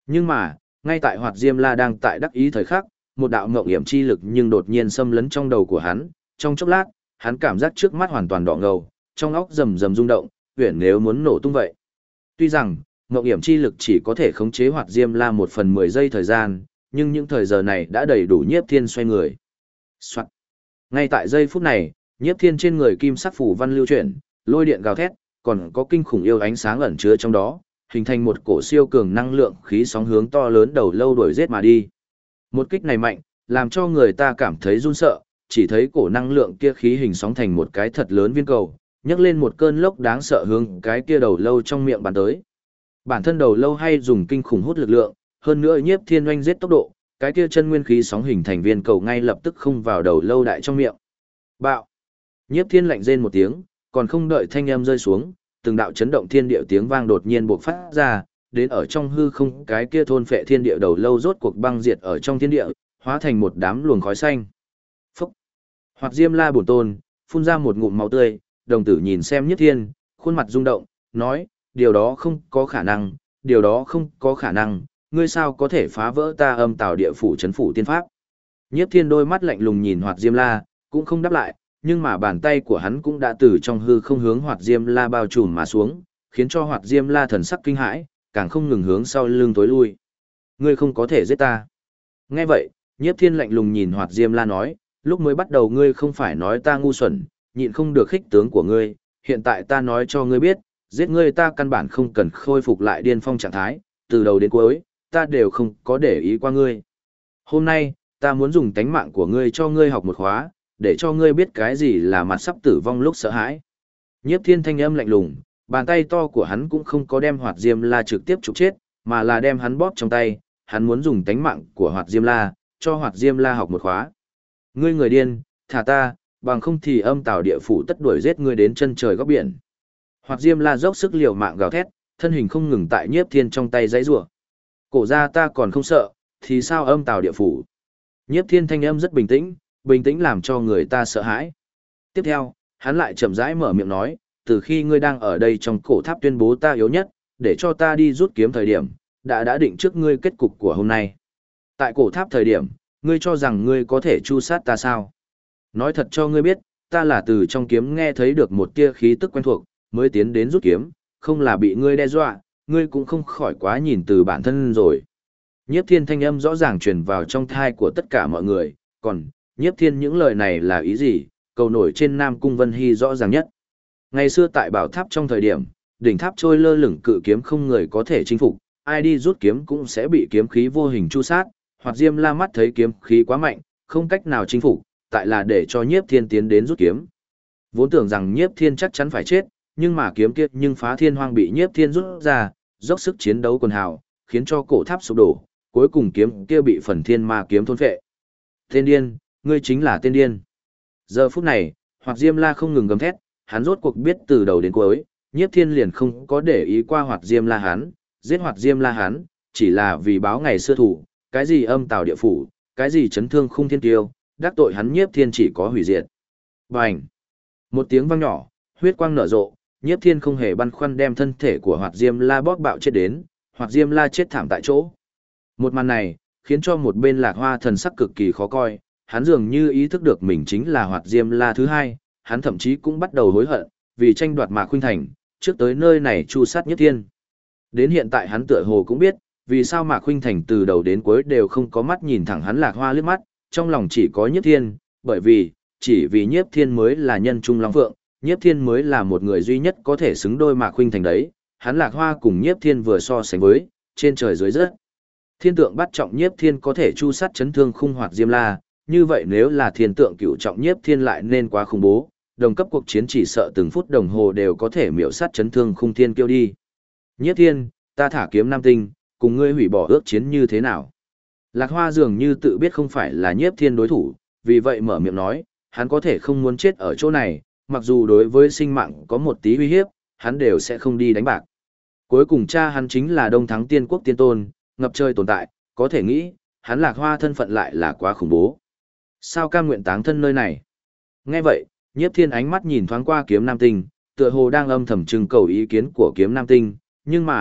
Nhưng mà, ngay tại Hoạt Diêm La đang tại đắc ý thời khắc, một đạo ngộng hiểm chi lực nhưng đột nhiên xâm lấn trong đầu của hắn, trong chốc lát, hắn cảm giác trước mắt hoàn toàn đỏ ngầu, trong óc rầm rầm rung động, huyền nếu muốn nổ tung vậy. Tuy rằng, ngộng hiểm chi lực chỉ có thể khống chế Hoạt Diêm La 1/10 giây thời gian, nhưng những thời giờ này đã đầy đủ Nhiếp Thiên xoay người. Soạt. Ngay tại giây phút này, Nhiếp Thiên trên người kim sắc phủ văn lưu chuyển, lôi điện gào thét, còn có kinh khủng yêu ánh sáng ẩn chứa trong đó, hình thành một cổ siêu cường năng lượng khí sóng hướng to lớn đầu lâu đuổi giết mà đi. Một kích này mạnh, làm cho người ta cảm thấy run sợ, chỉ thấy cổ năng lượng kia khí hình sóng thành một cái thật lớn viên cầu, nhấc lên một cơn lốc đáng sợ hướng cái kia đầu lâu trong miệng bắn tới. Bản thân đầu lâu hay dùng kinh khủng hút lực lượng, hơn nữa Nhiếp Thiên oanh giết tốc độ, cái kia chân nguyên khí sóng hình thành viên cầu ngay lập tức không vào đầu lâu đại trong miệng. Bạo! Nhiếp Thiên lạnh rên một tiếng, còn không đợi thanh âm rơi xuống, từng đạo chấn động thiên địa tiếng vang đột nhiên bộc phát ra, đến ở trong hư không cái kia thôn phệ thiên địa đầu lâu rốt cuộc băng diệt ở trong thiên địa, hóa thành một đám luồng khói xanh. Phúc! Hoạt Diêm La bổn tôn, phun ra một ngụm máu tươi, đồng tử nhìn xem Nhiếp Thiên, khuôn mặt rung động, nói, điều đó không có khả năng, điều đó không có khả năng, ngươi sao có thể phá vỡ ta Âm Tào địa phủ trấn phủ tiên pháp. Nhiếp Thiên đôi mắt lạnh lùng nhìn Hoạt Diêm La, cũng không đáp lại, nhưng mà bàn tay của hắn cũng đã từ trong hư không hướng Hoạt Diêm La bao trùm mà xuống, khiến cho Hoạt Diêm La thần sắc kinh hãi, càng không ngừng hướng sau lưng tối lui. Ngươi không có thể giết ta. Nghe vậy, Nhiếp Thiên lạnh lùng nhìn Hoạt Diêm La nói, lúc mới bắt đầu ngươi không phải nói ta ngu xuẩn, nhịn không được khích tướng của ngươi, hiện tại ta nói cho ngươi biết, giết ngươi ta căn bản không cần khôi phục lại điên phong trạng thái, từ đầu đến cuối, ta đều không có để ý qua ngươi. Hôm nay, ta muốn dùng tánh mạng của ngươi cho ngươi học một khóa, để cho ngươi biết cái gì là mặt sắp tử vong lúc sợ hãi. Nhiếp Thiên thanh âm lạnh lùng, bàn tay to của hắn cũng không có đem Hoạt Diêm La trực tiếp trục chết, mà là đem hắn bóp trong tay, hắn muốn dùng tánh mạng của Hoạt Diêm La, cho Hoạt Diêm La học một khóa. Ngươi người điên, thả ta, bằng không thì Âm Tào địa phủ tất đuổi giết ngươi đến chân trời góc biển. Hoạt Diêm La dốc sức liều mạng gào thét, thân hình không ngừng tại Nhiếp Thiên trong tay giãy giụa. Cổ ra ta còn không sợ, thì sao Âm Tào địa phủ? Nhiếp Thiên thanh âm rất bình tĩnh, bình tĩnh làm cho người ta sợ hãi. Tiếp theo, hắn lại chậm rãi mở miệng nói, từ khi ngươi đang ở đây trong cổ tháp tuyên bố ta yếu nhất, để cho ta đi rút kiếm thời điểm, đã định trước ngươi kết cục của hôm nay. Tại cổ tháp thời điểm, ngươi cho rằng ngươi có thể tru sát ta sao? Nói thật cho ngươi biết, ta là từ trong kiếm nghe thấy được một tia khí tức quen thuộc, mới tiến đến rút kiếm, không là bị ngươi đe dọa, ngươi cũng không khỏi quá nhìn từ bản thân rồi. Nhiếp Thiên thanh âm rõ ràng truyền vào trong thai của tất cả mọi người, còn, Nhiếp Thiên những lời này là ý gì, cầu nổi trên Nam Cung Vân Hy rõ ràng nhất. Ngày xưa tại bảo tháp trong thời điểm, đỉnh tháp trôi lơ lửng cự kiếm không người có thể chinh phục, ai đi rút kiếm cũng sẽ bị kiếm khí vô hình chu sát, Hoạt Diêm La mắt thấy kiếm khí quá mạnh, không cách nào chinh phục, tại là để cho Nhiếp Thiên tiến đến rút kiếm. Vốn tưởng rằng Nhiếp Thiên chắc chắn phải chết, nhưng mà kiếm kia nhưng phá thiên hoang bị Nhiếp Thiên rút ra, dốc sức chiến đấu quần hào, khiến cho cổ tháp sụp đổ, cuối cùng kiếm kia bị phần thiên ma kiếm thôn phệ. Tên điên, ngươi chính là tên điên. Giờ phút này, Hoạt Diêm La không ngừng gầm thét, hắn rốt cuộc biết từ đầu đến cuối, Nhiếp Thiên liền không có để ý qua Hoạt Diêm La hắn, giết Hoạt Diêm La hắn, chỉ là vì báo ngày xưa thủ, cái gì Âm Tào địa phủ, cái gì chấn thương khung thiên tiêu, đắc tội hắn Nhiếp Thiên chỉ có hủy diệt. Bành! Một tiếng vang nhỏ, huyết quang nở rộ, Nhiếp Thiên không hề băn khoăn đem thân thể của Hoạt Diêm La bóp bạo chết đến, Hoạt Diêm La chết thảm tại chỗ. Một màn này, khiến cho một bên Lạc Hoa thần sắc cực kỳ khó coi, hắn dường như ý thức được mình chính là Hoạt Diêm La thứ hai, hắn thậm chí cũng bắt đầu hối hận, vì tranh đoạt Mạc Khuynh Thành, trước tới nơi này chu sát Nhiếp Thiên. Đến hiện tại hắn tựa hồ cũng biết, vì sao Mạc Khuynh Thành từ đầu đến cuối đều không có mắt nhìn thẳng hắn Lạc Hoa liếc mắt, trong lòng chỉ có Nhiếp Thiên, bởi vì, chỉ vì Nhiếp Thiên mới là nhân trung long phượng, Nhiếp Thiên mới là một người duy nhất có thể xứng đôi Mạc Khuynh Thành đấy, hắn Lạc Hoa cùng Nhiếp Thiên vừa so sánh với, trên trời dưới đất. Thiên tượng bắt trọng Nhiếp Thiên có thể chu sát chấn thương khung Hoạt Diêm La, như vậy nếu là thiên tượng cửu trọng Nhiếp Thiên lại nên quá khủng bố, đồng cấp cuộc chiến chỉ sợ từng phút đồng hồ đều có thể miểu sát chấn thương khung thiên kiêu đi. Nhiếp Thiên, ta thả kiếm Nam Tinh, cùng ngươi hủy bỏ ước chiến như thế nào? Lạc Hoa dường như tự biết không phải là Nhiếp Thiên đối thủ, vì vậy mở miệng nói, hắn có thể không muốn chết ở chỗ này, mặc dù đối với sinh mạng có một tí uy hiếp, hắn đều sẽ không đi đánh bạc. Cuối cùng cha hắn chính là Đông Thắng Tiên Quốc Tiên Tôn, ngập trời tồn tại, có thể nghĩ, hắn Lạc Hoa thân phận lại là quá khủng bố. Sao cam nguyện táng thân nơi này? Nghe vậy, Nhiếp Thiên ánh mắt nhìn thoáng qua kiếm Nam Tinh, tựa hồ đang âm thầm trưng cầu ý kiến của kiếm Nam Tinh, nhưng mà,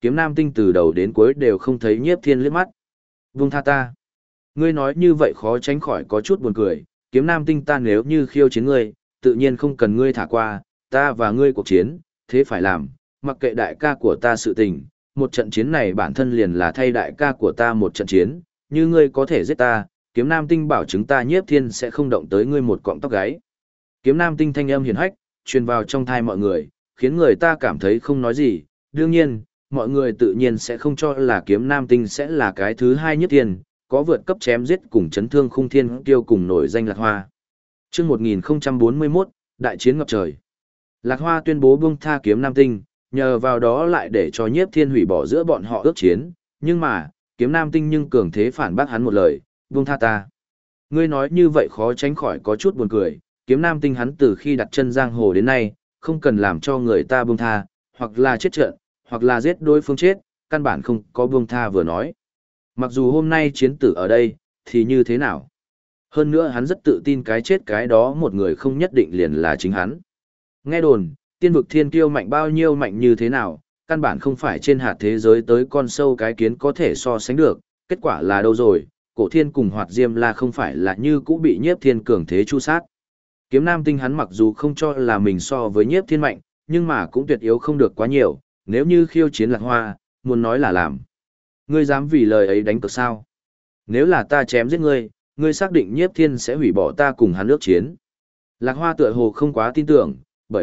Kiếm Nam Tinh từ đầu đến cuối đều không thấy Nhiếp Thiên liếc mắt. Vung tha ta. Ngươi nói như vậy khó tránh khỏi có chút buồn cười, Kiếm Nam Tinh ta nếu như khiêu chiến ngươi, tự nhiên không cần ngươi thả qua, ta và ngươi cuộc chiến, thế phải làm, mặc kệ đại ca của ta sự tình, một trận chiến này bản thân liền là thay đại ca của ta một trận chiến, như ngươi có thể giết ta, Kiếm Nam Tinh bảo chứng ta Nhiếp Thiên sẽ không động tới ngươi một cọng tóc gáy. Kiếm Nam Tinh thanh âm hiền hách, truyền vào trong thai mọi người, khiến người ta cảm thấy không nói gì, đương nhiên, mọi người tự nhiên sẽ không cho là Kiếm Nam Tinh sẽ là cái thứ hai Nhiếp Thiên, có vượt cấp chém giết cùng chấn thương khung thiên tiêu cùng nổi danh Lạc Hoa. Trước 1041, đại chiến ngập trời. Lạc Hoa tuyên bố buông tha Kiếm Nam Tinh, nhờ vào đó lại để cho Nhiếp Thiên hủy bỏ giữa bọn họ ước chiến, nhưng mà, Kiếm Nam Tinh nhưng cường thế phản bác hắn một lời, buông tha ta. Ngươi nói như vậy khó tránh khỏi có chút buồn cười, Kiếm Nam Tinh hắn từ khi đặt chân giang hồ đến nay, không cần làm cho người ta buông tha, hoặc là chết trận, hoặc là giết đối phương chết, căn bản không có buông tha vừa nói. Mặc dù hôm nay chiến tử ở đây, thì như thế nào? Hơn nữa hắn rất tự tin cái chết cái đó một người không nhất định liền là chính hắn. Nghe đồn, tiên vực thiên kiêu mạnh bao nhiêu mạnh như thế nào, căn bản không phải trên hạt thế giới tới con sâu cái kiến có thể so sánh được, kết quả là đâu rồi, cổ thiên cùng Hoạt Diêm La không phải là như cũ bị Nhiếp Thiên cường thế chu sát. Kiếm Nam Tinh hắn mặc dù không cho là mình so với Nhiếp Thiên mạnh, nhưng mà cũng tuyệt yếu không được quá nhiều, nếu như khiêu chiến Lạc Hoa, muốn nói là làm. Ngươi dám vì lời ấy đánh cược sao? Nếu là ta chém giết ngươi, ngươi xác định Nhiếp Thiên sẽ hủy bỏ ta cùng hắn ước chiến. Lạc Hoa tựa hồ không quá tin tưởng,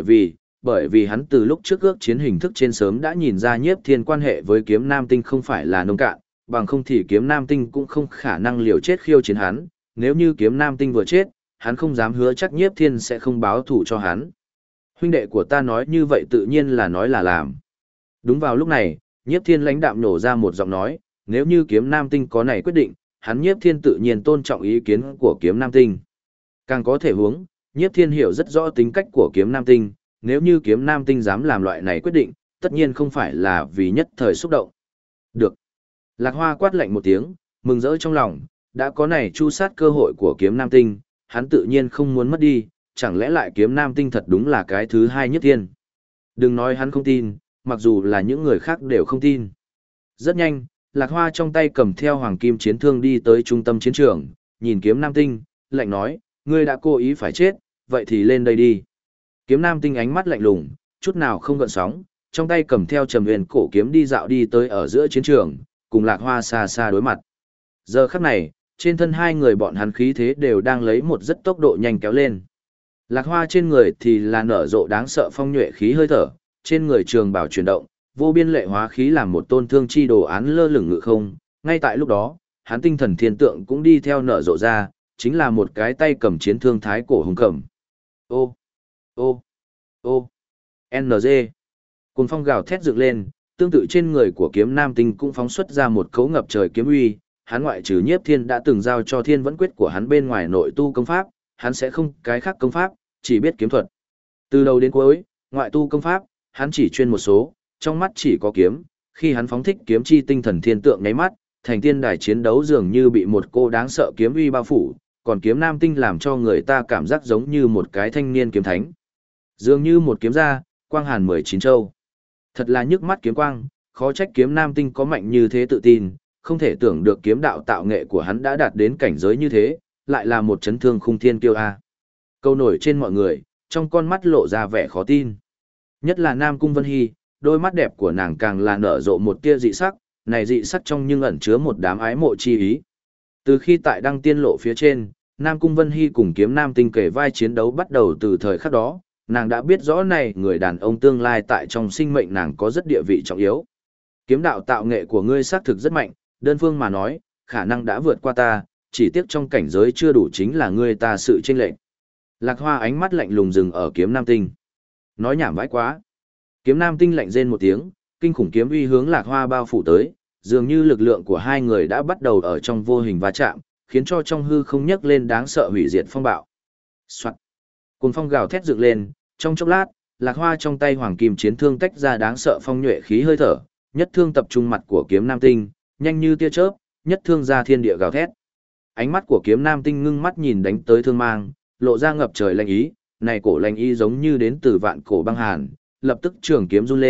bởi vì hắn từ lúc trước ước chiến hình thức trên sớm đã nhìn ra Nhiếp Thiên quan hệ với Kiếm Nam Tinh không phải là nông cạn, bằng không thì Kiếm Nam Tinh cũng không khả năng liều chết khiêu chiến hắn, nếu như Kiếm Nam Tinh vừa chết, hắn không dám hứa chắc Nhiếp Thiên sẽ không báo thù cho hắn. Huynh đệ của ta nói như vậy tự nhiên là nói là làm. Đúng vào lúc này, Nhiếp Thiên lãnh đạm nổ ra một giọng nói, nếu như Kiếm Nam Tinh có này quyết định, hắn Nhiếp Thiên tự nhiên tôn trọng ý kiến của Kiếm Nam Tinh. Càng có thể huống, Nhiếp Thiên hiểu rất rõ tính cách của Kiếm Nam Tinh, nếu như Kiếm Nam Tinh dám làm loại này quyết định, tất nhiên không phải là vì nhất thời xúc động. Được. Lạc Hoa quát lạnh một tiếng, mừng rỡ trong lòng, đã có này chu sát cơ hội của Kiếm Nam Tinh, hắn tự nhiên không muốn mất đi, chẳng lẽ lại Kiếm Nam Tinh thật đúng là cái thứ hai Nhiếp Thiên. Đừng nói hắn không tin, mặc dù là những người khác đều không tin. Rất nhanh, Lạc Hoa trong tay cầm theo hoàng kim chiến thương đi tới trung tâm chiến trường, nhìn Kiếm Nam Tinh, lạnh nói, ngươi đã cố ý phải chết, vậy thì lên đây đi. Kiếm Nam Tinh ánh mắt lạnh lùng, chút nào không gợn sóng, trong tay cầm theo trầm huyền cổ kiếm đi dạo đi tới ở giữa chiến trường, cùng Lạc Hoa xa xa đối mặt. Giờ khắc này, trên thân hai người bọn hắn khí thế đều đang lấy một rất tốc độ nhanh kéo lên. Lạc Hoa trên người thì là nở rộ đáng sợ phong nhuệ khí hơi thở, trên người trường bảo chuyển động, vô biên lệ hóa khí làm một tôn thương chi đồ án lơ lửng ngự không, ngay tại lúc đó, hắn tinh thần thiên tượng cũng đi theo nở rộ ra, chính là một cái tay cầm chiến thương thái cổ hùng cầm. Ô, ô, ô, NG. Cuồng phong gào thét dựng lên, tương tự trên người của Kiếm Nam Tinh cũng phóng xuất ra một cấu ngập trời kiếm uy, hắn ngoại trừ Nhiếp Thiên đã từng giao cho Thiên Vẫn Quyết của hắn bên ngoài nội tu công pháp, hắn sẽ không cái khác công pháp, chỉ biết kiếm thuật. Từ đầu đến cuối, ngoại tu công pháp, hắn chỉ chuyên một số, trong mắt chỉ có kiếm, khi hắn phóng thích kiếm chi tinh thần thiên tượng nháy mắt, thành tiên đài chiến đấu dường như bị một cô đáng sợ kiếm uy bao phủ, còn Kiếm Nam Tinh làm cho người ta cảm giác giống như một cái thanh niên kiếm thánh. Dường như một kiếm ra, quang hàn 19 châu. Thật là nhức mắt kiếm quang, khó trách Kiếm Nam Tinh có mạnh như thế tự tin, không thể tưởng được kiếm đạo tạo nghệ của hắn đã đạt đến cảnh giới như thế, lại là một chấn thương khung thiên kiêu a. Câu nổi trên mọi người, trong con mắt lộ ra vẻ khó tin. Nhất là Nam Cung Vân Hy, đôi mắt đẹp của nàng càng là nở rộ một tia dị sắc, này dị sắc trong nhưng ẩn chứa một đám ái mộ chi ý. Từ khi tại Đăng Tiên Lộ phía trên, Nam Cung Vân Hy cùng Kiếm Nam Tinh kể vai chiến đấu bắt đầu từ thời khắc đó, nàng đã biết rõ này người đàn ông tương lai tại trong sinh mệnh nàng có rất địa vị trọng yếu. Kiếm đạo tạo nghệ của ngươi xác thực rất mạnh, đơn phương mà nói, khả năng đã vượt qua ta, chỉ tiếc trong cảnh giới chưa đủ chính là ngươi ta sự chênh lệch. Lạc Hoa ánh mắt lạnh lùng dừng ở Kiếm Nam Tinh. Nói nhảm vãi quá. Kiếm Nam Tinh lạnh rên một tiếng, kinh khủng kiếm uy hướng Lạc Hoa bao phủ tới, dường như lực lượng của hai người đã bắt đầu ở trong vô hình va chạm, khiến cho trong hư không nhấc lên đáng sợ hủy diệt phong bạo. Soạt. Cuồng phong gào thét dựng lên, trong chốc lát, Lạc Hoa trong tay hoàng kim chiến thương tách ra đáng sợ phong nhuệ khí hơi thở, nhất thương tập trung mặt của Kiếm Nam Tinh, nhanh như tia chớp, nhất thương ra thiên địa gào thét. Ánh mắt của Kiếm Nam Tinh ngưng mắt nhìn đánh tới thương mang, lộ ra ngập trời lạnh ý, này cổ lạnh ý giống như đến từ vạn cổ băng hàn, lập tức trường kiếm run lên,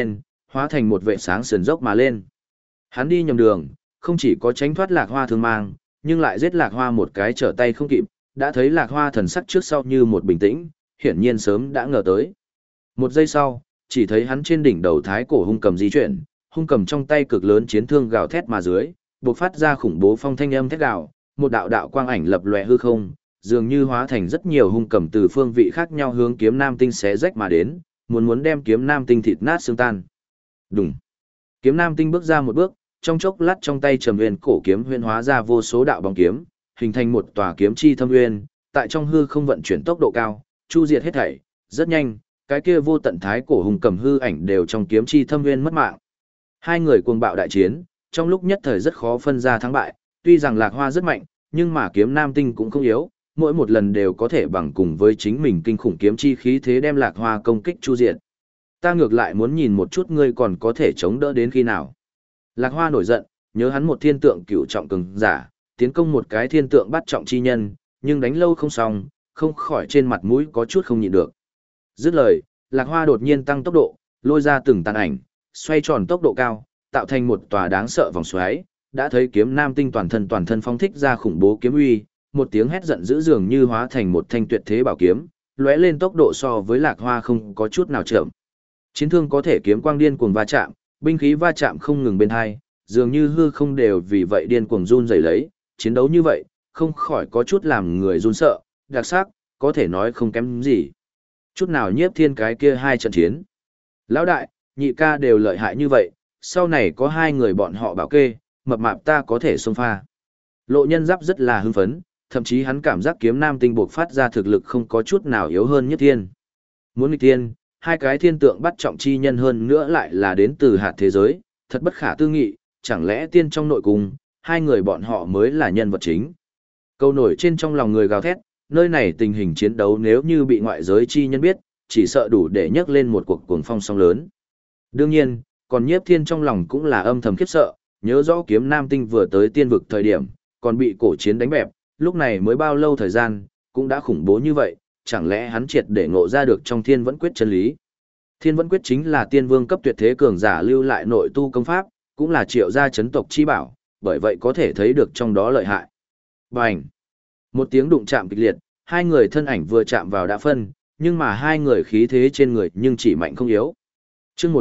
hóa thành một vệ sáng sườn dốc mà lên. Hắn đi nhầm đường, không chỉ có tránh thoát Lạc Hoa thương mang, nhưng lại giết Lạc Hoa một cái trở tay không kịp, đã thấy Lạc Hoa thần sắc trước sau như một bình tĩnh, hiển nhiên sớm đã ngờ tới. Một giây sau, chỉ thấy hắn trên đỉnh đầu thái cổ hung cầm di chuyển, hung cầm trong tay cực lớn chiến thương gào thét mà dưới, bộc phát ra khủng bố phong thanh âm thét gào, một đạo đạo quang ảnh lập lòe hư không, dường như hóa thành rất nhiều hung cầm từ phương vị khác nhau hướng kiếm nam tinh xé rách mà đến, muốn đem kiếm nam tinh thịt nát xương tan. Đùng. Kiếm nam tinh bước ra một bước, trong chốc lát trong tay Trầm Uyên cổ kiếm huyễn hóa ra vô số đạo bóng kiếm, hình thành một tòa kiếm chi thâm uyên, tại trong hư không vận chuyển tốc độ cao, chu diệt hết thảy, rất nhanh, cái kia vô tận thái cổ hùng cầm hư ảnh đều trong kiếm chi thâm uyên mất mạng. Hai người cuồng bạo đại chiến, trong lúc nhất thời rất khó phân ra thắng bại, tuy rằng Lạc Hoa rất mạnh, nhưng mà kiếm nam tinh cũng không yếu, mỗi một lần đều có thể bằng cùng với chính mình kinh khủng kiếm chi khí thế đem Lạc Hoa công kích chu diệt. Ta ngược lại muốn nhìn một chút ngươi còn có thể chống đỡ đến khi nào. Lạc Hoa nổi giận, nhớ hắn một thiên tượng cửu trọng cường giả, tiến công một cái thiên tượng bắt trọng chi nhân, nhưng đánh lâu không xong, không khỏi trên mặt mũi có chút không nhịn được. Dứt lời, Lạc Hoa đột nhiên tăng tốc độ, lôi ra từng tàn ảnh, xoay tròn tốc độ cao, tạo thành một tòa đáng sợ vòng xoáy, đã thấy kiếm nam tinh toàn thân phóng thích ra khủng bố kiếm uy, một tiếng hét giận dữ dường như hóa thành một thanh tuyệt thế bảo kiếm, lóe lên tốc độ so với Lạc Hoa không có chút nào chậm. Chiến thương có thể kiếm quang điên cuồng va chạm, binh khí va chạm không ngừng bên hai, dường như hư không đều vì vậy điên cuồng run rẩy lấy, chiến đấu như vậy, không khỏi có chút làm người run sợ, đặc sắc, có thể nói không kém gì. Chút nào Nhiếp Thiên cái kia hai trận chiến. Lão đại, nhị ca đều lợi hại như vậy, sau này có hai người bọn họ bảo kê, mập mạp ta có thể xông pha. Lộ Nhân Giáp rất là hưng phấn, thậm chí hắn cảm giác kiếm nam tinh buộc phát ra thực lực không có chút nào yếu hơn Nhiếp Thiên. Muốn nghịch thiên, hai cái thiên tượng bắt trọng chi nhân hơn nữa lại là đến từ hạt thế giới, thật bất khả tư nghị, chẳng lẽ tiên trong nội cung, hai người bọn họ mới là nhân vật chính. Câu nổi trên trong lòng người gào thét, nơi này tình hình chiến đấu nếu như bị ngoại giới chi nhân biết, chỉ sợ đủ để nhấc lên một cuộc cuồng phong sóng lớn. Đương nhiên, còn Nhiếp Thiên trong lòng cũng là âm thầm khiếp sợ, nhớ rõ kiếm nam tinh vừa tới tiên vực thời điểm, còn bị cổ chiến đánh bẹp, lúc này mới bao lâu thời gian, cũng đã khủng bố như vậy, chẳng lẽ hắn triệt để ngộ ra được trong Thiên Vẫn Quyết chân lý. Thiên Vẫn Quyết chính là tiên vương cấp tuyệt thế cường giả lưu lại nội tu công pháp, cũng là Triệu gia chấn tộc chi bảo, bởi vậy có thể thấy được trong đó lợi hại. Bành! Một tiếng đụng chạm kịch liệt, hai người thân ảnh vừa chạm vào đã phân, nhưng mà hai người khí thế trên người nhưng chỉ mạnh không yếu. Chương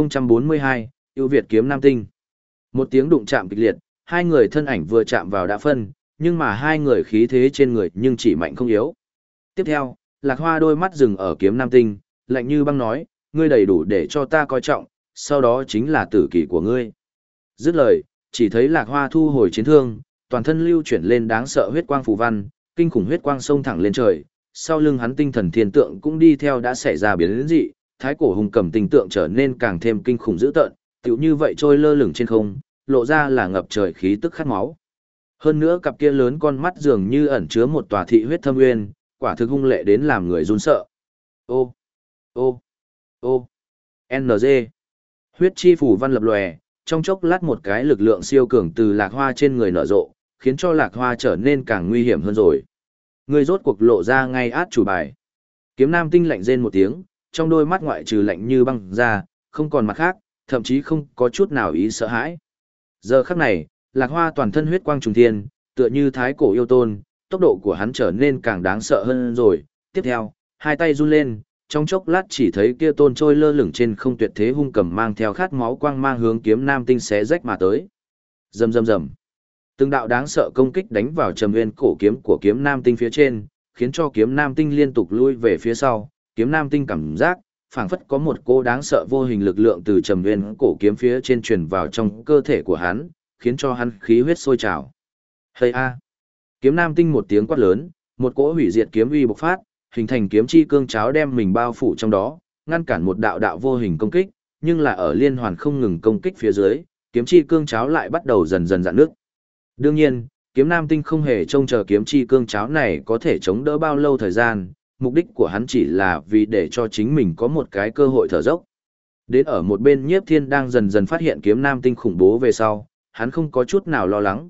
1042, ưu việt kiếm nam tinh. Một tiếng đụng chạm kịch liệt, hai người thân ảnh vừa chạm vào đã phân, nhưng mà hai người khí thế trên người nhưng chỉ mạnh không yếu. Tiếp theo, Lạc Hoa đôi mắt dừng ở kiếm nam tinh, lạnh như băng nói, ngươi đầy đủ để cho ta coi trọng, sau đó chính là tử kỷ của ngươi. Dứt lời, chỉ thấy Lạc Hoa thu hồi chiến thương, toàn thân lưu chuyển lên đáng sợ huyết quang phù văn, kinh khủng huyết quang xông thẳng lên trời, sau lưng hắn tinh thần thiên tượng cũng đi theo đã xảy ra biến dị, thái cổ hùng cầm tinh tượng trở nên càng thêm kinh khủng dữ tợn, tựu như vậy trôi lơ lửng trên không, lộ ra là ngập trời khí tức khát máu. Hơn nữa cặp kia lớn con mắt dường như ẩn chứa một tòa thị huyết thâm uyên, quả thực hung lệ đến làm người run sợ. Ô, ô, ô, NG. Huyết chi phủ văn lập lòe, trong chốc lát một cái lực lượng siêu cường từ Lạc Hoa trên người nở rộ, khiến cho Lạc Hoa trở nên càng nguy hiểm hơn rồi. Người rốt cuộc lộ ra ngay át chủ bài. Kiếm nam tinh lạnh rên một tiếng, trong đôi mắt ngoại trừ lạnh như băng ra, không còn mặt khác, thậm chí không có chút nào ý sợ hãi. Giờ khắc này, Lạc Hoa toàn thân huyết quang trùng thiên, tựa như thái cổ yêu tôn, tốc độ của hắn trở nên càng đáng sợ hơn rồi. Tiếp theo, hai tay run lên, trong chốc lát chỉ thấy kia tôn trôi lơ lửng trên không tuyệt thế hung cầm mang theo khát máu quang mang hướng kiếm nam tinh xé rách mà tới. Rầm rầm rầm. Từng đạo đáng sợ công kích đánh vào Trầm Nguyên cổ kiếm của kiếm nam tinh phía trên, khiến cho kiếm nam tinh liên tục lui về phía sau. Kiếm nam tinh cảm giác phảng phất có một cô đáng sợ vô hình lực lượng từ Trầm Nguyên cổ kiếm phía trên truyền vào trong cơ thể của hắn, khiến cho hắn khí huyết sôi trào. Hây a! Kiếm nam tinh một tiếng quát lớn, một cỗ hủy diệt kiếm uy bộc phát, hình thành kiếm chi cương cháo đem mình bao phủ trong đó, ngăn cản một đạo đạo vô hình công kích, nhưng là ở liên hoàn không ngừng công kích phía dưới, kiếm chi cương cháo lại bắt đầu dần dần rạn nước. Đương nhiên, kiếm nam tinh không hề trông chờ kiếm chi cương cháo này có thể chống đỡ bao lâu thời gian, mục đích của hắn chỉ là vì để cho chính mình có một cái cơ hội thở dốc. Đến ở một bên Nhiếp Thiên đang dần dần phát hiện kiếm nam tinh khủng bố về sau, hắn không có chút nào lo lắng,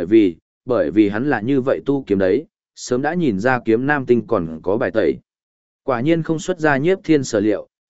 bởi vì hắn là như vậy tu kiếm đấy, sớm đã nhìn ra kiếm nam tinh còn có bài tẩy. Quả nhiên không xuất ra Nhiếp Thiên sở liệu,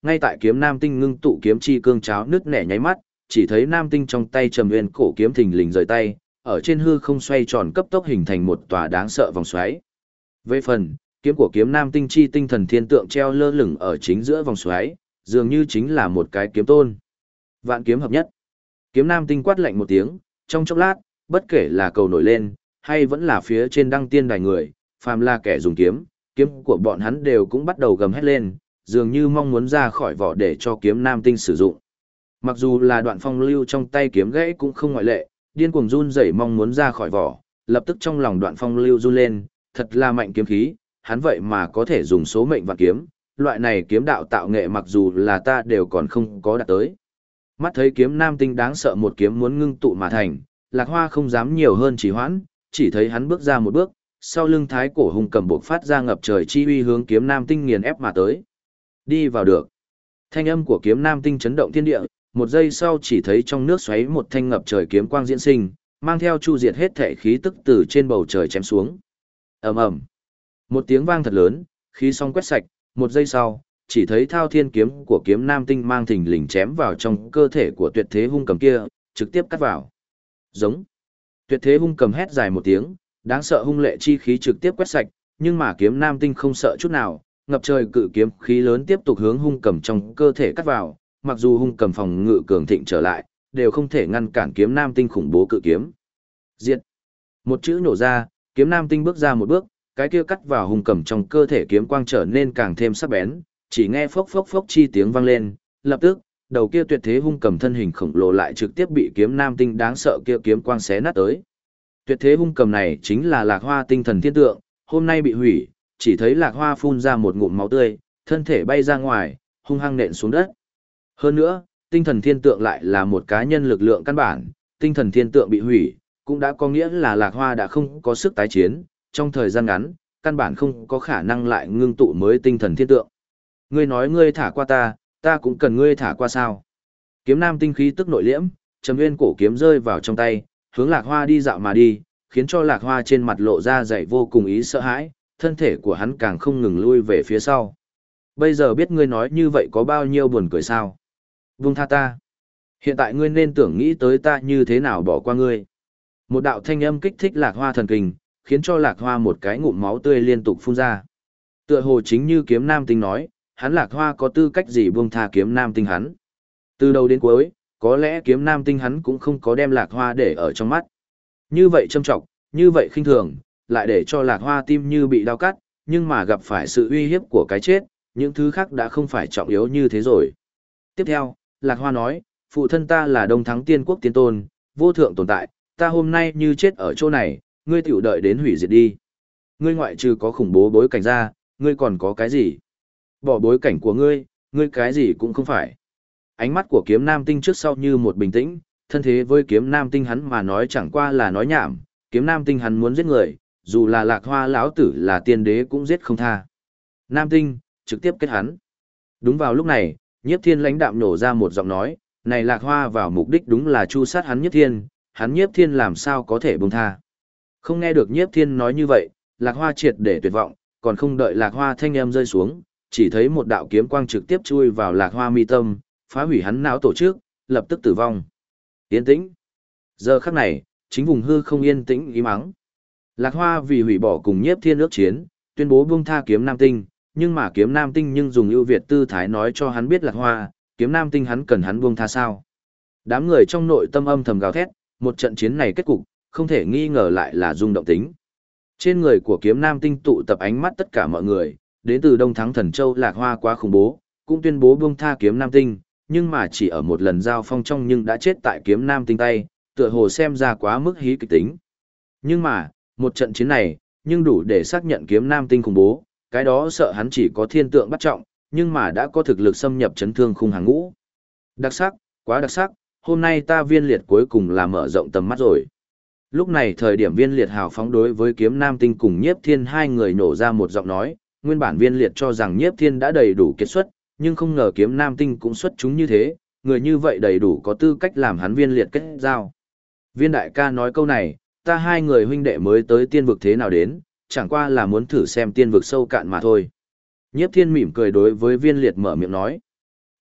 Ngay tại kiếm nam tinh ngưng tụ kiếm chi cương cháo nứt nẻ nháy mắt, chỉ thấy nam tinh trong tay trầm nguyên cổ kiếm thình lình rời tay, ở trên hư không xoay tròn cấp tốc hình thành một tòa đáng sợ vòng xoáy. Về phần, kiếm của kiếm nam tinh chi tinh thần thiên tượng treo lơ lửng ở chính giữa vòng xoáy, dường như chính là một cái kiếm tôn. Vạn kiếm hợp nhất. Kiếm nam tinh quát lạnh một tiếng, trong chốc lát, bất kể là cầu nổi lên, hay vẫn là phía trên đăng tiên đài người, phàm là kẻ dùng kiếm, kiếm của bọn hắn đều cũng bắt đầu gầm hét lên, dường như mong muốn ra khỏi vỏ để cho kiếm nam tinh sử dụng. Mặc dù là đoạn phong lưu trong tay kiếm gãy cũng không ngoại lệ, điên cuồng run rẩy mong muốn ra khỏi vỏ, lập tức trong lòng đoạn phong lưu run lên, thật là mạnh kiếm khí, hắn vậy mà có thể dùng số mệnh vạn kiếm, loại này kiếm đạo tạo nghệ mặc dù là ta đều còn không có đạt tới. Mắt thấy kiếm nam tinh đáng sợ một kiếm muốn ngưng tụ mà thành, Lạc Hoa không dám nhiều hơn trì hoãn, chỉ thấy hắn bước ra một bước, sau lưng thái cổ hung cầm bộc phát ra ngập trời chi uy hướng kiếm nam tinh nghiền ép mà tới. Đi vào được. Thanh âm của kiếm nam tinh chấn động thiên địa, một giây sau chỉ thấy trong nước xoáy một thanh ngập trời kiếm quang diễn sinh, mang theo chu diệt hết thể khí tức từ trên bầu trời chém xuống. Ầm ầm. Một tiếng vang thật lớn, khí sóng quét sạch, một giây sau, chỉ thấy thao thiên kiếm của kiếm nam tinh mang thình lình chém vào trong cơ thể của tuyệt thế hung cầm kia, trực tiếp cắt vào. Giống. Tuyệt thế hung cầm hét dài một tiếng, đáng sợ hung lệ chi khí trực tiếp quét sạch, nhưng mà kiếm nam tinh không sợ chút nào, ngập trời cự kiếm khí lớn tiếp tục hướng hung cầm trong cơ thể cắt vào, mặc dù hung cầm phòng ngự cường thịnh trở lại, đều không thể ngăn cản kiếm nam tinh khủng bố cự kiếm. Diệt. Một chữ nổ ra, kiếm nam tinh bước ra một bước, cái kia cắt vào hung cầm trong cơ thể kiếm quang trở nên càng thêm sắc bén, chỉ nghe phốc phốc phốc chi tiếng vang lên, lập tức, đầu kia tuyệt thế hung cầm thân hình khổng lồ lại trực tiếp bị kiếm nam tinh đáng sợ kia kiếm quang xé nát tới. Tuyệt thế hung cầm này chính là Lạc Hoa tinh thần thiên tượng, hôm nay bị hủy, chỉ thấy Lạc Hoa phun ra một ngụm máu tươi, thân thể bay ra ngoài, hung hăng nện xuống đất. Hơn nữa, tinh thần thiên tượng lại là một cá nhân lực lượng căn bản, tinh thần thiên tượng bị hủy, cũng đã có nghĩa là Lạc Hoa đã không có sức tái chiến, trong thời gian ngắn, căn bản không có khả năng lại ngưng tụ mới tinh thần thiên tượng. Ngươi nói ngươi thả qua ta cũng cần ngươi thả qua sao? Kiếm nam tinh khí tức nội liễm, trầm nguyên cổ kiếm rơi vào trong tay, hướng Lạc Hoa đi dạo mà đi, khiến cho Lạc Hoa trên mặt lộ ra dày vô cùng ý sợ hãi, thân thể của hắn càng không ngừng lui về phía sau. Bây giờ biết ngươi nói như vậy có bao nhiêu buồn cười sao? Vung tha ta. Hiện tại ngươi nên tưởng nghĩ tới ta như thế nào bỏ qua ngươi. Một đạo thanh âm kích thích Lạc Hoa thần kinh, khiến cho Lạc Hoa một cái ngụm máu tươi liên tục phun ra. Tựa hồ chính như kiếm nam tinh nói, hắn Lạc Hoa có tư cách gì buông tha kiếm nam tinh hắn. Từ đầu đến cuối, có lẽ kiếm nam tinh hắn cũng không có đem Lạc Hoa để ở trong mắt. Như vậy châm trọng, như vậy khinh thường, lại để cho Lạc Hoa tim như bị đau cắt, nhưng mà gặp phải sự uy hiếp của cái chết, những thứ khác đã không phải trọng yếu như thế rồi. Tiếp theo, Lạc Hoa nói, phụ thân ta là Đông Thắng Tiên Quốc Tiên Tôn, vô thượng tồn tại, ta hôm nay như chết ở chỗ này, ngươi tiểu đợi đến hủy diệt đi. Ngươi ngoại trừ có khủng bố bối cảnh ra, ngươi còn có cái gì? Bỏ bối cảnh của ngươi cái gì cũng không phải. Ánh mắt của kiếm nam tinh trước sau như một bình tĩnh, thân thế với kiếm nam tinh hắn mà nói chẳng qua là nói nhảm, kiếm nam tinh hắn muốn giết người, dù là Lạc Hoa lão tử là tiên đế cũng giết không tha. Nam tinh, trực tiếp kết hắn. Đúng vào lúc này, Nhiếp Thiên lãnh đạm nổ ra một giọng nói, này Lạc Hoa vào mục đích đúng là chu sát hắn Nhiếp Thiên làm sao có thể buông tha. Không nghe được Nhiếp Thiên nói như vậy, Lạc Hoa triệt để tuyệt vọng, còn không đợi Lạc Hoa thanh âm rơi xuống, chỉ thấy một đạo kiếm quang trực tiếp chui vào Lạc Hoa mi tâm, phá hủy hắn não tổ chức, lập tức tử vong. Yên tĩnh. Giờ khắc này, chính vùng hư không yên tĩnh im ắng. Lạc Hoa vì hủy bỏ cùng Nhiếp Thiên ước chiến, tuyên bố buông tha kiếm nam tinh, nhưng mà kiếm nam tinh nhưng dùng ưu việt tư thái nói cho hắn biết Lạc Hoa, kiếm nam tinh hắn cần hắn buông tha sao. Đám người trong nội tâm âm thầm gào thét, một trận chiến này kết cục, không thể nghi ngờ lại là rung động tính. Trên người của kiếm nam tinh tụ tập ánh mắt tất cả mọi người, đến từ Đông Thắng Thần Châu Lạc Hoa quá khủng bố, cũng tuyên bố buông tha kiếm nam tinh, nhưng mà chỉ ở một lần giao phong trong nhưng đã chết tại kiếm nam tinh tay, tựa hồ xem ra quá mức hí kịch tính. Nhưng mà, một trận chiến này, nhưng đủ để xác nhận kiếm nam tinh khủng bố, cái đó sợ hắn chỉ có thiên tượng bắt trọng, nhưng mà đã có thực lực xâm nhập chấn thương khung hàng ngũ. Đặc sắc, quá đặc sắc, hôm nay ta Viên Liệt cuối cùng là mở rộng tầm mắt rồi. Lúc này thời điểm Viên Liệt hào phóng đối với kiếm nam tinh cùng Nhiếp Thiên hai người nổ ra một giọng nói, nguyên bản Viên Liệt cho rằng Nhiếp Thiên đã đầy đủ kết xuất, nhưng không ngờ kiếm nam tinh cũng xuất chúng như thế, người như vậy đầy đủ có tư cách làm hắn Viên Liệt kết giao. Viên đại ca nói câu này, ta hai người huynh đệ mới tới tiên vực thế nào đến, chẳng qua là muốn thử xem tiên vực sâu cạn mà thôi. Nhiếp Thiên mỉm cười đối với Viên Liệt mở miệng nói.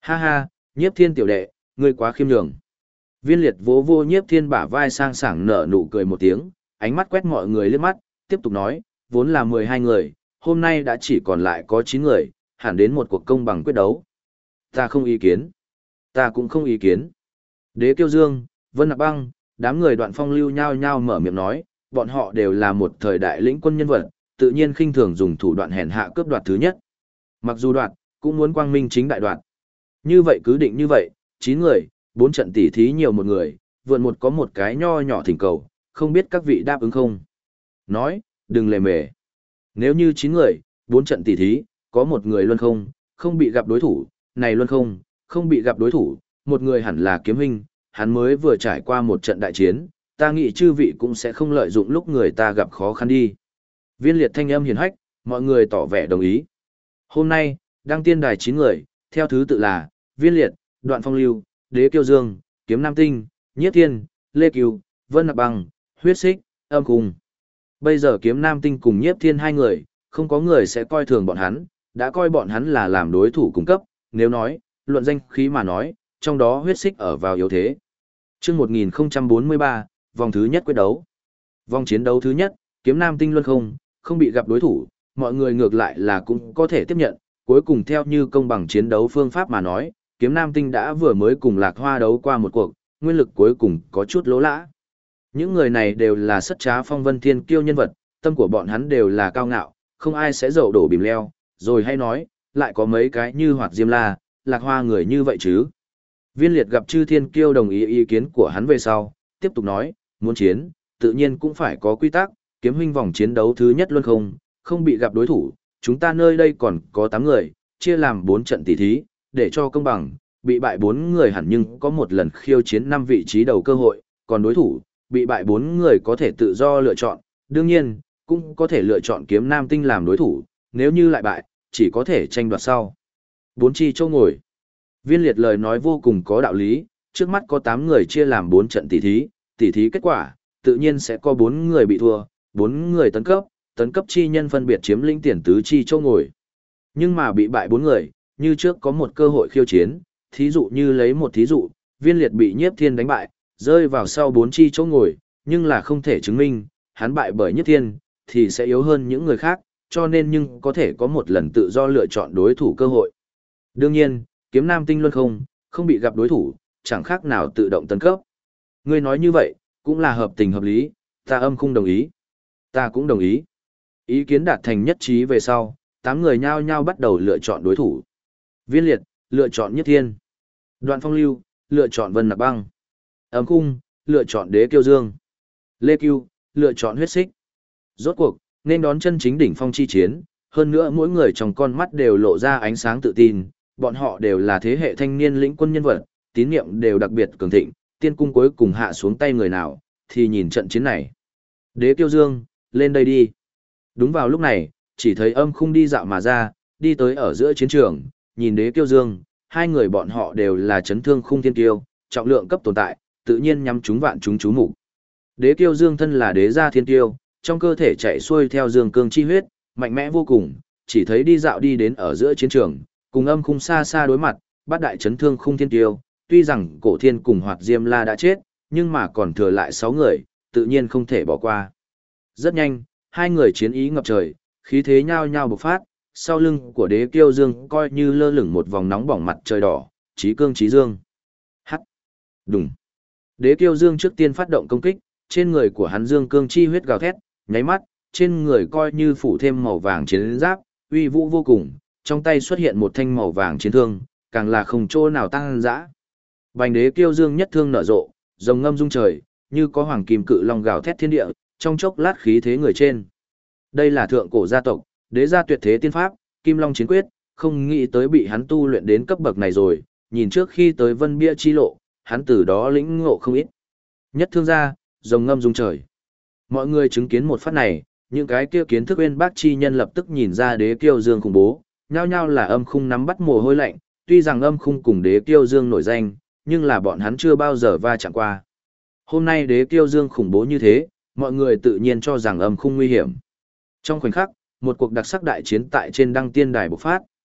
Ha ha, Nhiếp Thiên tiểu đệ, ngươi quá khiêm nhường. Viên Liệt vỗ vô Nhiếp Thiên bả vai sang sảng nở nụ cười một tiếng, ánh mắt quét mọi người liếc mắt, tiếp tục nói, vốn là 12 người, hôm nay đã chỉ còn lại có 9 người, hẳn đến một cuộc công bằng quyết đấu. Ta không ý kiến. Ta cũng không ý kiến. Đế Kiêu Dương, Vân Nặc Băng, đám người Đoạn Phong Lưu nhao nhao mở miệng nói, bọn họ đều là một thời đại lĩnh quân nhân vật, tự nhiên khinh thường dùng thủ đoạn hèn hạ cướp đoạt thứ nhất. Mặc dù đoạt, cũng muốn quang minh chính đại đoạt. Như vậy cứ định như vậy, 9 người, 4 trận tỉ thí nhiều một người, vượn một có một cái nho nhỏ thỉnh cầu, không biết các vị đáp ứng không? Nói, đừng lề mề. Nếu như 9 người, 4 trận tỉ thí, có một người luân không, không bị gặp đối thủ, này luân không, không bị gặp đối thủ, một người hẳn là Kiếm Huynh, hắn mới vừa trải qua một trận đại chiến, ta nghĩ chư vị cũng sẽ không lợi dụng lúc người ta gặp khó khăn đi. Viên Liệt thanh âm hiền hách, mọi người tỏ vẻ đồng ý. Hôm nay, đăng tiên đài 9 người, theo thứ tự là, Viên Liệt, Đoạn Phong Lưu, Đế Kiêu Dương, Kiếm Nam Tinh, Nhiếp Thiên, Lê Cừu, Vân Nặc Băng, Huyết Xích, Âm Khung. Bây giờ Kiếm Nam Tinh cùng Nhiếp Thiên hai người, không có người sẽ coi thường bọn hắn, đã coi bọn hắn là làm đối thủ cung cấp, nếu nói, luận danh khí mà nói, trong đó Huyết Xích ở vào yếu thế. Chương 1043, vòng thứ nhất quyết đấu. Vòng chiến đấu thứ nhất, Kiếm Nam Tinh luân không, không bị gặp đối thủ, mọi người ngược lại là cũng có thể tiếp nhận, cuối cùng theo như công bằng chiến đấu phương pháp mà nói, Kiếm Nam Tinh đã vừa mới cùng Lạc Hoa đấu qua một cuộc, nguyên lực cuối cùng có chút lỗ lã. Những người này đều là sất trá phong vân thiên kiêu nhân vật, tâm của bọn hắn đều là cao ngạo, không ai sẽ dậu đổ bìm leo, rồi hay nói, lại có mấy cái như Hoạt Diêm La, Lạc Hoa người như vậy chứ. Viên Liệt gặp chư thiên kiêu đồng ý kiến của hắn về sau, tiếp tục nói, muốn chiến, tự nhiên cũng phải có quy tắc, Kiếm Huynh vòng chiến đấu thứ nhất luôn không bị gặp đối thủ, chúng ta nơi đây còn có 8 người, chia làm 4 trận tỷ thí, để cho công bằng, bị bại 4 người hẳn nhưng có một lần khiêu chiến 5 vị trí đầu cơ hội, còn đối thủ, bị bại 4 người có thể tự do lựa chọn, đương nhiên, cũng có thể lựa chọn Kiếm Nam Tinh làm đối thủ, nếu như lại bại, chỉ có thể tranh đoạt sau. 4 chi châu ngồi. Viên Liệt lời nói vô cùng có đạo lý, trước mắt có 8 người chia làm 4 trận tỷ thí kết quả, tự nhiên sẽ có 4 người bị thua, 4 người tấn cấp chi nhân phân biệt chiếm lĩnh tiền tứ chi châu ngồi. Nhưng mà bị bại 4 người, như trước có một cơ hội khiêu chiến, thí dụ như lấy một thí dụ, Viên Liệt bị Nhiếp Thiên đánh bại, rơi vào sau 4 chi chỗ ngồi, nhưng là không thể chứng minh, hắn bại bởi Nhiếp Thiên, thì sẽ yếu hơn những người khác, cho nên nhưng có thể có một lần tự do lựa chọn đối thủ cơ hội. Đương nhiên, Kiếm Nam Tinh luôn không bị gặp đối thủ, chẳng khác nào tự động tấn cấp. Ngươi nói như vậy, cũng là hợp tình hợp lý, ta Âm Khung đồng ý. Ta cũng đồng ý. Ý kiến đạt thành nhất trí về sau, 8 người nhao nhao bắt đầu lựa chọn đối thủ. Viên Liệt, lựa chọn Nhiếp Thiên. Đoạn Phong Lưu, lựa chọn Vân Nặc Băng. Âm Khung, lựa chọn Đế Kiêu Dương. Lê Cừu, lựa chọn Huyết Xích. Rốt cuộc, nên đón chân chính đỉnh phong chi chiến, hơn nữa mỗi người trong con mắt đều lộ ra ánh sáng tự tin, bọn họ đều là thế hệ thanh niên lĩnh quân nhân vật, tín niệm đều đặc biệt cường thịnh, tiên cung cuối cùng hạ xuống tay người nào, thì nhìn trận chiến này. Đế Kiêu Dương, lên đây đi. Đúng vào lúc này, chỉ thấy Âm Khung đi dạo mà ra, đi tới ở giữa chiến trường, nhìn Đế Kiêu Dương, hai người bọn họ đều là chấn thương khung thiên kiêu, trọng lượng cấp tồn tại, tự nhiên nhắm chúng vạn chúng chú mục. Đế Kiêu Dương thân là đế gia thiên kiêu, trong cơ thể chạy xuôi theo dương cương chi huyết, mạnh mẽ vô cùng, chỉ thấy đi dạo đi đến ở giữa chiến trường, cùng Âm Khung xa xa đối mặt, bát đại chấn thương khung thiên kiêu, tuy rằng Cổ Thiên cùng Hoạt Diêm La đã chết, nhưng mà còn thừa lại 6 người, tự nhiên không thể bỏ qua. Rất nhanh, hai người chiến ý ngập trời, khí thế nhao nhao bộc phát, sau lưng của Đế Kiêu Dương coi như lơ lửng một vòng nóng bỏng mặt trời đỏ, chí cương chí dương. Hắc. Đùng. Đế Kiêu Dương trước tiên phát động công kích, trên người của hắn dương cương chi huyết gào thét, nháy mắt, trên người coi như phủ thêm màu vàng chiến giáp, uy vũ vô cùng, trong tay xuất hiện một thanh màu vàng chiến thương, càng là không chỗ nào tăng dã. Bành Đế Kiêu Dương nhất thương nở rộ, rồng ngâm rung trời, như có hoàng kim cự long gào thét thiên địa, trong chốc lát khí thế người trên. Đây là thượng cổ gia tộc, đế gia tuyệt thế tiên pháp, Kim Long chiến quyết, không nghĩ tới bị hắn tu luyện đến cấp bậc này rồi, nhìn trước khi tới Vân Bia chi lộ, hắn từ đó lĩnh ngộ không ít. Nhất thương ra, rồng ngâm rung trời. Mọi người chứng kiến một phát này, những cái kia kiến thức uyên bác chi nhân lập tức nhìn ra Đế Kiêu Dương khủng bố, nhao nhao là Âm Khung nắm bắt mồ hôi lạnh, tuy rằng Âm Khung cùng Đế Kiêu Dương nổi danh, nhưng là bọn hắn chưa bao giờ va chạm qua. Hôm nay Đế Kiêu Dương khủng bố như thế, mọi người tự nhiên cho rằng Âm Khung nguy hiểm. Trong khoảnh khắc, một cuộc đặc sắc đại chiến tại trên đăng tiên đài bộc phát,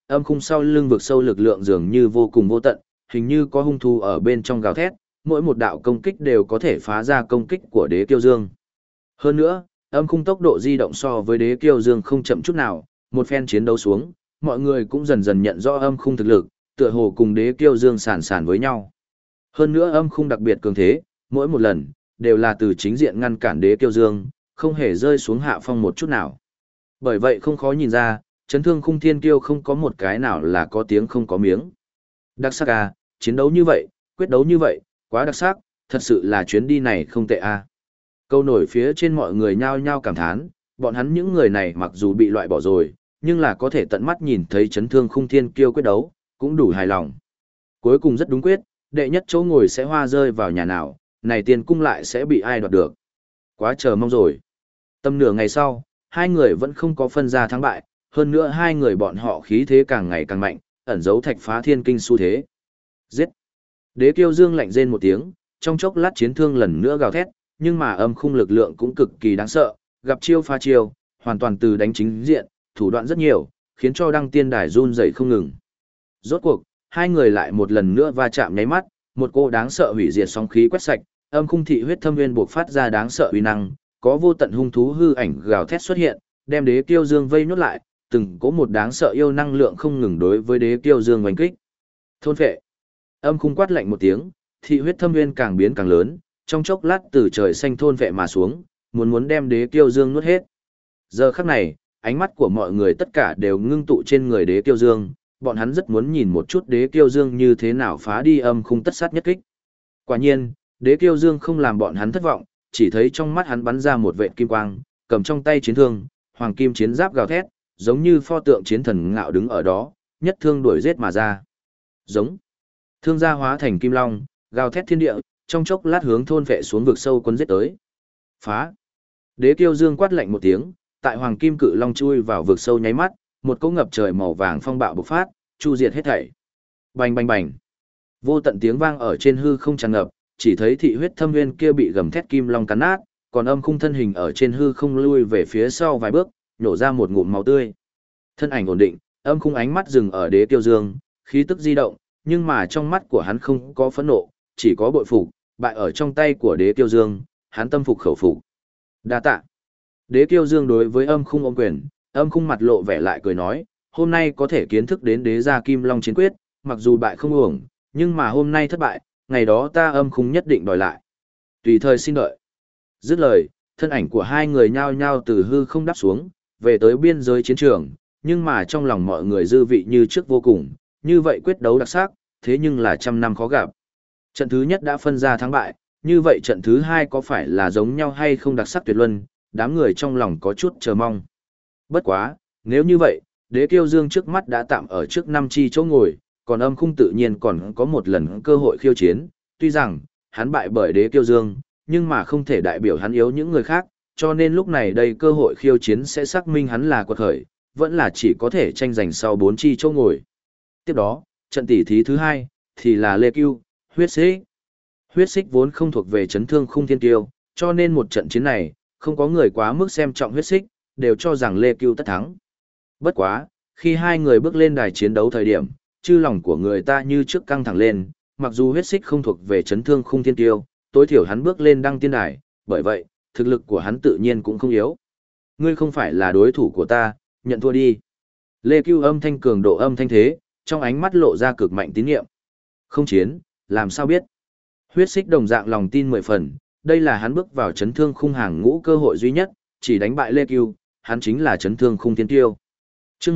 âm khung sau lưng vực sâu lực lượng dường như vô cùng vô tận, hình như có hung thú ở bên trong gào thét, mỗi một đạo công kích đều có thể phá ra công kích của Đế Kiêu Dương. Hơn nữa, âm khung tốc độ di động so với Đế Kiêu Dương không chậm chút nào, một phen chiến đấu xuống, mọi người cũng dần dần nhận rõ âm khung thực lực, tựa hồ cùng Đế Kiêu Dương sàn sàn với nhau. Hơn nữa âm khung đặc biệt cường thế, mỗi một lần đều là từ chính diện ngăn cản Đế Kiêu Dương, không hề rơi xuống hạ phong một chút nào. Bởi vậy không khó nhìn ra, chấn thương khung thiên kiêu không có một cái nào là có tiếng không có miếng. Đặc sắc à, chiến đấu như vậy, quyết đấu như vậy, quá đặc sắc, thật sự là chuyến đi này không tệ à. Câu nổi phía trên mọi người nhao nhao cảm thán, bọn hắn những người này mặc dù bị loại bỏ rồi, nhưng là có thể tận mắt nhìn thấy chấn thương khung thiên kiêu quyết đấu, cũng đủ hài lòng. Cuối cùng rất đúng quyết, đệ nhất chỗ ngồi sẽ hoa rơi vào nhà nào, này tiền cung lại sẽ bị ai đoạt được. Quá chờ mong rồi. Tầm nửa ngày sau, hai người vẫn không có phân ra thắng bại, hơn nữa hai người bọn họ khí thế càng ngày càng mạnh, ẩn dấu thạch phá thiên kinh xu thế. Giết! Đế Kiêu Dương lạnh rên một tiếng, trong chốc lát chiến thương lần nữa gào thét, nhưng mà âm khung lực lượng cũng cực kỳ đáng sợ, gặp chiêu phá chiêu, hoàn toàn từ đánh chính diện, thủ đoạn rất nhiều, khiến cho đăng tiên đài run rẩy không ngừng. Rốt cuộc, hai người lại một lần nữa va chạm nháy mắt, một cô đáng sợ hủy diệt sóng khí quét sạch, âm khung thị huyết thâm nguyên buộc phát ra đáng sợ uy năng, có vô tận hung thú hư ảnh gào thét xuất hiện, đem Đế Kiêu Dương vây nhốt lại, từng có một đáng sợ yêu năng lượng không ngừng đối với Đế Kiêu Dương oanh kích. Thôn phệ. Âm khung quát lạnh một tiếng, thị huyết thâm nguyên càng biến càng lớn, trong chốc lát từ trời xanh thôn phệ mà xuống, muốn đem Đế Kiêu Dương nuốt hết. Giờ khắc này, ánh mắt của mọi người tất cả đều ngưng tụ trên người Đế Kiêu Dương, bọn hắn rất muốn nhìn một chút Đế Kiêu Dương như thế nào phá đi âm khung tất sát nhất kích. Quả nhiên, Đế Kiêu Dương không làm bọn hắn thất vọng, chỉ thấy trong mắt hắn bắn ra một vệt kim quang, cầm trong tay chiến thương, hoàng kim chiến giáp gào thét, giống như pho tượng chiến thần ngạo đứng ở đó, nhất thương đuổi giết mà ra. Giống. Thương gia hóa thành kim long, gào thét thiên địa, trong chốc lát hướng thôn vệ xuống vực sâu quân giết tới. Phá. Đế Kiêu Dương quát lạnh một tiếng, tại hoàng kim cự long chui vào vực sâu nháy mắt, một cỗ ngập trời màu vàng phong bạo bộc phát, chu diệt hết thảy. Bành bành bành. Vô tận tiếng vang ở trên hư không tràn ngập, chỉ thấy thị huyết thâm nguyên kia bị gầm thét kim long cắn nát, còn âm khung thân hình ở trên hư không lui về phía sau vài bước, nhổ ra một ngụm máu tươi. Thân ảnh ổn định, âm khung ánh mắt dừng ở Đế Kiêu Dương, khí tức di động, nhưng mà trong mắt của hắn không có phẫn nộ, chỉ có bội phục, bại ở trong tay của Đế Kiêu Dương, hắn tâm phục khẩu phục. Đa tạ. Đế Kiêu Dương đối với âm khung ôm quyền, âm khung mặt lộ vẻ lại cười nói, hôm nay có thể kiến thức đến đế gia Kim Long chiến quyết, mặc dù bại không uổng, nhưng mà hôm nay thất bại, ngày đó ta âm khung nhất định đòi lại. Tùy thời xin đợi. Dứt lời, thân ảnh của hai người nhao nhao từ hư không đáp xuống, về tới biên giới chiến trường, nhưng mà trong lòng mọi người dư vị như trước vô cùng, như vậy quyết đấu đặc sắc, thế nhưng là trăm năm khó gặp. Trận thứ nhất đã phân ra thắng bại, như vậy trận thứ hai có phải là giống nhau hay không đặc sắc tuyệt luân, đám người trong lòng có chút chờ mong. Bất quá, nếu như vậy, Đế Kiêu Dương trước mắt đã tạm ở trước 5 chi chỗ ngồi, còn âm khung tự nhiên còn có một lần cơ hội khiêu chiến, tuy rằng, hắn bại bởi Đế Kiêu Dương, nhưng mà không thể đại biểu hắn yếu những người khác, cho nên lúc này đây cơ hội khiêu chiến sẽ xác minh hắn là quật khởi, vẫn là chỉ có thể tranh giành sau 4 chi chỗ ngồi. Tiếp đó, trận tỷ thí thứ hai thì là Lê Cưu, Huyết Xích. Huyết Xích vốn không thuộc về chấn thương khung thiên kiêu, cho nên một trận chiến này, không có người quá mức xem trọng Huyết Xích, đều cho rằng Lê Cưu tất thắng. Bất quá, khi hai người bước lên đài chiến đấu thời điểm, chư lòng của người ta như trước căng thẳng lên, mặc dù Huyết Xích không thuộc về chấn thương khung thiên kiêu, tối thiểu hắn bước lên đăng tiên đài, bởi vậy, thực lực của hắn tự nhiên cũng không yếu. Ngươi không phải là đối thủ của ta, nhận thua đi. Lê Cưu âm thanh cường độ âm thanh thế, trong ánh mắt lộ ra cực mạnh tín nhiệm. Không chiến, làm sao biết? Huyết Xích đồng dạng lòng tin 10 phần, đây là hắn bước vào chấn thương khung hàng ngũ cơ hội duy nhất, chỉ đánh bại Lê Cưu, hắn chính là chấn thương khung thiên tiêu. Chương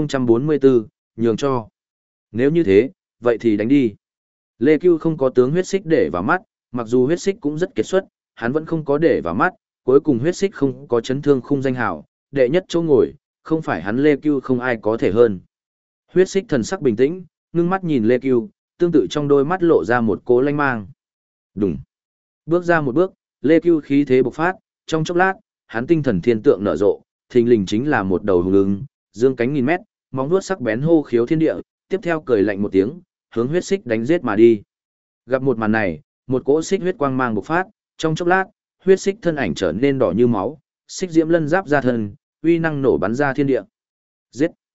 1044, nhường cho. Nếu như thế, vậy thì đánh đi. Lê Cưu không có tướng Huyết Xích để vào mắt, mặc dù Huyết Xích cũng rất kiệt xuất, hắn vẫn không có để vào mắt, cuối cùng Huyết Xích không có chấn thương khung danh hào, đệ nhất chỗ ngồi, không phải hắn Lê Cưu không ai có thể hơn. Huyết Xích thần sắc bình tĩnh, ngưng mắt nhìn Lê Cưu, tương tự trong đôi mắt lộ ra một cố lanh mang. Đùng. Bước ra một bước, Lê Cưu khí thế bộc phát, trong chốc lát, hắn tinh thần thiên tượng nở rộ, thình lình chính là một đầu hùng ưng, dương cánh nghìn mét, móng vuốt sắc bén hô khiếu thiên địa, tiếp theo cười lạnh một tiếng, hướng Huyết Xích đánh giết mà đi. Gặp một màn này, một cỗ xích huyết quang mang bộc phát, trong chốc lát, Huyết Xích thân ảnh trở nên đỏ như máu, xích diễm lân giáp ra thân, uy năng nổ bắn ra thiên địa. Giết!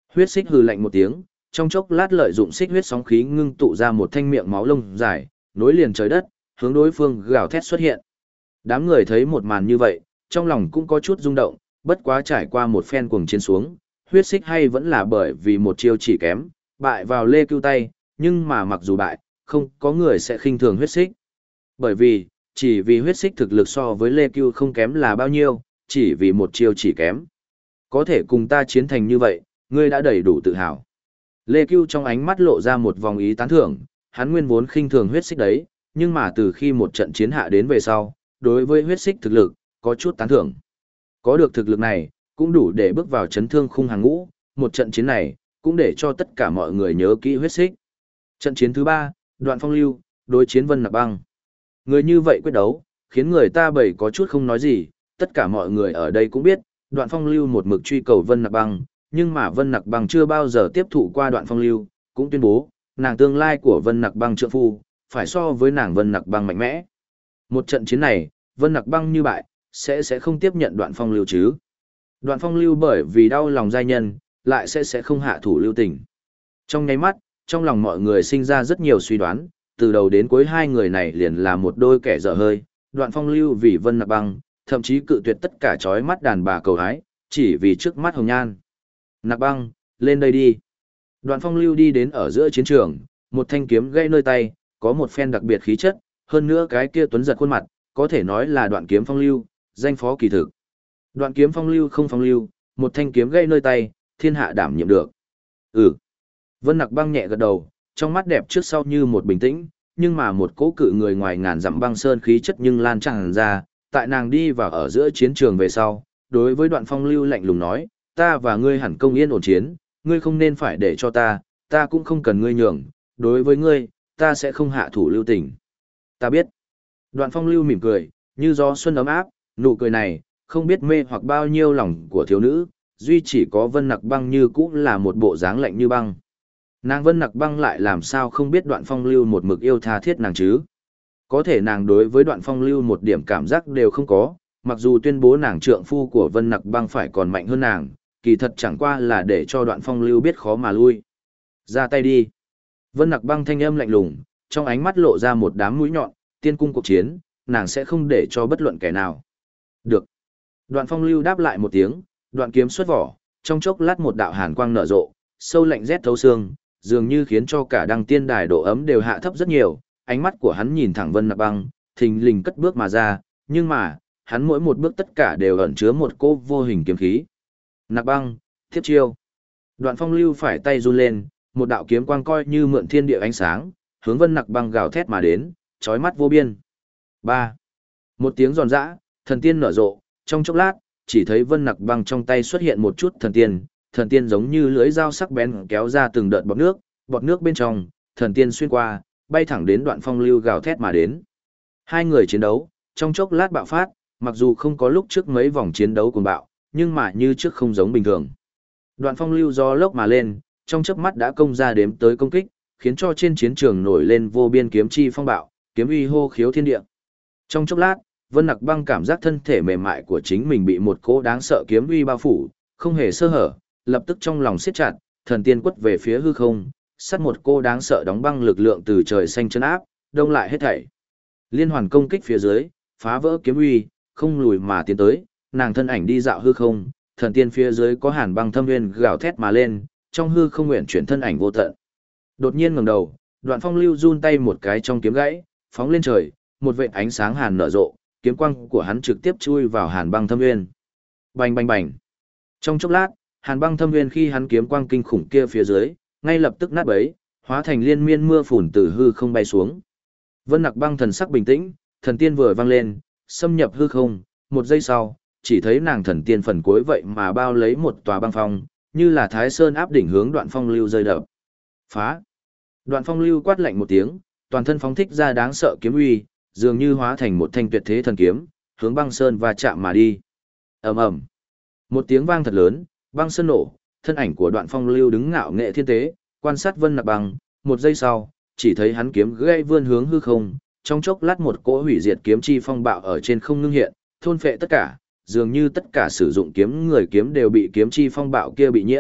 Huyết xích hừ lạnh một tiếng, trong chốc lát lợi dụng xích huyết sóng khí ngưng tụ ra một thanh miệng máu lông dài, nối liền trời đất, hướng đối phương gào thét xuất hiện. Đám người thấy một màn như vậy, trong lòng cũng có chút rung động, bất quá trải qua một phen cuồng chiến xuống, huyết xích hay vẫn là bởi vì một chiêu chỉ kém, bại vào Lê Cưu tay, nhưng mà mặc dù bại, không có người sẽ khinh thường huyết xích. Bởi vì, chỉ vì huyết xích thực lực so với Lê Cưu không kém là bao nhiêu, chỉ vì một chiêu chỉ kém. Có thể cùng ta chiến thành như vậy, ngươi đã đầy đủ tự hào. Lê Cưu trong ánh mắt lộ ra một vòng ý tán thưởng, hắn nguyên vốn khinh thường huyết xích đấy, nhưng mà từ khi một trận chiến hạ đến về sau, đối với huyết xích thực lực, có chút tán thưởng. Có được thực lực này, cũng đủ để bước vào chấn thương khung hàng ngũ, một trận chiến này, cũng để cho tất cả mọi người nhớ kỹ huyết xích. Trận chiến thứ 3, Đoạn Phong Lưu, đối chiến Vân Nặc Băng. Người như vậy quyết đấu, khiến người ta bầy có chút không nói gì, tất cả mọi người ở đây cũng biết, Đoạn Phong Lưu một mực truy cầu Vân Nặc Băng, nhưng mà Vân Nặc Băng chưa bao giờ tiếp thụ qua Đoạn Phong Lưu, cũng tuyên bố, nàng tương lai của Vân Nặc Băng trượng phu, phải so với nàng Vân Nặc Băng mạnh mẽ. Một trận chiến này, Vân Nặc Băng như bại, sẽ không tiếp nhận Đoạn Phong Lưu chứ. Đoạn Phong Lưu bởi vì đau lòng giai nhân, lại sẽ không hạ thủ lưu tình. Trong nháy mắt, trong lòng mọi người sinh ra rất nhiều suy đoán, từ đầu đến cuối hai người này liền là một đôi kẻ dở hơi. Đoạn Phong Lưu vì Vân Nặc Băng, thậm chí cự tuyệt tất cả chói mắt đàn bà cầu hái, chỉ vì trước mắt hồng nhan. Nặc Băng, lên đây đi. Đoạn Phong Lưu đi đến ở giữa chiến trường, một thanh kiếm gãy nơi tay, có một phen đặc biệt khí chất, hơn nữa cái kia tuấn giật khuôn mặt, có thể nói là Đoạn Kiếm Phong Lưu, danh phó kỳ thực. Đoạn Kiếm Phong Lưu không phong lưu, một thanh kiếm gãy nơi tay, thiên hạ đảm nhiệm được. Ừ. Vân Nặc Băng nhẹ gật đầu, trong mắt đẹp trước sau như một bình tĩnh, nhưng mà một cỗ cự người ngoài ngàn dặm băng sơn khí chất nhưng lan tràn ra, tại nàng đi vào ở giữa chiến trường về sau, đối với Đoạn Phong Lưu lạnh lùng nói, ta và ngươi hẳn công yên ổn chiến, ngươi không nên phải để cho ta cũng không cần ngươi nhường, đối với ngươi, ta sẽ không hạ thủ lưu tình. Ta biết. Đoạn Phong Lưu mỉm cười, như gió xuân ấm áp, nụ cười này, không biết mê hoặc bao nhiêu lòng của thiếu nữ, duy chỉ có Vân Nặc Băng như cũ là một bộ dáng lạnh như băng. Nàng Vân Nặc Băng lại làm sao không biết Đoạn Phong Lưu một mực yêu tha thiết nàng chứ? Có thể nàng đối với Đoạn Phong Lưu một điểm cảm giác đều không có, mặc dù tuyên bố nàng trượng phu của Vân Nặc Băng phải còn mạnh hơn nàng, kỳ thật chẳng qua là để cho Đoạn Phong Lưu biết khó mà lui. Ra tay đi. Vân Nặc Băng thanh âm lạnh lùng, trong ánh mắt lộ ra một đám mũi nhọn, tiên cung cuộc chiến, nàng sẽ không để cho bất luận kẻ nào. Được. Đoạn Phong Lưu đáp lại một tiếng, đoạn kiếm xuất vỏ, trong chốc lát một đạo hàn quang nở rộ, sâu lạnh rét thấu xương, dường như khiến cho cả đăng tiên đài độ ấm đều hạ thấp rất nhiều. Ánh mắt của hắn nhìn thẳng Vân Nặc Băng, thình lình cất bước mà ra, nhưng mà, hắn mỗi một bước tất cả đều ẩn chứa một cỗ vô hình kiếm khí. Nặc Băng, tiếp chiêu. Đoạn Phong Lưu phải tay run lên, một đạo kiếm quang coi như mượn thiên địa ánh sáng, hướng Vân Nặc Băng gào thét mà đến, chói mắt vô biên. 3. Một tiếng giòn giã, thần tiên nở rộ, trong chốc lát, chỉ thấy Vân Nặc Băng trong tay xuất hiện một chút thần tiên giống như lưỡi dao sắc bén kéo ra từng đợt bọt nước bên trong, thần tiên xuyên qua, bay thẳng đến Đoạn Phong Lưu gào thét mà đến. Hai người chiến đấu, trong chốc lát bạo phát, mặc dù không có lúc trước mấy vòng chiến đấu cuồng bạo, nhưng mà như trước không giống bình thường. Đoạn Phong Lưu gió lốc mà lên, trong chớp mắt đã công ra đếm tới công kích, khiến cho trên chiến trường nổi lên vô biên kiếm chi phong bạo, kiếm uy hô khiếu thiên địa. Trong chốc lát, Vân Nặc Băng cảm giác thân thể mềm mại của chính mình bị một cỗ đáng sợ kiếm uy bao phủ, không hề sơ hở, lập tức trong lòng siết chặt, thần tiên quất về phía hư không, sát một cô đáng sợ đóng băng lực lượng từ trời xanh chân áp, đông lại hết thảy. Liên hoàn công kích phía dưới, phá vỡ kiếm uy, không lùi mà tiến tới, nàng thân ảnh đi dạo hư không, thần tiên phía dưới có hàn băng thâm nguyên gào thét mà lên, trong hư không nguyện chuyển thân ảnh vô tận. Đột nhiên ngẩng đầu, Đoạn Phong Lưu run tay một cái trong kiếm gãy, phóng lên trời, một vệt ánh sáng hàn nở rộ, kiếm quang của hắn trực tiếp chui vào hàn băng thâm nguyên. Bành bành bành. Trong chốc lát, hàn băng thâm nguyên khi hắn kiếm quang kinh khủng kia phía dưới, ngay lập tức nát bấy, hóa thành liên miên mưa phùn từ hư không bay xuống. Vân Nặc Băng thần sắc bình tĩnh, thần tiên vừa vang lên, xâm nhập hư không, một giây sau, chỉ thấy nàng thần tiên phần cuối vậy mà bao lấy một tòa băng phong, như là Thái Sơn áp đỉnh hướng Đoạn Phong Lưu rơi đập. Phá! Đoạn Phong Lưu quát lạnh một tiếng, toàn thân phóng thích ra đáng sợ kiếm uy, dường như hóa thành một thanh tuyệt thế thần kiếm, hướng băng sơn và chạm mà đi. Ầm ầm! Một tiếng vang thật lớn, băng sơn nổ, thân ảnh của Đoạn Phong Lưu đứng ngạo nghệ thiên tế, quan sát Vân Nặc Băng, một giây sau, chỉ thấy hắn kiếm gãy vươn hướng hư không, trong chốc lát một cỗ hủy diệt kiếm chi phong bạo ở trên không ngưng hiện, thôn phệ tất cả, dường như tất cả sử dụng kiếm người kiếm đều bị kiếm chi phong bạo kia bị nhiễm,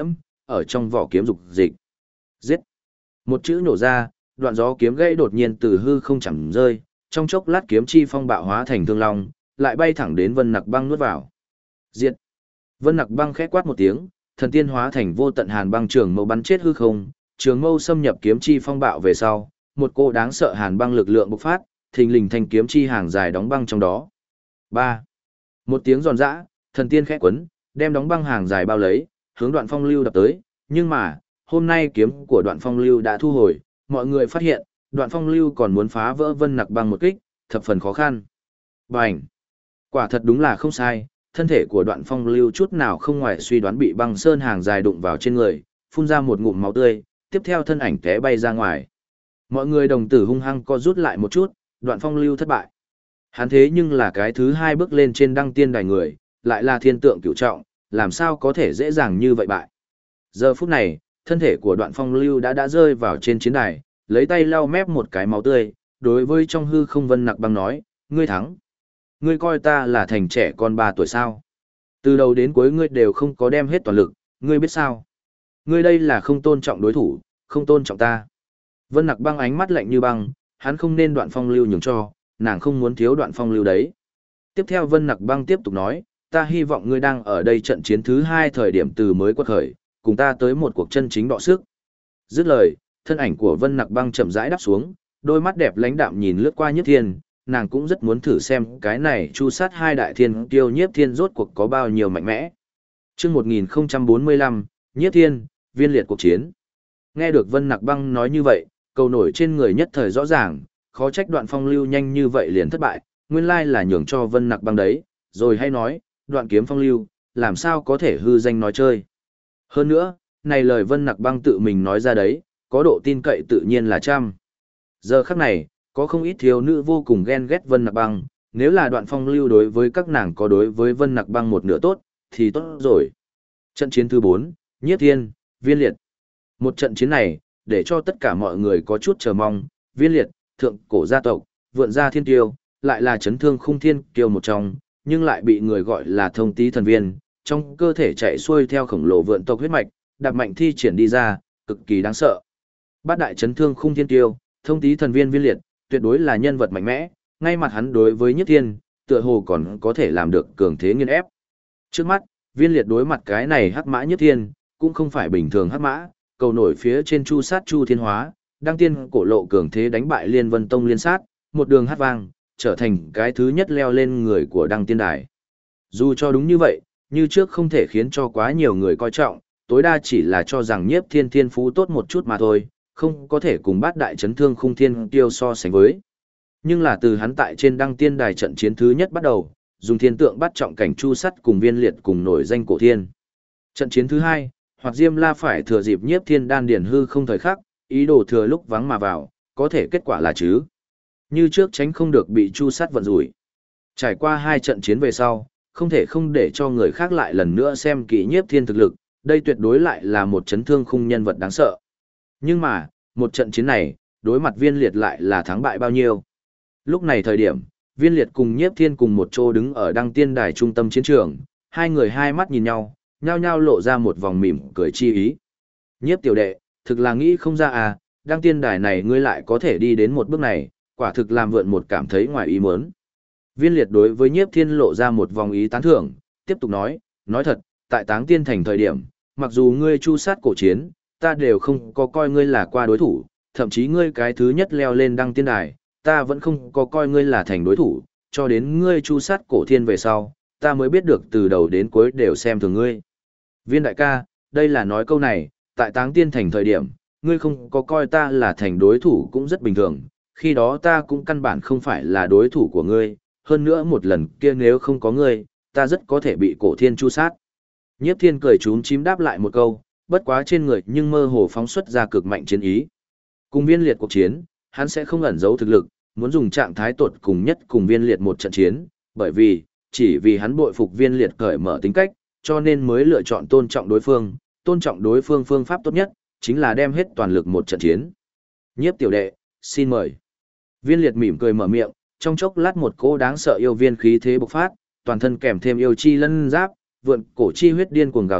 ở trong vỏ kiếm dục dịch. Giết! Một chữ nổ ra, đoạn gió kiếm gãy đột nhiên từ hư không chẳng rơi, trong chốc lát kiếm chi phong bạo hóa thành thương long, lại bay thẳng đến Vân Nặc Băng nuốt vào. Diệt! Vân Nặc Băng khẽ quát một tiếng, thần tiên hóa thành vô tận hàn băng trường mâu bắn chết hư không, trường mâu xâm nhập kiếm chi phong bạo về sau, một cô đáng sợ hàn băng lực lượng bộc phát, thình lình thanh kiếm chi hàng dài đóng băng trong đó. 3. Một tiếng giòn giã, thần tiên khẽ quấn, đem đóng băng hàng dài bao lấy, hướng Đoạn Phong Lưu đập tới, nhưng mà, hôm nay kiếm của Đoạn Phong Lưu đã thu hồi, mọi người phát hiện, Đoạn Phong Lưu còn muốn phá vỡ Vân Nặc Băng một kích, thập phần khó khăn. Bành! Quả thật đúng là không sai, thân thể của Đoạn Phong Lưu chút nào không ngoài suy đoán bị băng sơn hàng dài đụng vào trên người, phun ra một ngụm máu tươi, tiếp theo thân ảnh té bay ra ngoài. Mọi người đồng tử hung hăng co rút lại một chút, Đoạn Phong Lưu thất bại. Hắn thế nhưng là cái thứ hai bước lên trên đăng tiên đài người, lại là thiên tượng cửu trọng, làm sao có thể dễ dàng như vậy bại. Giờ phút này, thân thể của Đoạn Phong Lưu đã rơi vào trên chiến đài, lấy tay lau mép một cái máu tươi, đối với trong hư không Vân Nặc Băng nói, ngươi thắng. Ngươi coi ta là thành trẻ con 3 tuổi sao? Từ đầu đến cuối ngươi đều không có đem hết toàn lực, ngươi biết sao? Ngươi đây là không tôn trọng đối thủ, không tôn trọng ta. Vân Nặc Băng ánh mắt lạnh như băng, hắn không nên Đoạn Phong Lưu nhường cho, nàng không muốn thiếu Đoạn Phong Lưu đấy. Tiếp theo Vân Nặc Băng tiếp tục nói, ta hy vọng ngươi đang ở đây trận chiến thứ 2 thời điểm từ mới quật khởi, cùng ta tới một cuộc chân chính đọ sức. Dứt lời, thân ảnh của Vân Nặc Băng chậm rãi đáp xuống, đôi mắt đẹp lãnh đạm nhìn lướt qua Nhiếp Thiên, nàng cũng rất muốn thử xem cái này chu sát 2 đại thiên kiêu Nhiếp Thiên rốt cuộc có bao nhiêu mạnh mẽ. Chương 1045, Nhiếp Thiên, viên liệt cuộc chiến. Nghe được Vân Nặc Băng nói như vậy, cầu nổi trên người nhất thời rõ ràng, khó trách Đoạn Phong Lưu nhanh như vậy liền thất bại, nguyên lai là nhường cho Vân Nặc Băng đấy, rồi hay nói, Đoạn Kiếm Phong Lưu, làm sao có thể hư danh nói chơi. Hơn nữa, này lời Vân Nặc Băng tự mình nói ra đấy, có độ tin cậy tự nhiên là trăm. Giờ khắc này, có không ít thiếu nữ vô cùng ghen ghét Vân Nặc Băng, nếu là Đoạn Phong Lưu đối với các nàng có đối với Vân Nặc Băng một nửa tốt, thì tốt rồi. Trận chiến thứ 4, Nhiếp Thiên, Viên Liệt. Một trận chiến này, để cho tất cả mọi người có chút chờ mong, Viên Liệt, thượng cổ gia tộc, vượn gia thiên tiêu, lại là chấn thương khung thiên kiêu một trong, nhưng lại bị người gọi là thông tí thần viên, trong cơ thể chạy xuôi theo khổng lồ vượn tộc huyết mạch, đạp mạnh thi triển đi ra, cực kỳ đáng sợ. Bát đại chấn thương khung thiên kiêu, thông tí thần viên Viên Liệt, tuyệt đối là nhân vật mạnh mẽ, ngay mặt hắn đối với Nhiếp Thiên, tựa hồ còn có thể làm được cường thế nghiên ép. Trước mắt, Viên Liệt đối mặt cái này hắc mã Nhiếp Thiên, cũng không phải bình thường hắc mã, cầu nổi phía trên chu sát chu thiên hóa, đăng tiên cổ lộ cường thế đánh bại Liên Vân Tông liên sát, một đường hát vang, trở thành cái thứ nhất leo lên người của đăng tiên đài. Dù cho đúng như vậy, như trước không thể khiến cho quá nhiều người coi trọng, tối đa chỉ là cho rằng Nhiếp Thiên thiên phú tốt một chút mà thôi, không có thể cùng bát đại chấn thương khung thiên tiêu so sánh với. Nhưng là từ hắn tại trên đăng tiên đài trận chiến thứ nhất bắt đầu, dùng thiên tượng bắt trọng cảnh chu sắt cùng Viên Liệt cùng nổi danh cổ thiên. Trận chiến thứ 2, Hoặc Diêm La phải thừa dịp Nhiếp Thiên đan điển hư không thời khắc, ý đồ thừa lúc vắng mà vào, có thể kết quả là chứ. Như trước tránh không được bị chu sát vận rủi. Trải qua 2 trận chiến về sau, không thể không để cho người khác lại lần nữa xem kỹ Nhiếp Thiên thực lực, đây tuyệt đối lại là một chấn thương khung nhân vật đáng sợ. Nhưng mà, một trận chiến này, đối mặt Viên Liệt lại là thắng bại bao nhiêu. Lúc này thời điểm, Viên Liệt cùng Nhiếp Thiên cùng một chỗ đứng ở đăng tiên đài trung tâm chiến trường, hai người hai mắt nhìn nhau, nhao nhao lộ ra một vòng mỉm cười chi ý. Nhiếp tiểu đệ, thực là nghĩ không ra à, đăng tiên đài này ngươi lại có thể đi đến một bước này, quả thực làm vượn một cảm thấy ngoài ý muốn. Viên Liệt đối với Nhiếp Thiên lộ ra một vòng ý tán thưởng, tiếp tục nói thật, tại Táng Tiên Thành thời điểm, mặc dù ngươi chu sát cổ chiến, ta đều không có coi ngươi là qua đối thủ, thậm chí ngươi cái thứ nhất leo lên đăng tiên đài, ta vẫn không có coi ngươi là thành đối thủ, cho đến ngươi chu sát cổ thiên về sau, ta mới biết được từ đầu đến cuối đều xem thường ngươi. Viên đại ca, đây là nói câu này, tại Táng Tiên Thành thời điểm, ngươi không có coi ta là thành đối thủ cũng rất bình thường, khi đó ta cũng căn bản không phải là đối thủ của ngươi, hơn nữa một lần kia nếu không có ngươi, ta rất có thể bị cổ thiên chu sát. Nhiếp Thiên cười chúm chím đáp lại một câu, bất quá trên người nhưng mơ hồ phóng xuất ra cực mạnh chiến ý. Cùng Viên Liệt cuộc chiến, hắn sẽ không ẩn giấu thực lực, muốn dùng trạng thái tột cùng nhất cùng Viên Liệt một trận chiến, bởi vì, chỉ vì hắn bội phục Viên Liệt cởi mở tính cách, cho nên mới lựa chọn tôn trọng đối phương phương pháp tốt nhất, chính là đem hết toàn lực một trận chiến. Nhiếp tiểu đệ, xin mời. Viên Liệt mỉm cười mở miệng, trong chốc lát một cỗ đáng sợ yêu viên khí thế bộc phát, toàn thân kèm thêm yêu chi lân giáp, vượn cổ chi huyết điên cuồng gào thét,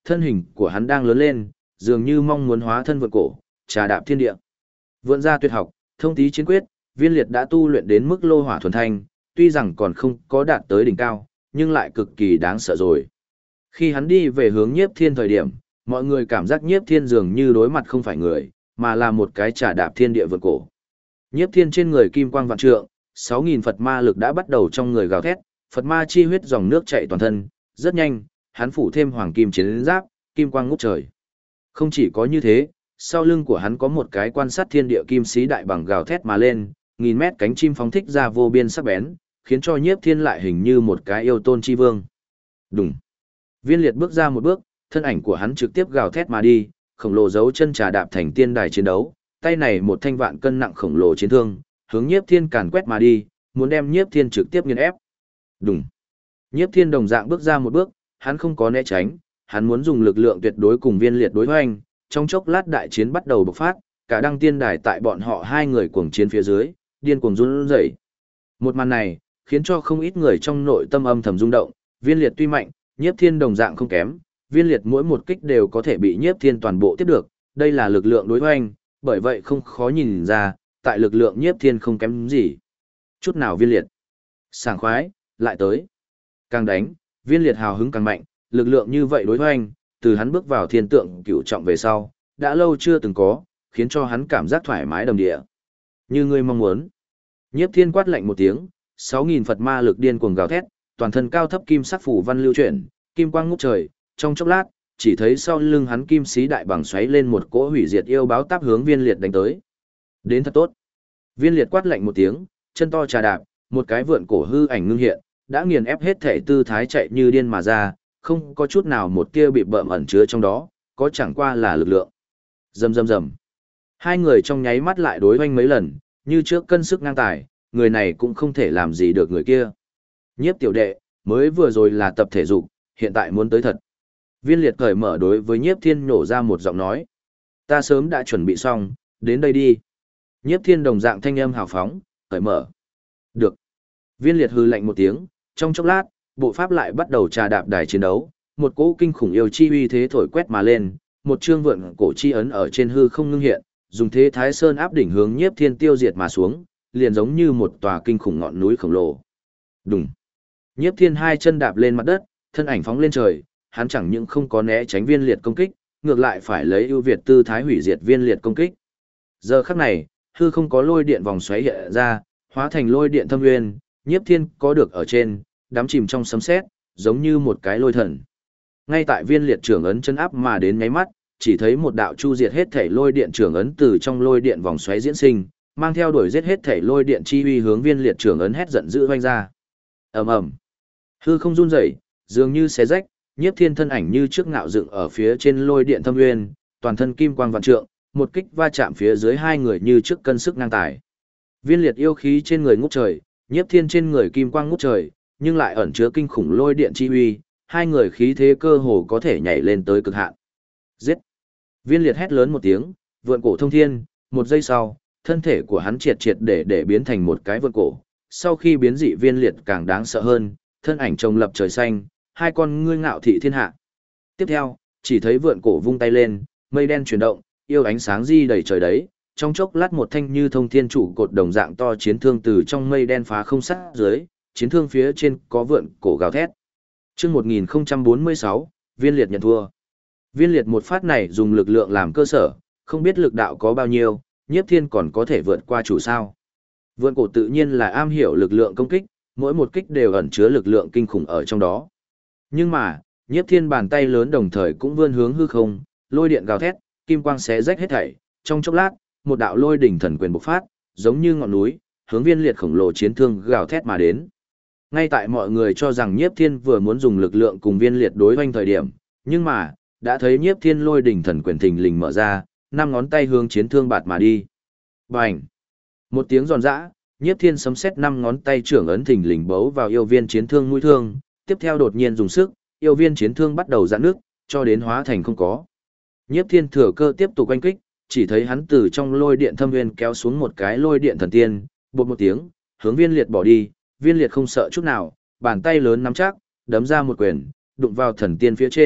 thân hình của hắn đang lớn lên, dường như mong muốn hóa thân vượn cổ, trà đạp thiên địa. Vượn gia tuyệt học, thông tí chiến quyết, Viên Liệt đã tu luyện đến mức lô hỏa thuần thanh, tuy rằng còn không có đạt tới đỉnh cao, nhưng lại cực kỳ đáng sợ rồi. Khi hắn đi về hướng Nhiếp Thiên thời điểm, mọi người cảm giác Nhiếp Thiên dường như đối mặt không phải người, mà là một cái trà đạp thiên địa vượn cổ. Nhiếp Thiên trên người kim quang vạn trượng, 6.000 Phật ma lực đã bắt đầu trong người gào thét, Phật ma chi huyết dòng nước chảy toàn thân, rất nhanh, hắn phủ thêm hoàng kim chiến giáp, kim quang ngút trời. Không chỉ có như thế, sau lưng của hắn có một cái quan sát thiên địa kim sĩ đại bằng gào thét mà lên, nghìn mét cánh chim phóng thích ra vô biên sắc bén, khiến cho Nhiếp Thiên lại hình như một cái yêu tôn chi vương. Đùng. Viên Liệt bước ra một bước, thân ảnh của hắn trực tiếp gào thét mà đi, khổng lồ dấu chân trà đạp thành tiên đài chiến đấu, tay này một thanh vạn cân nặng khổng lồ chiến thương, hướng Nhiếp Thiên càn quét mà đi, muốn đem Nhiếp Thiên trực tiếp nghiền ép. Đùng. Nhiếp Thiên đồng dạng bước ra một bước, hắn không có né tránh, hắn muốn dùng lực lượng tuyệt đối cùng Viên Liệt đối hoành, trong chốc lát đại chiến bắt đầu bộc phát, cả đăng tiên đài tại bọn họ hai người cuồng chiến phía dưới, điên cuồng run rẩy. Một màn này, khiến cho không ít người trong nội tâm âm thầm rung động, Viên Liệt tuy mạnh, Nhiếp Thiên đồng dạng không kém, Viên Liệt mỗi một kích đều có thể bị Nhiếp Thiên toàn bộ tiếp được, đây là lực lượng đối hoành, bởi vậy không khó nhìn ra, tại lực lượng Nhiếp Thiên không kém gì. Chút nào Viên Liệt. Sảng khoái, lại tới. Càng đánh, Viên Liệt hào hứng càng mạnh, lực lượng như vậy đối hoành, từ hắn bước vào thiên tượng cửu trọng về sau, đã lâu chưa từng có, khiến cho hắn cảm giác thoải mái đầm địa. Như ngươi mong muốn. Nhiếp Thiên quát lạnh một tiếng, 6.000 Phật ma lực điên cuồng gào thét, toàn thân cao thấp kim sắc phủ văn lưu chuyển, kim quang ngút trời, trong chốc lát, chỉ thấy sau lưng hắn kim sĩ đại bằng xoáy lên một cỗ hủy diệt yêu báo táp hướng Viên Liệt đánh tới. Đến thật tốt. Viên Liệt quát lạnh một tiếng, chân to trà đạp, một cái vượn cổ hư ảnh ngưng hiện, đã nghiền ép hết thể tư thái chạy như điên mà ra, không có chút nào một tia bị bợm ẩn chứa trong đó, có chẳng qua là lực lượng. Rầm rầm rầm. Hai người trong nháy mắt lại đối hoanh mấy lần, như trước cân sức ngang tài, người này cũng không thể làm gì được người kia. Nhiếp tiểu đệ, mới vừa rồi là tập thể dục, hiện tại muốn tới thật. Viên Liệt cởi mở đối với Nhiếp Thiên nhổ ra một giọng nói. Ta sớm đã chuẩn bị xong, đến đây đi. Nhiếp Thiên đồng dạng thanh âm hào phóng, cởi mở. Được. Viên Liệt hừ lạnh một tiếng, trong chốc lát, bộ pháp lại bắt đầu trà đạp đài chiến đấu, một cỗ kinh khủng yêu chi uy thế thổi quét mà lên, một chương vượn cổ chi ấn ở trên hư không ngưng hiện, dùng thế Thái Sơn áp đỉnh hướng Nhiếp Thiên tiêu diệt mà xuống, liền giống như một tòa kinh khủng ngọn núi khổng lồ. Đùng. Nhiếp Thiên hai chân đạp lên mặt đất, thân ảnh phóng lên trời, hắn chẳng những không có né tránh Viên Liệt công kích, ngược lại phải lấy ưu việt tư thái hủy diệt Viên Liệt công kích. Giờ khắc này, hư không có lôi điện vòng xoáy hiện ra, hóa thành lôi điện thâm nguyên, Nhiếp Thiên có được ở trên, đắm chìm trong sấm sét, giống như một cái lôi thần. Ngay tại Viên Liệt trưởng ấn chân áp mà đến nháy mắt, chỉ thấy một đạo chu diệt hết thể lôi điện trưởng ấn từ trong lôi điện vòng xoáy diễn sinh, mang theo đuổi giết hết thể lôi điện chi uy hướng Viên Liệt trưởng ấn hét giận dữ vang ra. Ầm ầm. Hư không run rẩy, dường như xé rách, Nhiếp Thiên thân ảnh như trước ngạo dựng ở phía trên lôi điện thâm nguyên, toàn thân kim quang vạn trượng, một kích va chạm phía dưới hai người như trước cân sức ngang tài. Viên Liệt yêu khí trên người ngút trời, Nhiếp Thiên trên người kim quang ngút trời, nhưng lại ẩn chứa kinh khủng lôi điện chi uy, hai người khí thế cơ hồ có thể nhảy lên tới cực hạn. Giết! Viên Liệt hét lớn một tiếng, vượn cổ thông thiên, một giây sau, thân thể của hắn triệt triệt để biến thành một cái vượn cổ. Sau khi biến dị Viên Liệt càng đáng sợ hơn, thân ảnh trông lập trời xanh, hai con ngươi ngạo thị thiên hạ. Tiếp theo, chỉ thấy vượn cổ vung tay lên, mây đen chuyển động, yêu ánh sáng di đầy trời đấy, trong chốc lát một thanh như thông thiên trụ cột đồng dạng to chiến thương từ trong mây đen phá không sát dưới, chiến thương phía trên có vượn cổ gào thét. Chương 1046, Viên Liệt nhận thua. Viên Liệt một phát này dùng lực lượng làm cơ sở, không biết lực đạo có bao nhiêu, Nhiếp Thiên còn có thể vượt qua chủ sao. Vượn cổ tự nhiên là am hiểu lực lượng công kích, mỗi một kích đều ẩn chứa lực lượng kinh khủng ở trong đó. Nhưng mà, Nhiếp Thiên bàn tay lớn đồng thời cũng vươn hướng hư không, lôi điện gào thét, kim quang xé rách hết thảy, trong chốc lát, một đạo lôi đỉnh thần quyền bộc phát, giống như ngọn núi, hướng Viên Liệt khổng lồ chiến thương gào thét mà đến. Ngay tại mọi người cho rằng Nhiếp Thiên vừa muốn dùng lực lượng cùng Viên Liệt đối hoành thời điểm, nhưng mà, đã thấy Nhiếp Thiên lôi đỉnh thần quyền thình lình mở ra, năm ngón tay hướng chiến thương bạt mà đi. Bành! Một tiếng giòn giã, Nhiếp Thiên sấm sét năm ngón tay trưởng ấn thình lình bấu vào yêu viên chiến thương mũi thương, tiếp theo đột nhiên dùng sức, yêu viên chiến thương bắt đầu giãn nước, cho đến hóa thành không có. Nhiếp Thiên thừa cơ tiếp tục oanh kích, chỉ thấy hắn từ trong lôi điện thâm nguyên kéo xuống một cái lôi điện thần tiên, bột một tiếng, hướng Viên Liệt bỏ đi, Viên Liệt không sợ chút nào, bàn tay lớn nắm chắc, đấm ra một quyền, đụng vào thần tiên phía trên,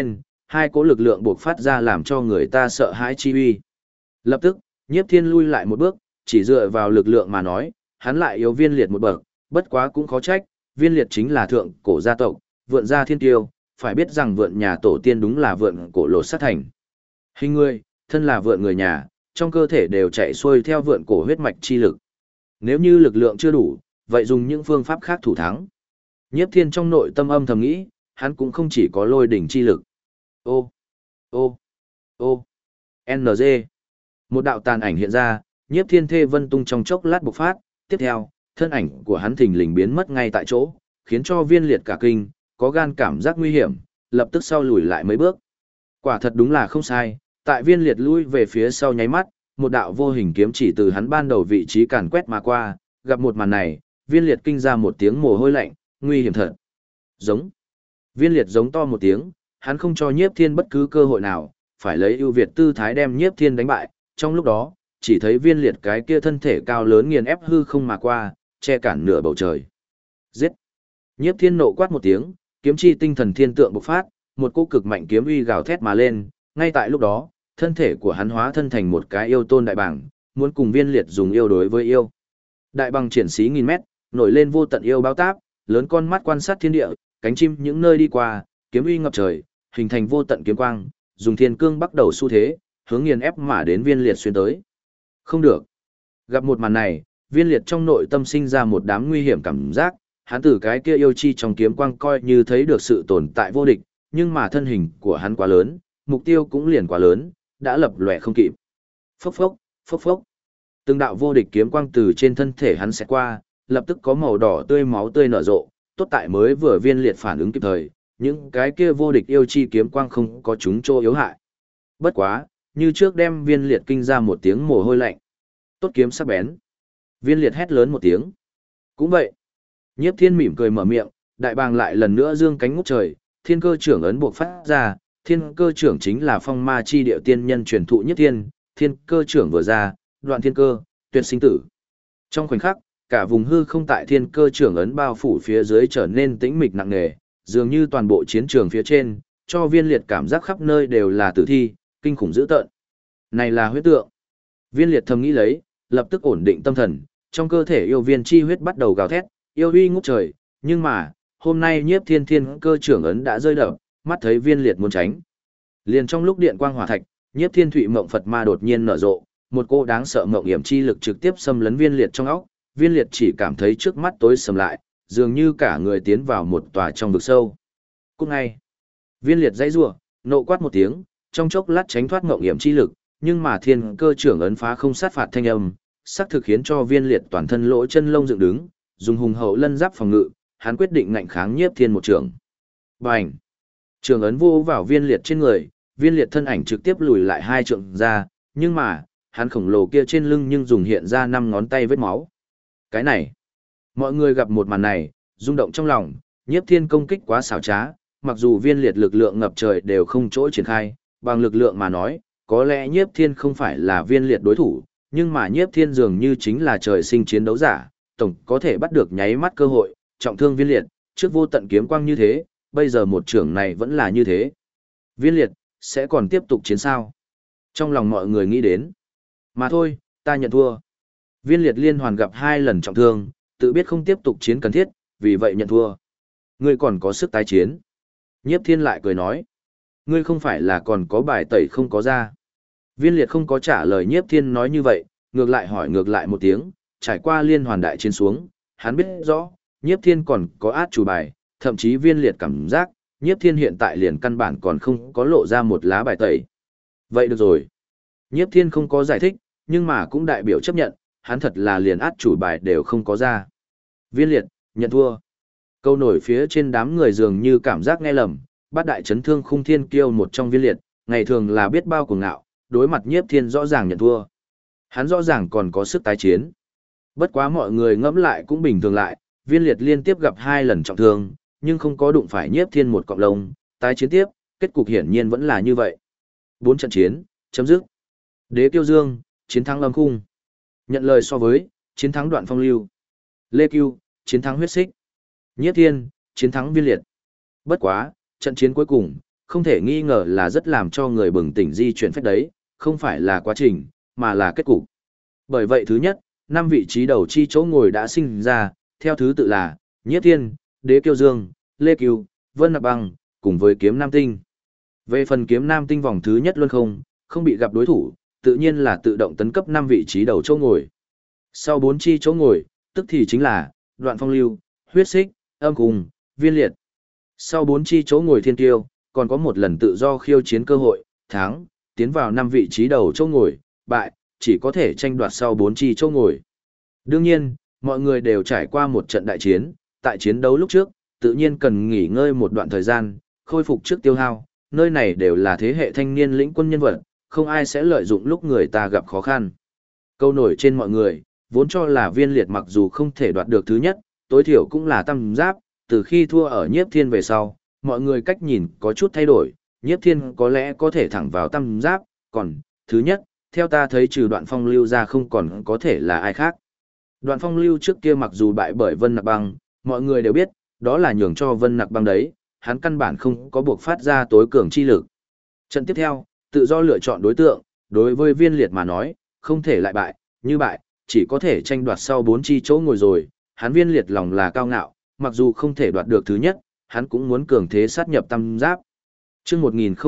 hai cỗ lực lượng buộc phát ra làm cho người ta sợ hãi chi uy. Lập tức, Nhiếp Thiên lui lại một bước, chỉ dựa vào lực lượng mà nói, hắn lại yếu Viên Liệt một bậc, bất quá cũng khó trách, Viên Liệt chính là thượng cổ gia tộc, vượn gia thiên tiêu, phải biết rằng vượn nhà tổ tiên đúng là vượn cổ lột sát thành. Hình người, thân là vượn người nhà, trong cơ thể đều chạy xuôi theo vượn cổ huyết mạch chi lực. Nếu như lực lượng chưa đủ, vậy dùng những phương pháp khác thủ thắng. Nhiếp Thiên trong nội tâm âm thầm nghĩ, hắn cũng không chỉ có lôi đỉnh chi lực. Ô, ô, ô, NG. Một đạo tàn ảnh hiện ra, Nhiếp Thiên thê vân tung trong chốc lát bộc phát, tiếp theo, thân ảnh của hắn thình lình biến mất ngay tại chỗ, khiến cho Viên Liệt cả kinh, có gan cảm giác nguy hiểm, lập tức sau lùi lại mấy bước. Quả thật đúng là không sai, tại Viên Liệt lui về phía sau nháy mắt, một đạo vô hình kiếm chỉ từ hắn ban đầu vị trí càn quét mà qua, gặp một màn này, Viên Liệt kinh ra một tiếng mồ hôi lạnh, nguy hiểm thật. Giống. Viên Liệt giống to một tiếng, hắn không cho Nhiếp Thiên bất cứ cơ hội nào, phải lấy ưu việt tư thái đem Nhiếp Thiên đánh bại, trong lúc đó, chỉ thấy Viên Liệt cái kia thân thể cao lớn nghiền ép hư không mà qua, che cản nửa bầu trời. Giết! Nhiếp Thiên nộ quát một tiếng, kiếm chi tinh thần thiên tượng bộc phát, một cỗ cực mạnh kiếm uy gào thét mà lên, ngay tại lúc đó, thân thể của hắn hóa thân thành một cái yêu tôn đại bàng, muốn cùng Viên Liệt dùng yêu đối với yêu. Đại bàng triển xí nghìn mét, nổi lên vô tận yêu báo táp, lớn con mắt quan sát thiên địa, cánh chim những nơi đi qua, kiếm uy ngập trời, hình thành vô tận kiếm quang, dùng thiên cương bắt đầu xu thế, hướng nghiền ép mà đến Viên Liệt xuyên tới. Không được. Gặp một màn này, Viên Liệt trong nội tâm sinh ra một đám nguy hiểm cảm giác, hắn từ cái kia yêu chi trong kiếm quang coi như thấy được sự tồn tại vô địch, nhưng mà thân hình của hắn quá lớn, mục tiêu cũng liền quá lớn, đã lập lòe không kịp. Phốc phốc, phốc phốc. Từng đạo vô địch kiếm quang từ trên thân thể hắn sẽ qua, lập tức có màu đỏ tươi máu tươi nở rộ, tốt tại mới vừa Viên Liệt phản ứng kịp thời, những cái kia vô địch yêu chi kiếm quang không có chúng chỗ yếu hại. Bất quá, như trước đem Viên Liệt kinh ra một tiếng mồ hôi lạnh. Tốt kiếm sắc bén. Viên Liệt hét lớn một tiếng. Cũng vậy. Nhiếp Thiên mỉm cười mở miệng, đại bàng lại lần nữa dương cánh ngút trời, thiên cơ trưởng ấn buộc phát ra, thiên cơ trưởng chính là phong ma chi điệu tiên nhân truyền thụ Nhiếp Thiên, thiên cơ trưởng vừa ra, đoạn thiên cơ, tuyệt sinh tử. Trong khoảnh khắc, cả vùng hư không tại thiên cơ trưởng ấn bao phủ phía dưới trở nên tĩnh mịch nặng nề, dường như toàn bộ chiến trường phía trên, cho Viên Liệt cảm giác khắp nơi đều là tử thi, kinh khủng dữ tợn. Này là huyết tượng. Viên Liệt thầm nghĩ lấy, lập tức ổn định tâm thần, trong cơ thể yêu viên chi huyết bắt đầu gào thét, yêu uy ngút trời, nhưng mà, hôm nay Nhiếp Thiên thiên cơ trưởng ấn đã rơi đập, mắt thấy Viên Liệt muốn tránh. Liền trong lúc điện quang hỏa thạch, Nhiếp Thiên Thụy Mộng Phật Ma đột nhiên nở rộ, một cô đáng sợ mộng hiểm chi lực trực tiếp xâm lấn Viên Liệt trong óc, Viên Liệt chỉ cảm thấy trước mắt tối sầm lại, dường như cả người tiến vào một tòa trong vực sâu. Cút ngay. Viên Liệt dãy rủa, nộ quát một tiếng, trong chốc lát tránh thoát mộng hiểm chi lực, nhưng mà thiên cơ trưởng ấn phá không sát phạt thanh âm, sắc thực khiến cho Viên Liệt toàn thân lỗ chân lông dựng đứng, dùng hùng hậu lân giáp phòng ngự, hắn quyết định ngạnh kháng Nhiếp Thiên một trường. Bành! Trường ấn vô vào Viên Liệt trên người, Viên Liệt thân ảnh trực tiếp lùi lại 2 trượng ra, nhưng mà, hắn khổng lồ kia trên lưng nhưng dùng hiện ra 5 ngón tay vết máu. Cái này! Mọi người gặp một màn này, rung động trong lòng, Nhiếp Thiên công kích quá xảo trá, mặc dù Viên Liệt lực lượng ngập trời đều không chỗ triển khai, bằng lực lượng mà nói, có lẽ Nhiếp Thiên không phải là Viên Liệt đối thủ, nhưng mà Nhiếp Thiên dường như chính là trời sinh chiến đấu giả, tổng có thể bắt được nháy mắt cơ hội, trọng thương Viên Liệt, trước vô tận kiếm quang như thế, bây giờ một trưởng này vẫn là như thế. Viên Liệt, sẽ còn tiếp tục chiến sao? Trong lòng mọi người nghĩ đến. Mà thôi, ta nhận thua. Viên Liệt liên hoàn gặp 2 lần trọng thương, tự biết không tiếp tục chiến cần thiết, vì vậy nhận thua. Ngươi còn có sức tái chiến. Nhiếp Thiên lại cười nói. Ngươi không phải là còn có bài tẩy không có ra. Viên Liệt không có trả lời Nhiếp Thiên nói như vậy, ngược lại hỏi ngược lại một tiếng, trải qua liên hoàn đại chiến xuống, hắn biết rõ, Nhiếp Thiên còn có át chủ bài, thậm chí Viên Liệt cảm giác, Nhiếp Thiên hiện tại liền căn bản còn không có lộ ra một lá bài tẩy. Vậy được rồi. Nhiếp Thiên không có giải thích, nhưng mà cũng đại biểu chấp nhận, hắn thật là liền át chủ bài đều không có ra. Viên Liệt, nhận thua. Câu nổi phía trên đám người dường như cảm giác nghe lầm, bát đại chấn thương khung thiên kiêu một trong Viên Liệt, ngày thường là biết bao cuồng ngạo, đối mặt Nhiếp Thiên rõ ràng nhận thua. Hắn rõ ràng còn có sức tái chiến. Bất quá mọi người ngẫm lại cũng bình thường lại, Viên Liệt liên tiếp gặp 2 lần trọng thương, nhưng không có đụng phải Nhiếp Thiên một cọng lông, tái chiến tiếp, kết cục hiển nhiên vẫn là như vậy. 4 trận chiến, chấm dứt. Đế Kiêu Dương, chiến thắng Lâm Khung. Nhận lời so với, chiến thắng Đoạn Phong Lưu. Lê Cưu, chiến thắng Huyết Xích. Nhiếp Thiên, chiến thắng Viên Liệt. Bất quá, trận chiến cuối cùng, không thể nghi ngờ là rất làm cho người bừng tỉnh di chuyển phách đấy, không phải là quá trình, mà là kết cục. Bởi vậy thứ nhất, 5 vị trí đầu chi chỗ ngồi đã sinh ra, theo thứ tự là Nhiếp Thiên, Đế Kiêu Dương, Lê Cửu, Vân Nặc Băng, cùng với Kiếm Nam Tinh. Về phần Kiếm Nam Tinh vòng thứ nhất luôn không bị gặp đối thủ, tự nhiên là tự động tấn cấp 5 vị trí đầu chỗ ngồi. Sau 4 chi chỗ ngồi, tức thì chính là Đoạn Phong Lưu, Huyết Xích, Âm Cùng, Viên Liệt. Sau 4 chi chỗ ngồi thiên tiêu, còn có một lần tự do khiêu chiến cơ hội, thắng, tiến vào 5 vị trí đầu chỗ ngồi, bại, chỉ có thể tranh đoạt sau 4 chi chỗ ngồi. Đương nhiên, mọi người đều trải qua một trận đại chiến, tại chiến đấu lúc trước, tự nhiên cần nghỉ ngơi một đoạn thời gian, khôi phục trước tiêu hao, nơi này đều là thế hệ thanh niên lĩnh quân nhân vật, không ai sẽ lợi dụng lúc người ta gặp khó khăn. Câu nổi trên mọi người, vốn cho là Viên Liệt mặc dù không thể đoạt được thứ nhất, tối thiểu cũng là tam giáp, từ khi thua ở Nhiếp Thiên về sau, mọi người cách nhìn có chút thay đổi, Nhiếp Thiên có lẽ có thể thẳng vào tam giáp, còn, thứ nhất, theo ta thấy trừ Đoạn Phong Lưu ra không còn có thể là ai khác. Đoạn Phong Lưu trước kia mặc dù bại bởi Vân Nặc Băng, mọi người đều biết, đó là nhường cho Vân Nặc Băng đấy, hắn căn bản không có buộc phát ra tối cường chi lực. Trận tiếp theo, tự do lựa chọn đối tượng, đối với Viên Liệt mà nói, không thể lại bại, như bại, chỉ có thể tranh đoạt sau 4 chi chỗ ngồi rồi, hắn Viên Liệt lòng là cao ngạo, mặc dù không thể đoạt được thứ nhất, hắn cũng muốn cường thế sát nhập tam giáp. Chương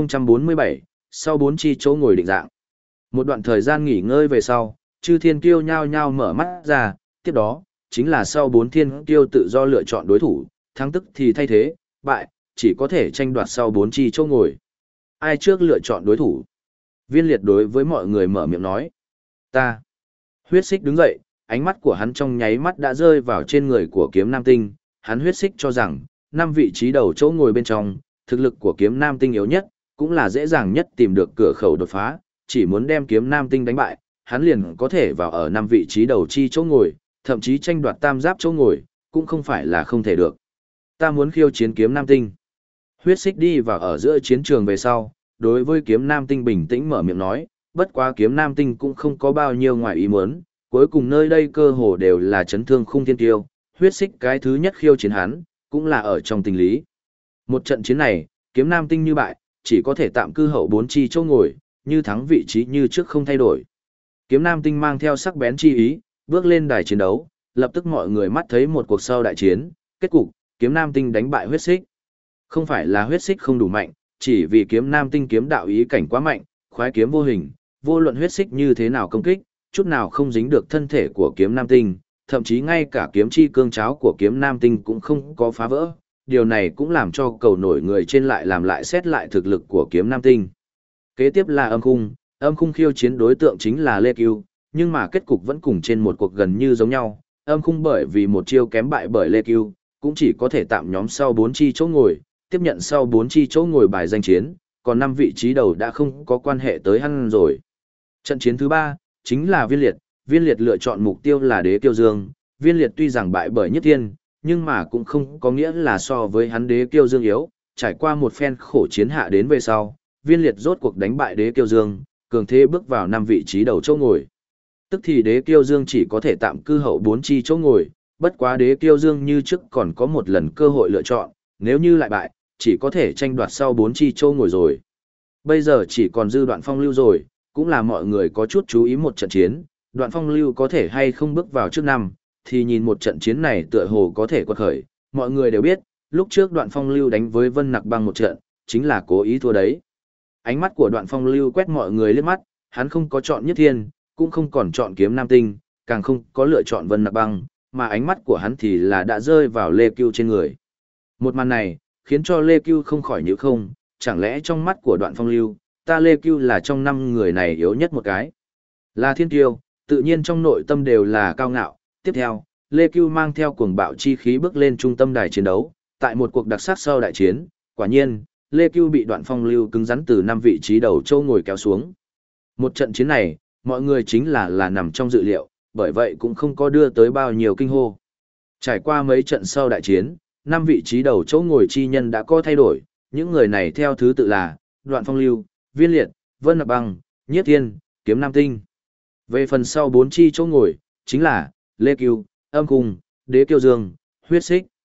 1047, sau 4 chi chỗ ngồi định dạng. Một đoạn thời gian nghỉ ngơi về sau, chư thiên kiêu nhao nhao mở mắt ra, tiếp đó, chính là sau 4 thiên kiêu tự do lựa chọn đối thủ, thắng tức thì thay thế, bại, chỉ có thể tranh đoạt sau 4 chi chỗ ngồi. Ai trước lựa chọn đối thủ? Viên Liệt đối với mọi người mở miệng nói. Ta. Huyết Xích đứng dậy, ánh mắt của hắn trong nháy mắt đã rơi vào trên người của Kiếm Nam Tinh, hắn Huyết Xích cho rằng, 5 vị trí đầu chỗ ngồi bên trong, thực lực của Kiếm Nam Tinh yếu nhất, cũng là dễ dàng nhất tìm được cửa khẩu đột phá, chỉ muốn đem Kiếm Nam Tinh đánh bại, hắn liền có thể vào ở 5 vị trí đầu chi chỗ ngồi, thậm chí tranh đoạt tam giáp chỗ ngồi, cũng không phải là không thể được. Ta muốn khiêu chiến Kiếm Nam Tinh. Huyết Xích đi vào ở giữa chiến trường về sau, đối với Kiếm Nam Tinh bình tĩnh mở miệng nói, bất quá Kiếm Nam Tinh cũng không có bao nhiêu ngoài ý muốn, cuối cùng nơi đây cơ hồ đều là chấn thương khung thiên tiêu, Huyết Xích cái thứ nhất khiêu chiến hắn, cũng là ở trong tình lý. Một trận chiến này, Kiếm Nam Tinh như bại, chỉ có thể tạm cư hậu 4 chi chỗ ngồi, như thắng vị trí như trước không thay đổi. Kiếm Nam Tinh mang theo sắc bén chi ý, bước lên đài chiến đấu, lập tức mọi người mắt thấy một cuộc sau đại chiến, kết cục, Kiếm Nam Tinh đánh bại Huyết Xích. Không phải là Huyết Xích không đủ mạnh, chỉ vì Kiếm Nam Tinh kiếm đạo ý cảnh quá mạnh, khoái kiếm vô hình, vô luận Huyết Xích như thế nào công kích, chút nào không dính được thân thể của Kiếm Nam Tinh, thậm chí ngay cả kiếm chi cương cháo của Kiếm Nam Tinh cũng không có phá vỡ. Điều này cũng làm cho cầu nổi người trên lại làm lại xét lại thực lực của Kiếm Nam Tinh. Kế tiếp là Âm Khung khiêu chiến đối tượng chính là Lê Cửu, nhưng mà kết cục vẫn cùng trên một cuộc gần như giống nhau. Âm Khung bởi vì một chiêu kém bại bởi Lê Cửu, cũng chỉ có thể tạm nhóm sau 4 chi chỗ ngồi, tiếp nhận sau 4 chi chỗ ngồi bài danh chiến, còn 5 vị trí đầu đã không có quan hệ tới hắn rồi. Trận chiến thứ 3 chính là Viên Liệt lựa chọn mục tiêu là Đế Kiêu Dương. Viên Liệt tuy rằng bại bởi Nhất Thiên, nhưng mà cũng không có nghĩa là so với hắn Đế Kiêu Dương yếu, trải qua một phen khổ chiến hạ đến về sau, Viên Liệt rốt cuộc đánh bại Đế Kiêu Dương, cường thế bước vào 5 vị trí đầu chỗ ngồi. Tức thì Đế Kiêu Dương chỉ có thể tạm cư hậu 4 chi chỗ ngồi, bất quá Đế Kiêu Dương như trước còn có một lần cơ hội lựa chọn, nếu như lại bại, chỉ có thể tranh đoạt sau 4 chi chỗ ngồi rồi. Bây giờ chỉ còn dư Đoạn Phong Lưu rồi, cũng là mọi người có chút chú ý một trận chiến, Đoạn Phong Lưu có thể hay không bước vào trước năm, thì nhìn một trận chiến này tựa hồ có thể quật khởi, mọi người đều biết, lúc trước Đoạn Phong Lưu đánh với Vân Nặc Băng một trận, chính là cố ý thua đấy. Ánh mắt của Đoạn Phong Lưu quét mọi người liếc mắt, hắn không có chọn Nhất Thiên, cũng không còn chọn Kiếm Nam Tinh, càng không có lựa chọn Vân Nặc Băng, mà ánh mắt của hắn thì là đã rơi vào Lê Cửu trên người. Một màn này, khiến cho Lê Cửu không khỏi nhíu không, chẳng lẽ trong mắt của Đoạn Phong Lưu, ta Lê Cửu là trong 5 người này yếu nhất một cái. Là thiên kiêu, tự nhiên trong nội tâm đều là cao ngạo. Tiếp theo, Lê Cửu mang theo cuồng bạo chi khí bước lên trung tâm đài chiến đấu, tại một cuộc đặc sắc sau đại chiến, quả nhiên, Lê Cửu bị Đoạn Phong Lưu cứng rắn từ 5 vị trí đầu châu ngồi kéo xuống. Một trận chiến này, mọi người chính là nằm trong dự liệu, bởi vậy cũng không có đưa tới bao nhiêu kinh hô. Trải qua mấy trận sau đại chiến, 5 vị trí đầu chỗ ngồi chi nhân đã có thay đổi, những người này theo thứ tự là Đoạn Phong Lưu, Viên Liệt, Vân Nặc Băng, Nhiếp Thiên, Kiếm Nam Tinh. Về phần sau 4 chi chỗ ngồi, chính là Lê Cửu, Âm Khung, Đế Kiêu Dương, Huyết Xích.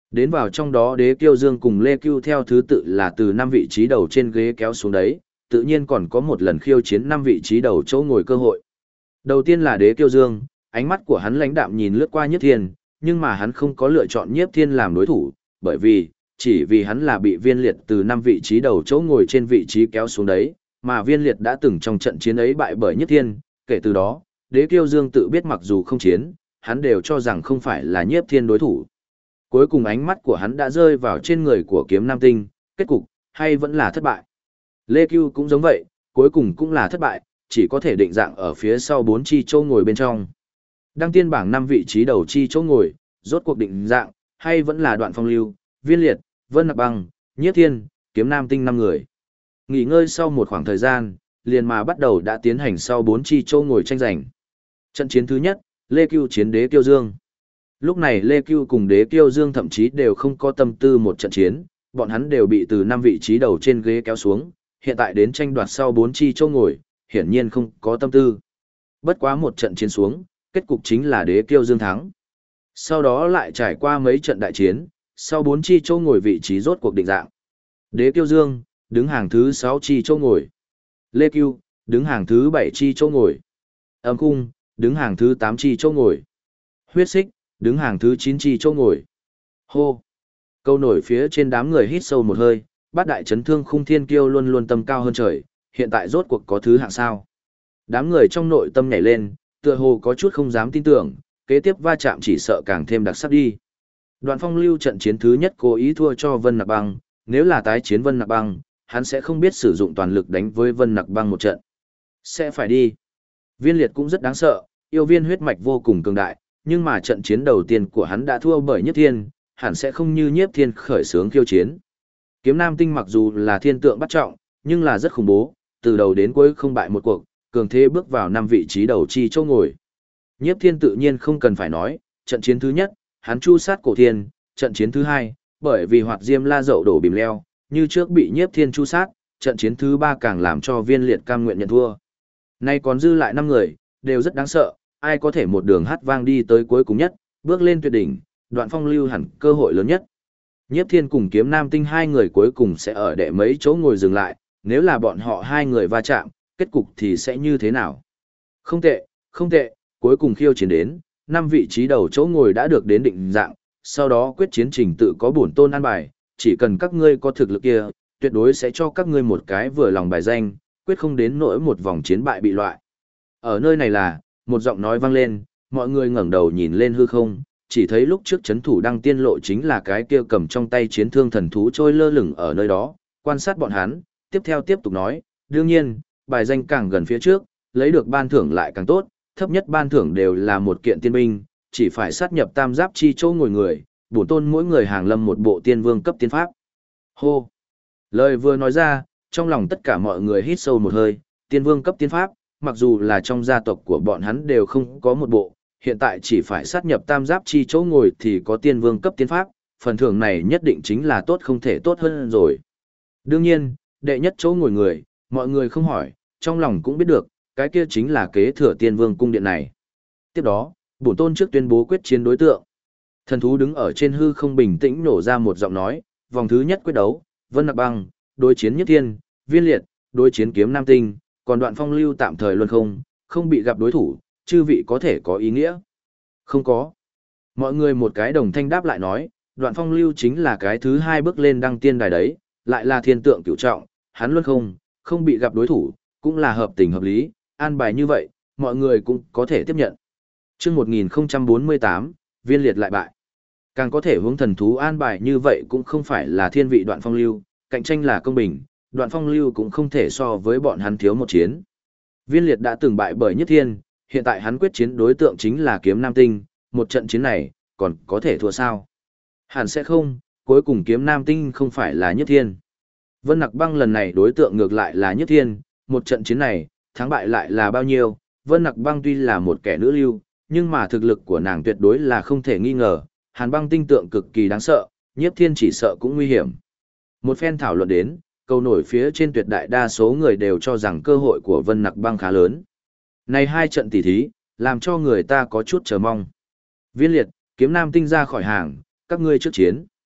Đến vào trong đó Đế Kiêu Dương cùng Lê Cưu theo thứ tự là từ 5 vị trí đầu trên ghế kéo xuống đấy, tự nhiên còn có một lần khiêu chiến 5 vị trí đầu chỗ ngồi cơ hội. Đầu tiên là Đế Kiêu Dương, ánh mắt của hắn lãnh đạm nhìn lướt qua Nhiếp Thiên, nhưng mà hắn không có lựa chọn Nhiếp Thiên làm đối thủ, bởi vì, chỉ vì hắn là bị Viên Liệt từ 5 vị trí đầu chỗ ngồi trên vị trí kéo xuống đấy, mà Viên Liệt đã từng trong trận chiến ấy bại bởi Nhiếp Thiên, kể từ đó, Đế Kiêu Dương tự biết mặc dù không chiến, hắn đều cho rằng không phải là Nhiếp Thiên đối thủ. Cuối cùng ánh mắt của hắn đã rơi vào trên người của Kiếm Nam Tinh, kết cục, hay vẫn là thất bại. Lê Cưu cũng giống vậy, cuối cùng cũng là thất bại, chỉ có thể định dạng ở phía sau 4 chi chỗ ngồi bên trong. Đăng tiên bảng 5 vị trí đầu chi chỗ ngồi, rốt cuộc định dạng, hay vẫn là Đoạn Phong Lưu, Viên Liệt, Vân Nặc Băng, Nhiếp Thiên, Kiếm Nam Tinh 5 người. Nghỉ ngơi sau một khoảng thời gian, liền mà bắt đầu đã tiến hành sau 4 chi chỗ ngồi tranh giành. Trận chiến thứ nhất, Lê Cưu chiến Đế Kiêu Dương. Lúc này Lê Cưu cùng Đế Kiêu Dương thậm chí đều không có tâm tư một trận chiến, bọn hắn đều bị từ 5 vị trí đầu trên ghế kéo xuống, hiện tại đến tranh đoạt sau 4 chi chỗ ngồi, hiển nhiên không có tâm tư. Bất quá một trận chiến xuống, kết cục chính là Đế Kiêu Dương thắng. Sau đó lại trải qua mấy trận đại chiến, sau 4 chi chỗ ngồi vị trí rốt cuộc định dạng. Đế Kiêu Dương, đứng hàng thứ 6 chi chỗ ngồi. Lê Cưu, đứng hàng thứ 7 chi chỗ ngồi. Âm Khung, đứng hàng thứ 8 chi chỗ ngồi. Huyết Xích, đứng hàng thứ 9 chi chỗ ngồi. Hô! Câu nổi phía trên đám người hít sâu một hơi, bát đại chấn thương khung thiên kiêu luôn luôn tâm cao hơn trời, hiện tại rốt cuộc có thứ hạng sao. Đám người trong nội tâm nhảy lên, tựa hồ có chút không dám tin tưởng, kế tiếp va chạm chỉ sợ càng thêm đặc sắc đi. Đoạn Phong Lưu trận chiến thứ nhất cố ý thua cho Vân Nặc Băng, nếu là tái chiến Vân Nặc Băng, hắn sẽ không biết sử dụng toàn lực đánh với Vân Nặc Băng một trận. Sẽ phải đi. Viên Liệt cũng rất đáng sợ, yêu viên huyết mạch vô cùng cường đại, nhưng mà trận chiến đầu tiên của hắn đã thua bởi Nhiếp Thiên, hẳn sẽ không như Nhiếp Thiên khởi xướng khiêu chiến. Kiếm Nam Tinh mặc dù là thiên tượng bắt trọng, nhưng là rất khủng bố, từ đầu đến cuối không bại một cuộc, cường thế bước vào 5 vị trí đầu chi chỗ ngồi. Nhiếp Thiên tự nhiên không cần phải nói, trận chiến thứ nhất, hắn chu sát Cổ Thiên, trận chiến thứ hai, bởi vì Hoạt Diêm La dậu đổ bìm leo, như trước bị Nhiếp Thiên chu sát, trận chiến thứ ba càng làm cho Viên Liệt cam nguyện nhận thua. Nay còn dư lại 5 người, đều rất đáng sợ, ai có thể một đường hát vang đi tới cuối cùng nhất, bước lên tuyệt đỉnh, Đoạn Phong Lưu hẳn cơ hội lớn nhất. Nhiếp Thiên cùng Kiếm Nam Tinh hai người cuối cùng sẽ ở đệ mấy chỗ ngồi dừng lại, nếu là bọn họ hai người va chạm, kết cục thì sẽ như thế nào? Không tệ, không tệ, cuối cùng khiêu chiến đến, 5 vị trí đầu chỗ ngồi đã được đến định dạng, sau đó quyết chiến trình tự có bổn tôn an bài, chỉ cần các ngươi có thực lực kia, tuyệt đối sẽ cho các ngươi một cái vừa lòng bài danh, quyết không đến nỗi một vòng chiến bại bị loại. Ở nơi này là, một giọng nói vang lên, mọi người ngẩng đầu nhìn lên hư không, chỉ thấy lúc trước chấn thủ đăng tiên lộ chính là cái kia cầm trong tay chiến thương thần thú trôi lơ lửng ở nơi đó, quan sát bọn hắn, tiếp theo tiếp tục nói, đương nhiên, bài danh càng gần phía trước, lấy được ban thưởng lại càng tốt, thấp nhất ban thưởng đều là một kiện tiên binh, chỉ phải sát nhập tam giáp chi chỗ ngồi người, bổn tôn mỗi người hàng lâm một bộ tiên vương cấp tiên pháp. Hô! Lời vừa nói ra, trong lòng tất cả mọi người hít sâu một hơi, tiên vương cấp tiên pháp, mặc dù là trong gia tộc của bọn hắn đều không có một bộ, hiện tại chỉ phải sát nhập tam giáp chi chỗ ngồi thì có tiên vương cấp tiên pháp, phần thưởng này nhất định chính là tốt không thể tốt hơn rồi. Đương nhiên, đệ nhất chỗ ngồi người, mọi người không hỏi, trong lòng cũng biết được, cái kia chính là kế thừa tiên vương cung điện này. Tiếp đó, bổn tôn trước tuyên bố quyết chiến đối tượng. Thần thú đứng ở trên hư không bình tĩnh nổ ra một giọng nói, vòng thứ nhất quyết đấu, Vân Nặc Băng, đối chiến Nhiếp Thiên, Viên Liệt, đối chiến Kiếm Nam Tinh, còn Đoạn Phong Lưu tạm thời luân không bị gặp đối thủ, chư vị có thể có ý nghĩa. Không có. Mọi người một cái đồng thanh đáp lại nói, Đoạn Phong Lưu chính là cái thứ hai bước lên đăng tiên đài đấy, lại là thiên tượng cửu trọng, hắn luân không bị gặp đối thủ, cũng là hợp tình hợp lý, an bài như vậy, mọi người cũng có thể tiếp nhận. Trước 1048, Viên Liệt lại bại. Càng có thể hướng thần thú an bài như vậy cũng không phải là thiên vị Đoạn Phong Lưu, cạnh tranh là công bình, Đoạn Phong Lưu cũng không thể so với bọn hắn thiếu một chiến. Viên Liệt đã từng bại bởi Nhất Thiên, hiện tại hắn quyết chiến đối tượng chính là Kiếm Nam Tinh, một trận chiến này, còn có thể thua sao? Hẳn sẽ không, cuối cùng Kiếm Nam Tinh không phải là Nhất Thiên. Vân Nặc Băng lần này đối tượng ngược lại là Nhất Thiên, một trận chiến này, thắng bại lại là bao nhiêu? Vân Nặc Băng tuy là một kẻ nữ lưu, nhưng mà thực lực của nàng tuyệt đối là không thể nghi ngờ, Hàn Băng tinh tượng cực kỳ đáng sợ, Nhiếp Thiên chỉ sợ cũng nguy hiểm. Một phen thảo luận đến, câu nổi phía trên tuyệt đại đa số người đều cho rằng cơ hội của Vân Nặc Băng khá lớn. Này hai trận tỉ thí, làm cho người ta có chút chờ mong. Viên Liệt, Kiếm Nam Tinh ra khỏi hàng, các ngươi trước chiến.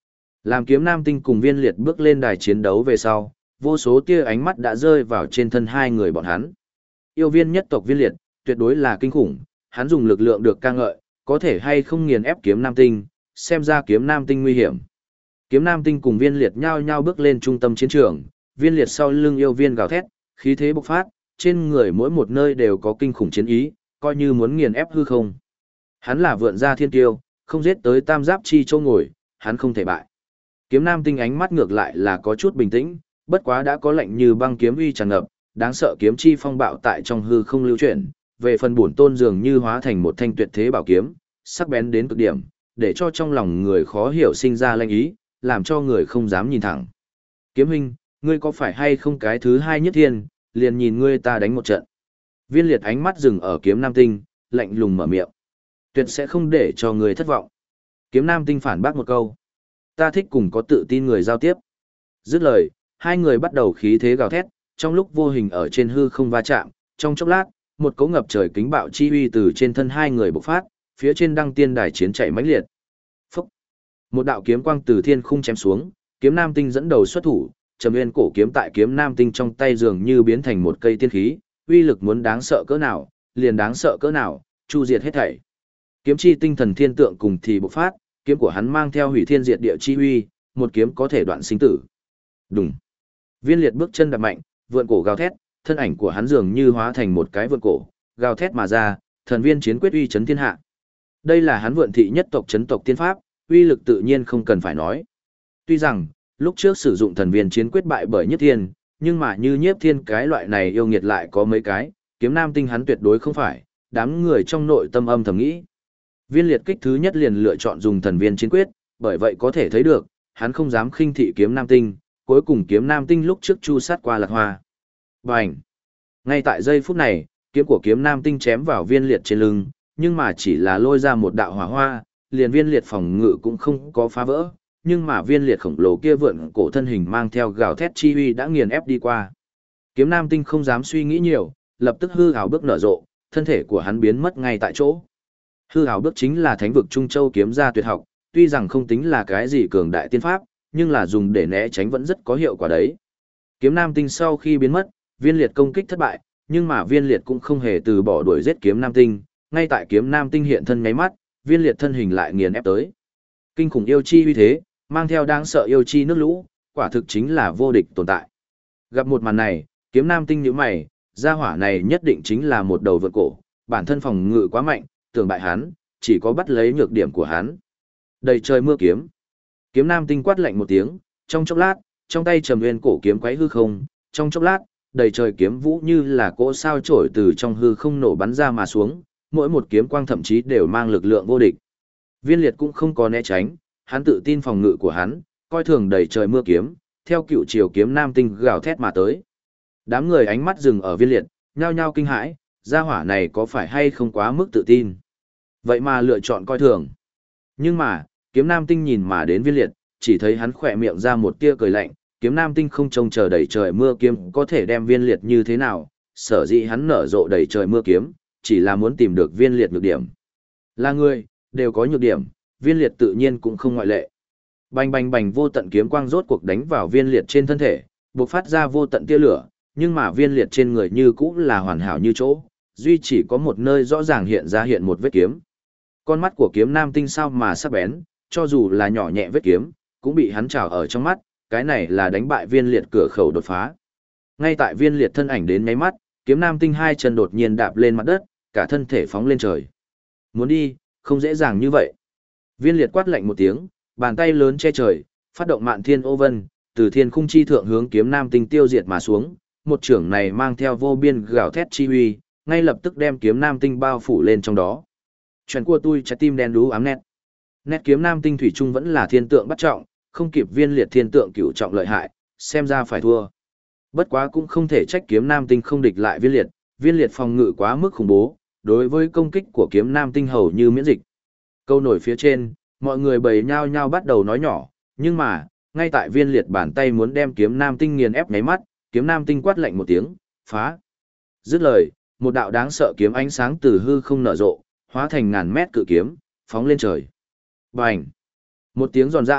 Làm Kiếm Nam Tinh cùng Viên Liệt bước lên đài chiến đấu về sau, vô số tia ánh mắt đã rơi vào trên thân hai người bọn hắn. Yêu viên nhất tộc Viên Liệt, tuyệt đối là kinh khủng, hắn dùng lực lượng được ca ngợi, có thể hay không nghiền ép Kiếm Nam Tinh, xem ra Kiếm Nam Tinh nguy hiểm. Kiếm Nam Tinh cùng Viên Liệt nhao nhao bước lên trung tâm chiến trường, Viên Liệt sau lưng yêu viên gào thét, khí thế bộc phát, trên người mỗi một nơi đều có kinh khủng chiến ý, coi như muốn nghiền ép hư không. Hắn là vượn gia thiên kiêu, không giết tới tam giáp chi châu ngồi, hắn không thể bại. Kiếm Nam Tinh ánh mắt ngược lại là có chút bình tĩnh, bất quá đã có lệnh như băng kiếm uy tràn ngập, đáng sợ kiếm chi phong bạo tại trong hư không lưu chuyển, về phần bổn tôn dường như hóa thành một thanh tuyệt thế bảo kiếm, sắc bén đến cực điểm, để cho trong lòng người khó hiểu sinh ra lanh ý, làm cho người không dám nhìn thẳng. Kiếm huynh, ngươi có phải hay không cái thứ hai nhất thiên, liền nhìn ngươi ta đánh một trận. Viên Liệt ánh mắt dừng ở Kiếm Nam Tinh, lạnh lùng mở miệng. Tuyệt sẽ không để cho người thất vọng. Kiếm Nam Tinh phản bác một câu. Ta thích cùng có tự tin người giao tiếp. Dứt lời, hai người bắt đầu khí thế gào thét, trong lúc vô hình ở trên hư không va chạm, trong chốc lát, một cỗ ngập trời kính bạo chi uy từ trên thân hai người bộc phát, phía trên đăng tiên đài chiến chạy mãnh liệt. Phốc. Một đạo kiếm quang từ thiên khung chém xuống, Kiếm Nam Tinh dẫn đầu xuất thủ, Trầm Nguyên cổ kiếm tại Kiếm Nam Tinh trong tay dường như biến thành một cây tiên khí, uy lực muốn đáng sợ cỡ nào, liền đáng sợ cỡ nào, chu diệt hết thảy. Kiếm chi tinh thần thiên tượng cùng thì bộc phát, kiếm của hắn mang theo hủy thiên diệt địa chi uy, một kiếm có thể đoạn sinh tử. Đùng. Viên Liệt bước chân đạp mạnh, vượn cổ gào thét, thân ảnh của hắn dường như hóa thành một cái vượn cổ, gào thét mà ra, thần viên chiến quyết uy chấn thiên hạ. Đây là hắn vượn thị nhất tộc chấn tộc tiên pháp, uy lực tự nhiên không cần phải nói. Tuy rằng, lúc trước sử dụng thần viên chiến quyết bại bởi Nhất Thiên, nhưng mà như Nhiếp Thiên cái loại này yêu nghiệt lại có mấy cái, Kiếm Nam Tinh hắn tuyệt đối không phải, đám người trong nội tâm âm thầm nghĩ. Viên Liệt kích thứ nhất liền lựa chọn dùng thần viên chiến quyết, bởi vậy có thể thấy được, hắn không dám khinh thị Kiếm Nam Tinh, cuối cùng Kiếm Nam Tinh lúc trước chu sát qua Lạc Hoa. Bành! Ngay tại giây phút này, kiếm của Kiếm Nam Tinh chém vào Viên Liệt trên lưng, nhưng mà chỉ là lôi ra một đạo hỏa hoa, liền Viên Liệt phòng ngự cũng không có phá vỡ, nhưng mà Viên Liệt khổng lồ kia vượn cổ thân hình mang theo gào thét chi uy đã nghiền ép đi qua. Kiếm Nam Tinh không dám suy nghĩ nhiều, lập tức hư ảo bước nở rộ, thân thể của hắn biến mất ngay tại chỗ. Hư ảo bước chính là Thánh vực Trung Châu kiếm gia tuyệt học, tuy rằng không tính là cái gì cường đại tiên pháp, nhưng là dùng để né tránh vẫn rất có hiệu quả đấy. Kiếm Nam Tinh sau khi biến mất, Viên Liệt công kích thất bại, nhưng mà Viên Liệt cũng không hề từ bỏ đuổi giết Kiếm Nam Tinh, ngay tại Kiếm Nam Tinh hiện thân nháy mắt, Viên Liệt thân hình lại nghiền ép tới. Kinh khủng yêu chi uy thế, mang theo đáng sợ yêu chi nước lũ, quả thực chính là vô địch tồn tại. Gặp một màn này, Kiếm Nam Tinh nhíu mày, gia hỏa này nhất định chính là một đầu vượn cổ, bản thân phòng ngự quá mạnh, tưởng bại hắn, chỉ có bắt lấy nhược điểm của hắn. Đầy trời mưa kiếm. Kiếm Nam Tinh quát lạnh một tiếng, trong chốc lát, trong tay Trầm Nguyên cổ kiếm quấy hư không, trong chốc lát, đầy trời kiếm vũ như là cỗ sao chổi từ trong hư không nổ bắn ra mà xuống, mỗi một kiếm quang thậm chí đều mang lực lượng vô địch. Viên Liệt cũng không có né tránh, hắn tự tin phòng ngự của hắn, coi thường đầy trời mưa kiếm, theo cựu chiều Kiếm Nam Tinh gào thét mà tới. Đám người ánh mắt dừng ở Viên Liệt, nhao nhao kinh hãi, gia hỏa này có phải hay không quá mức tự tin. Vậy mà lựa chọn coi thường. Nhưng mà, Kiếm Nam Tinh nhìn mà đến Viên Liệt, chỉ thấy hắn khỏe miệng ra một tia cười lạnh, Kiếm Nam Tinh không trông chờ đầy trời mưa kiếm có thể đem Viên Liệt như thế nào, sở dĩ hắn nở rộ đầy trời mưa kiếm, chỉ là muốn tìm được Viên Liệt nhược điểm. Là người, đều có nhược điểm, Viên Liệt tự nhiên cũng không ngoại lệ. Bành bành bành vô tận kiếm quang rốt cuộc đánh vào Viên Liệt trên thân thể, bộc phát ra vô tận tia lửa, nhưng mà Viên Liệt trên người như cũ là hoàn hảo như chỗ, duy chỉ có một nơi rõ ràng hiện một vết kiếm. Con mắt của Kiếm Nam Tinh sao mà sắc bén, cho dù là nhỏ nhẹ vết kiếm, cũng bị hắn trào ở trong mắt, cái này là đánh bại Viên Liệt cửa khẩu đột phá. Ngay tại Viên Liệt thân ảnh đến nháy mắt, Kiếm Nam Tinh hai chân đột nhiên đạp lên mặt đất, cả thân thể phóng lên trời. Muốn đi, không dễ dàng như vậy. Viên Liệt quát lạnh một tiếng, bàn tay lớn che trời, phát động Mạn Thiên Ô Vân, từ thiên khung chi thượng hướng Kiếm Nam Tinh tiêu diệt mà xuống, một chưởng này mang theo vô biên gào thét chi uy, ngay lập tức đem Kiếm Nam Tinh bao phủ lên trong đó. Chuyện của tôi trái tim đen đú ám nét. Nét Kiếm Nam Tinh thủy chung vẫn là thiên tượng bắt trọng, không kịp Viên Liệt thiên tượng cửu trọng lợi hại, xem ra phải thua. Bất quá cũng không thể trách Kiếm Nam Tinh không địch lại Viên Liệt phòng ngự quá mức khủng bố, đối với công kích của Kiếm Nam Tinh hầu như miễn dịch. Câu nổi phía trên, mọi người bầy nhao nhao bắt đầu nói nhỏ, nhưng mà, ngay tại Viên Liệt bàn tay muốn đem Kiếm Nam Tinh nghiền ép nháy mắt, Kiếm Nam Tinh quát lạnh một tiếng, phá. Dứt lời, một đạo đáng sợ kiếm ánh sáng từ hư không nở rộ, hóa thành ngàn mét cự kiếm, phóng lên trời. Bành! Một tiếng giòn giã,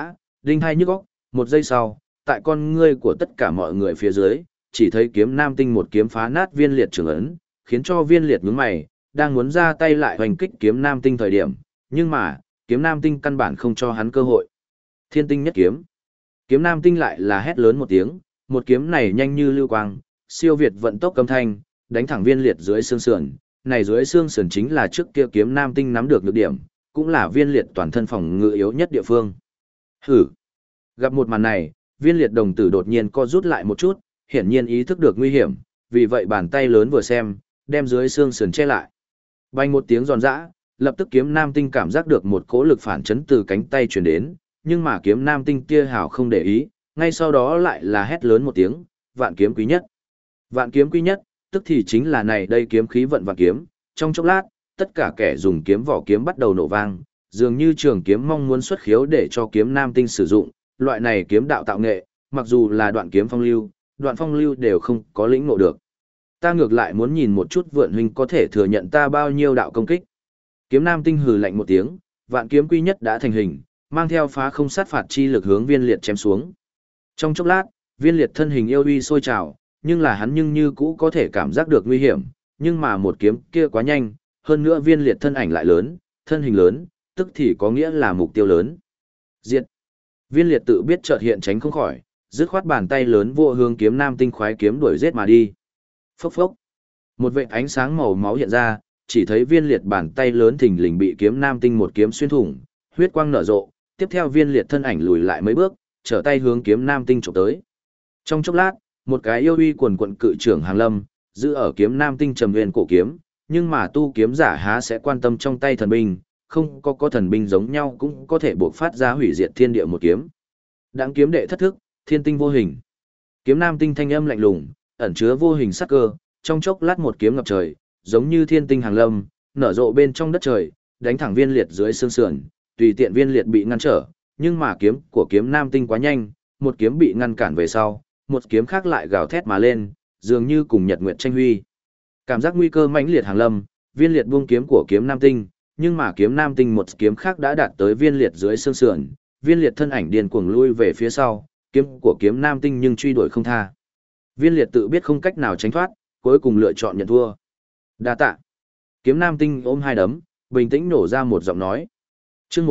đinh hai nhức óc, một giây sau, tại con ngươi của tất cả mọi người phía dưới, chỉ thấy kiếm nam tinh một kiếm phá nát viên liệt trường ấn, khiến cho viên liệt nhướng mày, đang muốn ra tay lại hoành kích kiếm nam tinh thời điểm, nhưng mà, kiếm nam tinh căn bản không cho hắn cơ hội. Thiên tinh nhất kiếm. Kiếm nam tinh lại là hét lớn một tiếng, một kiếm này nhanh như lưu quang, siêu việt vận tốc âm thanh, đánh thẳng viên liệt dưới xương sườn. Này dưới xương sườn chính là trước kia kiếm nam tinh nắm được nhược điểm, cũng là viên liệt toàn thân phòng ngự yếu nhất địa phương. Hử. Gặp một màn này, viên liệt đồng tử đột nhiên co rút lại một chút, hiển nhiên ý thức được nguy hiểm, vì vậy bàn tay lớn vừa xem, đem dưới xương sườn che lại. Bành một tiếng giòn giã, lập tức kiếm nam tinh cảm giác được một cỗ lực phản chấn từ cánh tay truyền đến, nhưng mà kiếm nam tinh kia hào không để ý, ngay sau đó lại là hét lớn một tiếng, vạn kiếm quý nhất. Vạn kiếm quý nhất, tức thì chính là này đây kiếm khí vận vạn kiếm, trong chốc lát, tất cả kẻ dùng kiếm vỏ kiếm bắt đầu nổ vang, dường như trường kiếm mong muốn xuất khiếu để cho kiếm nam tinh sử dụng, loại này kiếm đạo tạo nghệ, mặc dù là đoạn kiếm đoạn phong lưu đều không có lĩnh ngộ được. Ta ngược lại muốn nhìn một chút Vượn huynh có thể thừa nhận ta bao nhiêu đạo công kích. Kiếm nam tinh hừ lạnh một tiếng, vạn kiếm quy nhất đã thành hình, mang theo phá không sát phạt chi lực hướng viên liệt chém xuống. Trong chốc lát, viên liệt thân hình yêu uy sôi trào, nhưng là hắn như cũ có thể cảm giác được nguy hiểm, nhưng mà một kiếm kia quá nhanh, hơn nữa viên liệt thân ảnh lại lớn, thân hình lớn, tức thì có nghĩa là mục tiêu lớn. Diệt. Viên liệt tự biết chợt hiện tránh không khỏi, dứt khoát bàn tay lớn vô hướng kiếm nam tinh khoái kiếm đuổi giết mà đi. Phốc phốc. Một vệt ánh sáng màu máu hiện ra, chỉ thấy viên liệt bàn tay lớn thình lình bị kiếm nam tinh một kiếm xuyên thủng, huyết quang nở rộ, tiếp theo viên liệt thân ảnh lùi lại mấy bước, trở tay hướng kiếm nam tinh chụp tới. Trong chốc lát, một cái yêu uy quần quận cự trưởng hàng lâm, giữ ở kiếm nam tinh trầm nguyên cổ kiếm, nhưng mà tu kiếm giả há sẽ quan tâm trong tay thần binh, không có thần binh giống nhau cũng có thể buộc phát ra hủy diệt thiên địa một kiếm. Đãng kiếm đệ thất thức, thiên tinh vô hình. Kiếm nam tinh thanh âm lạnh lùng, ẩn chứa vô hình sắc cơ, trong chốc lát một kiếm ngập trời, giống như thiên tinh hàng lâm, nở rộ bên trong đất trời, đánh thẳng viên liệt dưới xương sườn, tùy tiện viên liệt bị ngăn trở, nhưng mà kiếm của kiếm nam tinh quá nhanh, một kiếm bị ngăn cản về sau, một kiếm khác lại gào thét mà lên, dường như cùng nhật nguyệt tranh huy. Cảm giác nguy cơ mãnh liệt hàng lâm, viên liệt buông kiếm của kiếm nam tinh, nhưng mà kiếm nam tinh một kiếm khác đã đạt tới viên liệt dưới xương sườn, viên liệt thân ảnh điên cuồng lui về phía sau, kiếm của kiếm nam tinh nhưng truy đuổi không tha. Viên liệt tự biết không cách nào tránh thoát, cuối cùng lựa chọn nhận thua. Đa tạ. Kiếm nam tinh ôm hai đấm, bình tĩnh nổ ra một giọng nói. Chương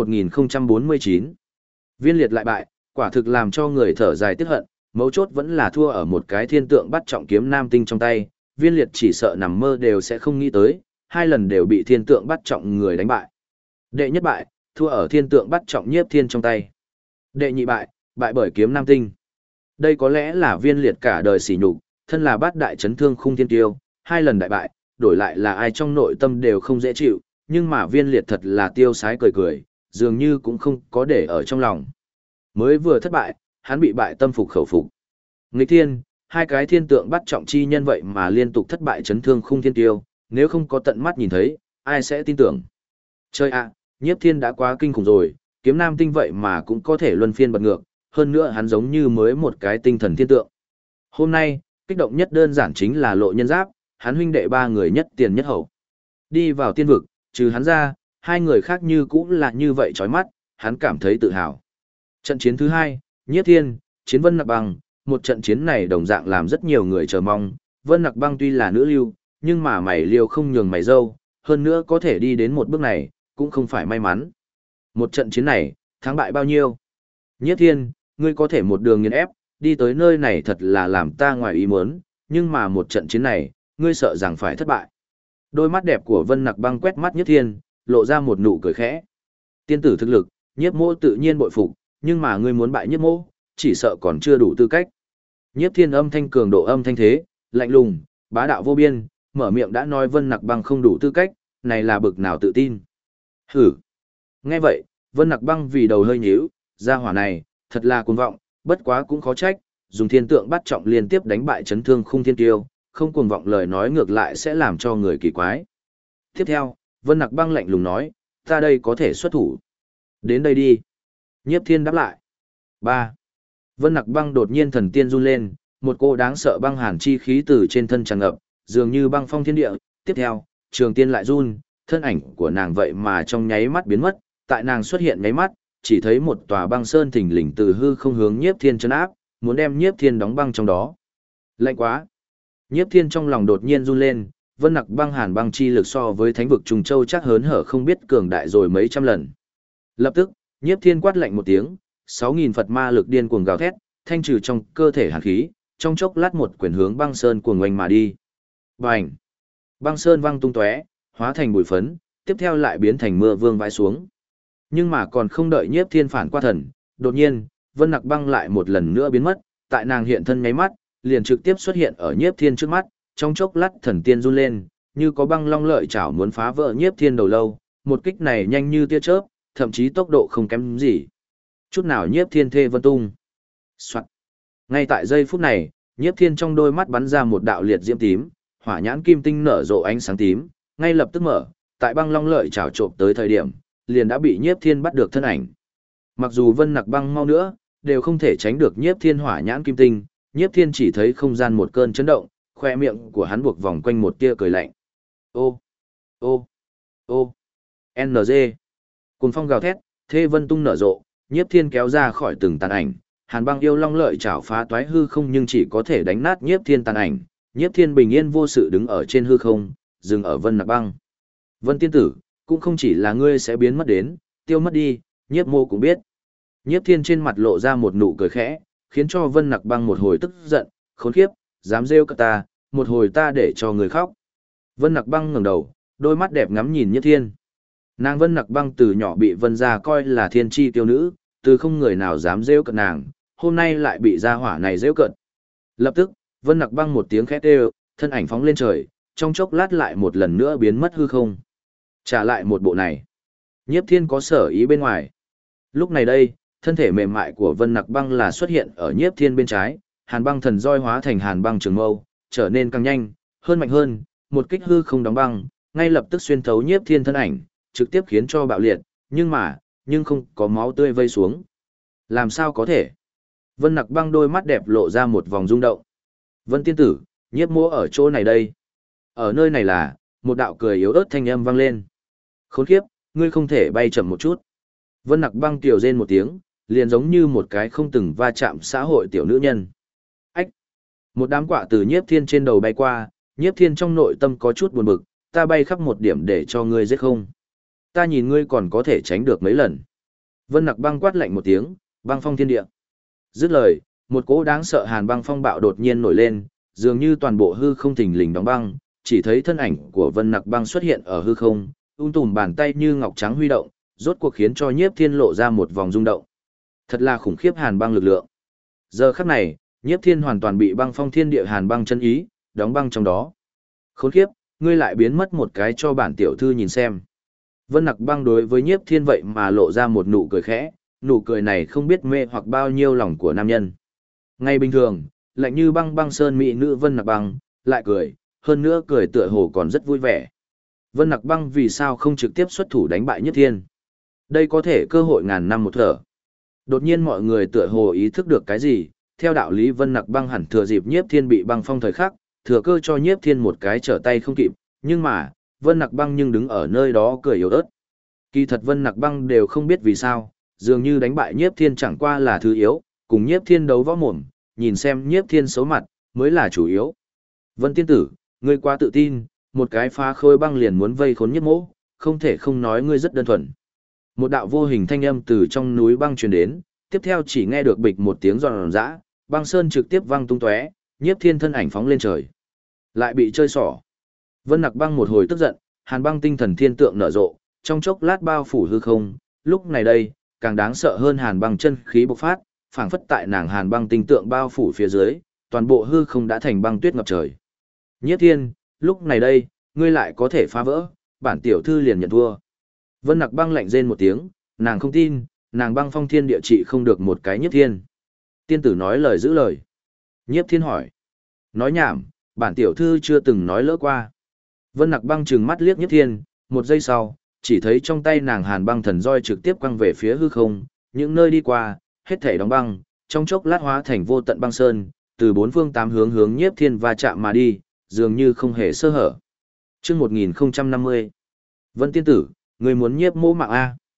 1049. Viên liệt lại bại, quả thực làm cho người thở dài tiếc hận, mấu chốt vẫn là thua ở một cái thiên tượng bắt trọng kiếm nam tinh trong tay, viên liệt chỉ sợ nằm mơ đều sẽ không nghĩ tới, hai lần đều bị thiên tượng bắt trọng người đánh bại. Đệ nhất bại, thua ở thiên tượng bắt trọng nhiếp thiên trong tay. Đệ nhị bại, bại bởi kiếm nam tinh. Đây có lẽ là viên liệt cả đời sỉ nhục, thân là bát đại chấn thương khung thiên tiêu, hai lần đại bại, đổi lại là ai trong nội tâm đều không dễ chịu, nhưng mà viên liệt thật là tiêu sái cười cười, dường như cũng không có để ở trong lòng. Mới vừa thất bại, hắn bị bại tâm phục khẩu phục. Nghịch thiên, hai cái thiên tượng bắt trọng chi nhân vậy mà liên tục thất bại chấn thương khung thiên tiêu, nếu không có tận mắt nhìn thấy, ai sẽ tin tưởng. Chơi ạ, nhiếp thiên đã quá kinh khủng rồi, kiếm nam tinh vậy mà cũng có thể luân phiên bật ngược, hơn nữa hắn giống như mới một cái tinh thần thiên tượng. Hôm nay, kích động nhất đơn giản chính là Lộ Nhân Giáp, hắn huynh đệ ba người nhất tiền nhất hậu. Đi vào tiên vực, trừ hắn ra, hai người khác như cũng là như vậy chói mắt, hắn cảm thấy tự hào. Trận chiến thứ hai, Nhiếp Thiên, chiến Vân Nặc Băng, một trận chiến này đồng dạng làm rất nhiều người chờ mong. Vân Nặc Băng tuy là nữ lưu, nhưng mà mày liêu không nhường mày dâu, hơn nữa có thể đi đến một bước này, cũng không phải may mắn. Một trận chiến này, thắng bại bao nhiêu? Nhiếp Thiên, ngươi có thể một đường nghiền ép, đi tới nơi này thật là làm ta ngoài ý muốn, nhưng mà một trận chiến này, ngươi sợ rằng phải thất bại. Đôi mắt đẹp của Vân Nặc Băng quét mắt Nhiếp Thiên, lộ ra một nụ cười khẽ. Tiên tử thực lực, Nhiếp Mỗ tự nhiên bội phục, nhưng mà ngươi muốn bại Nhiếp Mỗ, chỉ sợ còn chưa đủ tư cách. Nhiếp Thiên âm thanh cường độ âm thanh thế, lạnh lùng, bá đạo vô biên, mở miệng đã nói Vân Nặc Băng không đủ tư cách, này là bực nào tự tin. Hử. Nghe vậy, Vân Nặc Băng vì đầu hơi nhíu, gia hỏa này, thật là cuồng vọng, bất quá cũng khó trách, dùng thiên tượng bắt trọng liên tiếp đánh bại chấn thương khung thiên tiêu, không cuồng vọng lời nói ngược lại sẽ làm cho người kỳ quái. Tiếp theo, Vân Nặc Băng lạnh lùng nói, ta đây có thể xuất thủ. Đến đây đi. Nhiếp Thiên đáp lại. 3. Vân Nặc Băng đột nhiên thần tiên run lên, một cô đáng sợ băng hàn chi khí từ trên thân tràn ngập, dường như băng phong thiên địa. Tiếp theo, Trường Tiên lại run, thân ảnh của nàng vậy mà trong nháy mắt biến mất, tại nàng xuất hiện nháy mắt, chỉ thấy một tòa băng sơn thình lình từ hư không hướng Nhiếp Thiên trấn áp, muốn đem Nhiếp Thiên đóng băng trong đó. Lạnh quá! Nhiếp Thiên trong lòng đột nhiên run lên, Vân Nặc băng hàn băng chi lực so với thánh vực Trùng Châu chắc hớn hở không biết cường đại rồi mấy trăm lần. Lập tức, Nhiếp Thiên quát lạnh một tiếng, 6.000 Phật ma lực điên cuồng gào thét, thanh trừ trong cơ thể hàn khí, trong chốc lát một quyền hướng băng sơn cuồng oanh mà đi. Bành! Băng sơn văng tung tóe, hóa thành bụi phấn, tiếp theo lại biến thành mưa vương vãi xuống. Nhưng mà còn không đợi Nhiếp Thiên phản qua thần, đột nhiên, Vân Nặc băng lại một lần nữa biến mất, tại nàng hiện thân nháy mắt, liền trực tiếp xuất hiện ở Nhiếp Thiên trước mắt, trong chốc lát thần tiên run lên, như có băng long lợi chảo muốn phá vỡ Nhiếp Thiên đầu lâu, một kích này nhanh như tia chớp, thậm chí tốc độ không kém gì. Chút nào Nhiếp Thiên thê vân tung. Soạt. Ngay tại giây phút này, Nhiếp Thiên trong đôi mắt bắn ra một đạo liệt diễm tím, hỏa nhãn kim tinh nở rộ ánh sáng tím, ngay lập tức mở, tại băng long lợi chảo trộm tới thời điểm, liền đã bị Nhiếp Thiên bắt được thân ảnh. Mặc dù Vân Nặc băng mau nữa, đều không thể tránh được Nhiếp Thiên hỏa nhãn kim tinh, Nhiếp Thiên chỉ thấy không gian một cơn chấn động, khoe miệng của hắn buộc vòng quanh một tia cười lạnh. Ô, ô, ô, NG. Cuồng phong gào thét, thê vân tung nở rộ, Nhiếp Thiên kéo ra khỏi từng tàn ảnh, Hàn Băng yêu long lợi chảo phá toái hư không nhưng chỉ có thể đánh nát Nhiếp Thiên tàn ảnh, Nhiếp Thiên bình yên vô sự đứng ở trên hư không, dừng ở Vân Nặc băng. Vân tiên tử, cũng không chỉ là ngươi sẽ biến mất đến, tiêu mất đi, Nhiếp mô cũng biết. Nhiếp Thiên trên mặt lộ ra một nụ cười khẽ, khiến cho Vân Nặc băng một hồi tức giận, khốn kiếp, dám rêu cả ta, một hồi ta để cho người khóc. Vân Nặc băng ngẩng đầu, đôi mắt đẹp ngắm nhìn Nhiếp Thiên. Nàng Vân Nặc băng từ nhỏ bị Vân gia coi là thiên chi tiêu nữ, từ không người nào dám rêu cợt nàng, hôm nay lại bị gia hỏa này rêu cợt. Lập tức, Vân Nặc băng một tiếng khét kêu, thân ảnh phóng lên trời, trong chốc lát lại một lần nữa biến mất hư không. Trả lại một bộ này. Nhiếp Thiên có sở ý bên ngoài. Lúc này đây, thân thể mềm mại của Vân Nặc băng là xuất hiện ở Nhiếp Thiên bên trái, Hàn băng thần roi hóa thành Hàn băng trường mâu, trở nên càng nhanh, hơn mạnh hơn, một kích hư không đóng băng, ngay lập tức xuyên thấu Nhiếp Thiên thân ảnh, trực tiếp khiến cho bạo liệt, nhưng không có máu tươi vây xuống. Làm sao có thể? Vân Nặc băng đôi mắt đẹp lộ ra một vòng rung động. Vân tiên tử, Nhiếp mô ở chỗ này đây. Ở nơi này là, một đạo cười yếu ớt thanh âm vang lên. Khốn kiếp, ngươi không thể bay chậm một chút. Vân Nặc băng tiểu rên một tiếng, liền giống như một cái không từng va chạm xã hội tiểu nữ nhân. Ách! Một đám quạ từ Nhiếp Thiên trên đầu bay qua, Nhiếp Thiên trong nội tâm có chút buồn bực, ta bay khắp một điểm để cho ngươi giết không. Ta nhìn ngươi còn có thể tránh được mấy lần. Vân Nặc băng quát lạnh một tiếng, băng phong thiên địa. Dứt lời, một cỗ đáng sợ hàn băng phong bạo đột nhiên nổi lên, dường như toàn bộ hư không thình lình đóng băng, chỉ thấy thân ảnh của Vân Nặc băng xuất hiện ở hư không, tùm bàn tay như ngọc trắng huy động, rốt cuộc khiến cho Nhiếp Thiên lộ ra một vòng rung động. Thật là khủng khiếp hàn băng lực lượng. Giờ khắc này, Nhiếp Thiên hoàn toàn bị băng phong thiên địa hàn băng chân ý, đóng băng trong đó. Khốn khiếp, ngươi lại biến mất một cái cho bản tiểu thư nhìn xem. Vân Nặc băng đối với Nhiếp Thiên vậy mà lộ ra một nụ cười khẽ, nụ cười này không biết mê hoặc bao nhiêu lòng của nam nhân. Ngay bình thường, lạnh như băng băng sơn mỹ nữ Vân Nặc băng, lại cười, hơn nữa cười tựa hồ còn rất vui vẻ. Vân Nặc băng vì sao không trực tiếp xuất thủ đánh bại Nhiếp Thiên? Đây có thể cơ hội ngàn năm một thở. Đột nhiên mọi người tựa hồ ý thức được cái gì, theo đạo lý Vân Nặc băng hẳn thừa dịp Nhiếp Thiên bị băng phong thời khắc, thừa cơ cho Nhiếp Thiên một cái trở tay không kịp, nhưng mà, Vân Nặc băng nhưng đứng ở nơi đó cười yếu ớt. Kỳ thật Vân Nặc băng đều không biết vì sao, dường như đánh bại Nhiếp Thiên chẳng qua là thứ yếu, cùng Nhiếp Thiên đấu võ mồm, nhìn xem Nhiếp Thiên xấu mặt, mới là chủ yếu. Vân tiên tử, ngươi quá tự tin, một cái phá khôi băng liền muốn vây khốn Nhiếp mỗ, không thể không nói ngươi rất đơn thuần. Một đạo vô hình thanh âm từ trong núi băng truyền đến, tiếp theo chỉ nghe được bịch một tiếng giòn giã, băng sơn trực tiếp văng tung tóe, Nhiếp Thiên thân ảnh phóng lên trời. Lại bị chơi xỏ. Vân Nặc băng một hồi tức giận, hàn băng tinh thần thiên tượng nở rộ, trong chốc lát bao phủ hư không, lúc này đây, càng đáng sợ hơn hàn băng chân khí bộc phát, phảng phất tại nàng hàn băng tinh tượng bao phủ phía dưới, toàn bộ hư không đã thành băng tuyết ngập trời. Nhiếp Thiên, lúc này đây, ngươi lại có thể phá vỡ, bản tiểu thư liền nhận thua. Vân Nặc băng lạnh rên một tiếng, nàng không tin, nàng băng phong thiên địa trị không được một cái Nhiếp Thiên. Tiên tử nói lời giữ lời. Nhiếp Thiên hỏi. Nói nhảm, bản tiểu thư chưa từng nói lỡ qua. Vân Nặc băng trừng mắt liếc Nhiếp Thiên, một giây sau, chỉ thấy trong tay nàng hàn băng thần roi trực tiếp quăng về phía hư không, những nơi đi qua, hết thảy đóng băng, trong chốc lát hóa thành vô tận băng sơn, từ bốn phương tám hướng hướng Nhiếp Thiên va chạm mà đi, dường như không hề sơ hở. Chương 1050. Vân tiên tử, người muốn Nhiếp mỗ mạng a?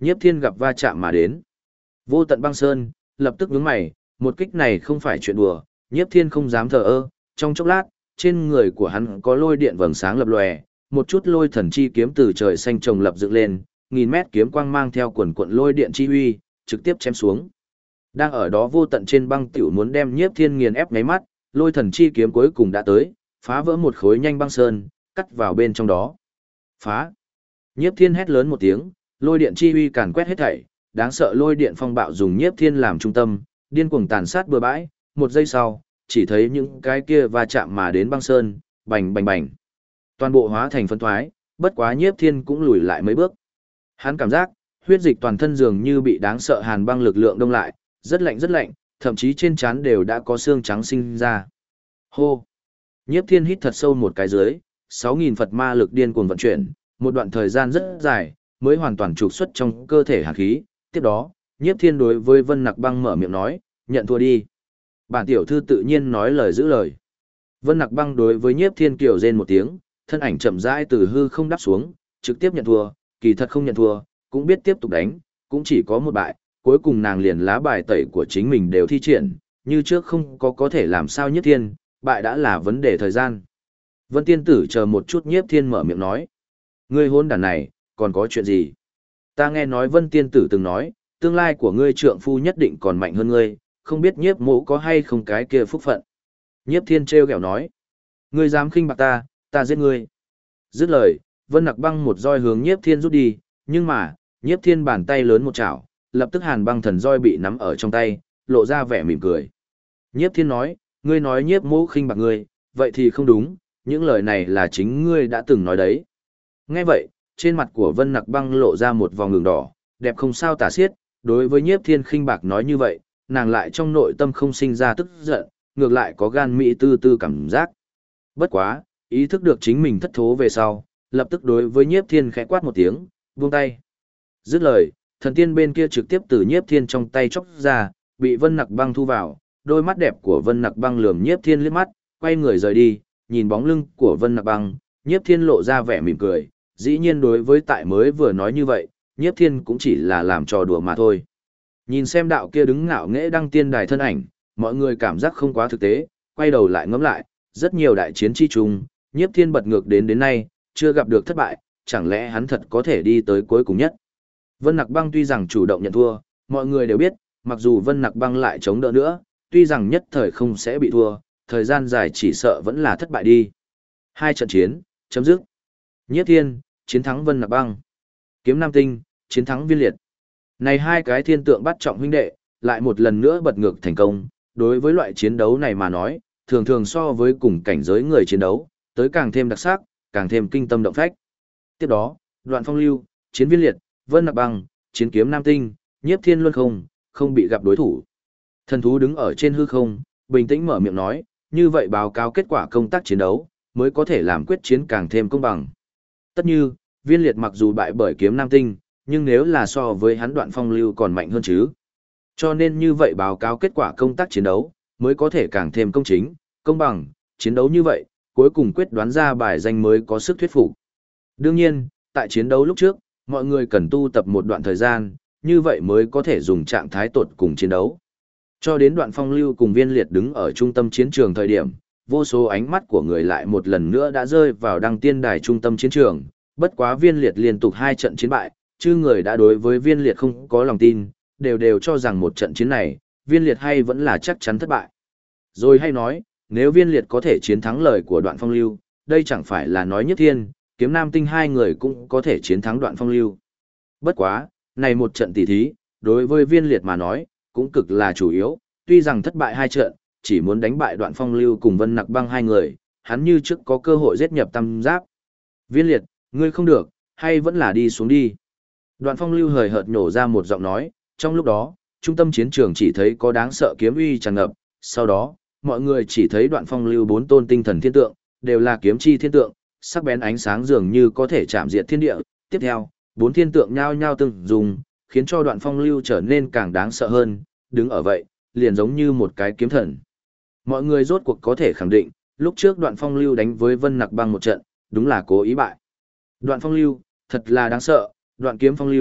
Nhiếp Thiên gặp va chạm mà đến. Vô Tận Băng Sơn, lập tức nhướng mày, một kích này không phải chuyện đùa, Nhiếp Thiên không dám thờ ơ, trong chốc lát, trên người của hắn có lôi điện vầng sáng lập lòe, một chút lôi thần chi kiếm từ trời xanh trồng lập dựng lên, nghìn mét kiếm quang mang theo quần quận lôi điện chi uy, trực tiếp chém xuống. Đang ở đó Vô Tận trên băng tiểu muốn đem Nhiếp Thiên nghiền ép ngáy mắt, lôi thần chi kiếm cuối cùng đã tới, phá vỡ một khối nhanh băng sơn, cắt vào bên trong đó. Phá! Nhiếp Thiên hét lớn một tiếng, lôi điện chi uy càn quét hết thảy, đáng sợ lôi điện phong bạo dùng Nhiếp Thiên làm trung tâm, điên cuồng tàn sát bừa bãi, một giây sau, chỉ thấy những cái kia va chạm mà đến băng sơn, bành bành bành. Toàn bộ hóa thành phấn thoái, bất quá Nhiếp Thiên cũng lùi lại mấy bước. Hắn cảm giác, huyết dịch toàn thân dường như bị đáng sợ hàn băng lực lượng đông lại, rất lạnh, thậm chí trên trán đều đã có xương trắng sinh ra. Hô! Nhiếp Thiên hít thật sâu một cái dưới, 6.000 Phật ma lực điên cuồng vận chuyển, một đoạn thời gian rất dài, mới hoàn toàn trục xuất trong cơ thể hàn khí. Tiếp đó, Nhiếp Thiên đối với Vân Nặc Băng mở miệng nói, nhận thua đi. Bản tiểu thư tự nhiên nói lời giữ lời. Vân Nặc Băng đối với Nhiếp Thiên kiều rên một tiếng, thân ảnh chậm rãi từ hư không đáp xuống, trực tiếp nhận thua, kỳ thật không nhận thua, cũng biết tiếp tục đánh, cũng chỉ có một bại, cuối cùng nàng liền lá bài tẩy của chính mình đều thi triển, như trước không có thể làm sao Nhiếp Thiên, bại đã là vấn đề thời gian. Vân tiên tử chờ một chút, Nhiếp Thiên mở miệng nói. Ngươi hôn đàn này, còn có chuyện gì? Ta nghe nói Vân tiên tử từng nói, tương lai của ngươi trượng phu nhất định còn mạnh hơn ngươi, không biết Nhiếp mộ có hay không cái kia phúc phận. Nhiếp Thiên trêu ghẹo nói. Ngươi dám khinh bạc ta giết ngươi. Dứt lời, Vân Nặc Băng một roi hướng Nhiếp Thiên rút đi, nhưng mà, Nhiếp Thiên bàn tay lớn một chảo, lập tức hàn băng thần roi bị nắm ở trong tay, lộ ra vẻ mỉm cười. Nhiếp Thiên nói, ngươi nói Nhiếp mộ khinh bạc ngươi, vậy thì không đúng, những lời này là chính ngươi đã từng nói đấy. Nghe vậy, trên mặt của Vân Nặc Băng lộ ra một vòng ngừng đỏ, đẹp không sao tả xiết, đối với Nhiếp Thiên khinh bạc nói như vậy, nàng lại trong nội tâm không sinh ra tức giận, ngược lại có gan mỹ tư tư cảm giác. Bất quá, ý thức được chính mình thất thố về sau, lập tức đối với Nhiếp Thiên khẽ quát một tiếng, buông tay. Dứt lời, thần tiên bên kia trực tiếp từ Nhiếp Thiên trong tay chóc ra, bị Vân Nặc Băng thu vào, đôi mắt đẹp của Vân Nặc Băng lườm Nhiếp Thiên liếc mắt, quay người rời đi, nhìn bóng lưng của Vân Nặc Băng, Nhiếp Thiên lộ ra vẻ mỉm cười, dĩ nhiên đối với tại mới vừa nói như vậy, Nhiếp Thiên cũng chỉ là làm trò đùa mà thôi. Nhìn xem đạo kia đứng ngạo nghễ đăng tiên đài thân ảnh, mọi người cảm giác không quá thực tế, quay đầu lại ngẫm lại, rất nhiều đại chiến chi chung, Nhiếp Thiên bật ngược đến nay, chưa gặp được thất bại, chẳng lẽ hắn thật có thể đi tới cuối cùng nhất. Vân Nặc Băng tuy rằng chủ động nhận thua, mọi người đều biết, mặc dù Vân Nặc Băng lại chống đỡ nữa, tuy rằng nhất thời không sẽ bị thua, thời gian dài chỉ sợ vẫn là thất bại đi. Hai trận chiến, chấm dứt. Nhiếp Thiên, chiến thắng Vân Nặc Băng. Kiếm Nam Tinh, chiến thắng Viên Liệt. Này hai cái thiên tượng bắt trọng huynh đệ, lại một lần nữa bật ngược thành công, đối với loại chiến đấu này mà nói, thường thường so với cùng cảnh giới người chiến đấu, tới càng thêm đặc sắc, càng thêm kinh tâm động phách. Tiếp đó, Đoạn Phong Lưu, chiến Viên Liệt, Vân Nặc Băng, chiến Kiếm Nam Tinh, Nhiếp Thiên Luân không bị gặp đối thủ. Thần thú đứng ở trên hư không, bình tĩnh mở miệng nói, như vậy báo cáo kết quả công tác chiến đấu, mới có thể làm quyết chiến càng thêm công bằng. Tất như, Viên Liệt mặc dù bại bởi Kiếm Nam Tinh, nhưng nếu là so với hắn Đoạn Phong Lưu còn mạnh hơn chứ. Cho nên như vậy báo cáo kết quả công tác chiến đấu, mới có thể càng thêm công chính, công bằng, chiến đấu như vậy, cuối cùng quyết đoán ra bài danh mới có sức thuyết phục. Đương nhiên, tại chiến đấu lúc trước, mọi người cần tu tập một đoạn thời gian, như vậy mới có thể dùng trạng thái tột cùng chiến đấu. Cho đến Đoạn Phong Lưu cùng Viên Liệt đứng ở trung tâm chiến trường thời điểm, vô số ánh mắt của người lại một lần nữa đã rơi vào đăng tiên đài trung tâm chiến trường, bất quá Viên Liệt liên tục 2 trận chiến bại, chứ người đã đối với Viên Liệt không có lòng tin, đều cho rằng một trận chiến này, Viên Liệt hay vẫn là chắc chắn thất bại. Rồi hay nói, nếu Viên Liệt có thể chiến thắng lời của Đoạn Phong Lưu, đây chẳng phải là nói Nhất Thiên, Kiếm Nam Tinh hai người cũng có thể chiến thắng Đoạn Phong Lưu. Bất quá, này một trận tỷ thí, đối với Viên Liệt mà nói, cũng cực là chủ yếu, tuy rằng thất bại 2 trận, chỉ muốn đánh bại Đoạn Phong Lưu cùng Vân Nặc Băng hai người, hắn như trước có cơ hội giết nhập tam giáp. Viên Liệt, ngươi không được, hay vẫn là đi xuống đi. Đoạn Phong Lưu hời hợt nhổ ra một giọng nói, trong lúc đó, trung tâm chiến trường chỉ thấy có đáng sợ kiếm uy tràn ngập, sau đó, mọi người chỉ thấy Đoạn Phong Lưu 4 tôn tinh thần thiên tượng, đều là kiếm chi thiên tượng, sắc bén ánh sáng dường như có thể chạm diệt thiên địa. Tiếp theo, 4 thiên tượng nhao nhao tương dùng, khiến cho Đoạn Phong Lưu trở nên càng đáng sợ hơn, đứng ở vậy, liền giống như một cái kiếm thần. Mọi người rốt cuộc có thể khẳng định, lúc trước Đoạn Phong Lưu đánh với Vân Nặc Băng một trận, đúng là cố ý bại. Đoạn Phong Lưu, thật là đáng sợ, Đoạn Kiếm Phong Lưu,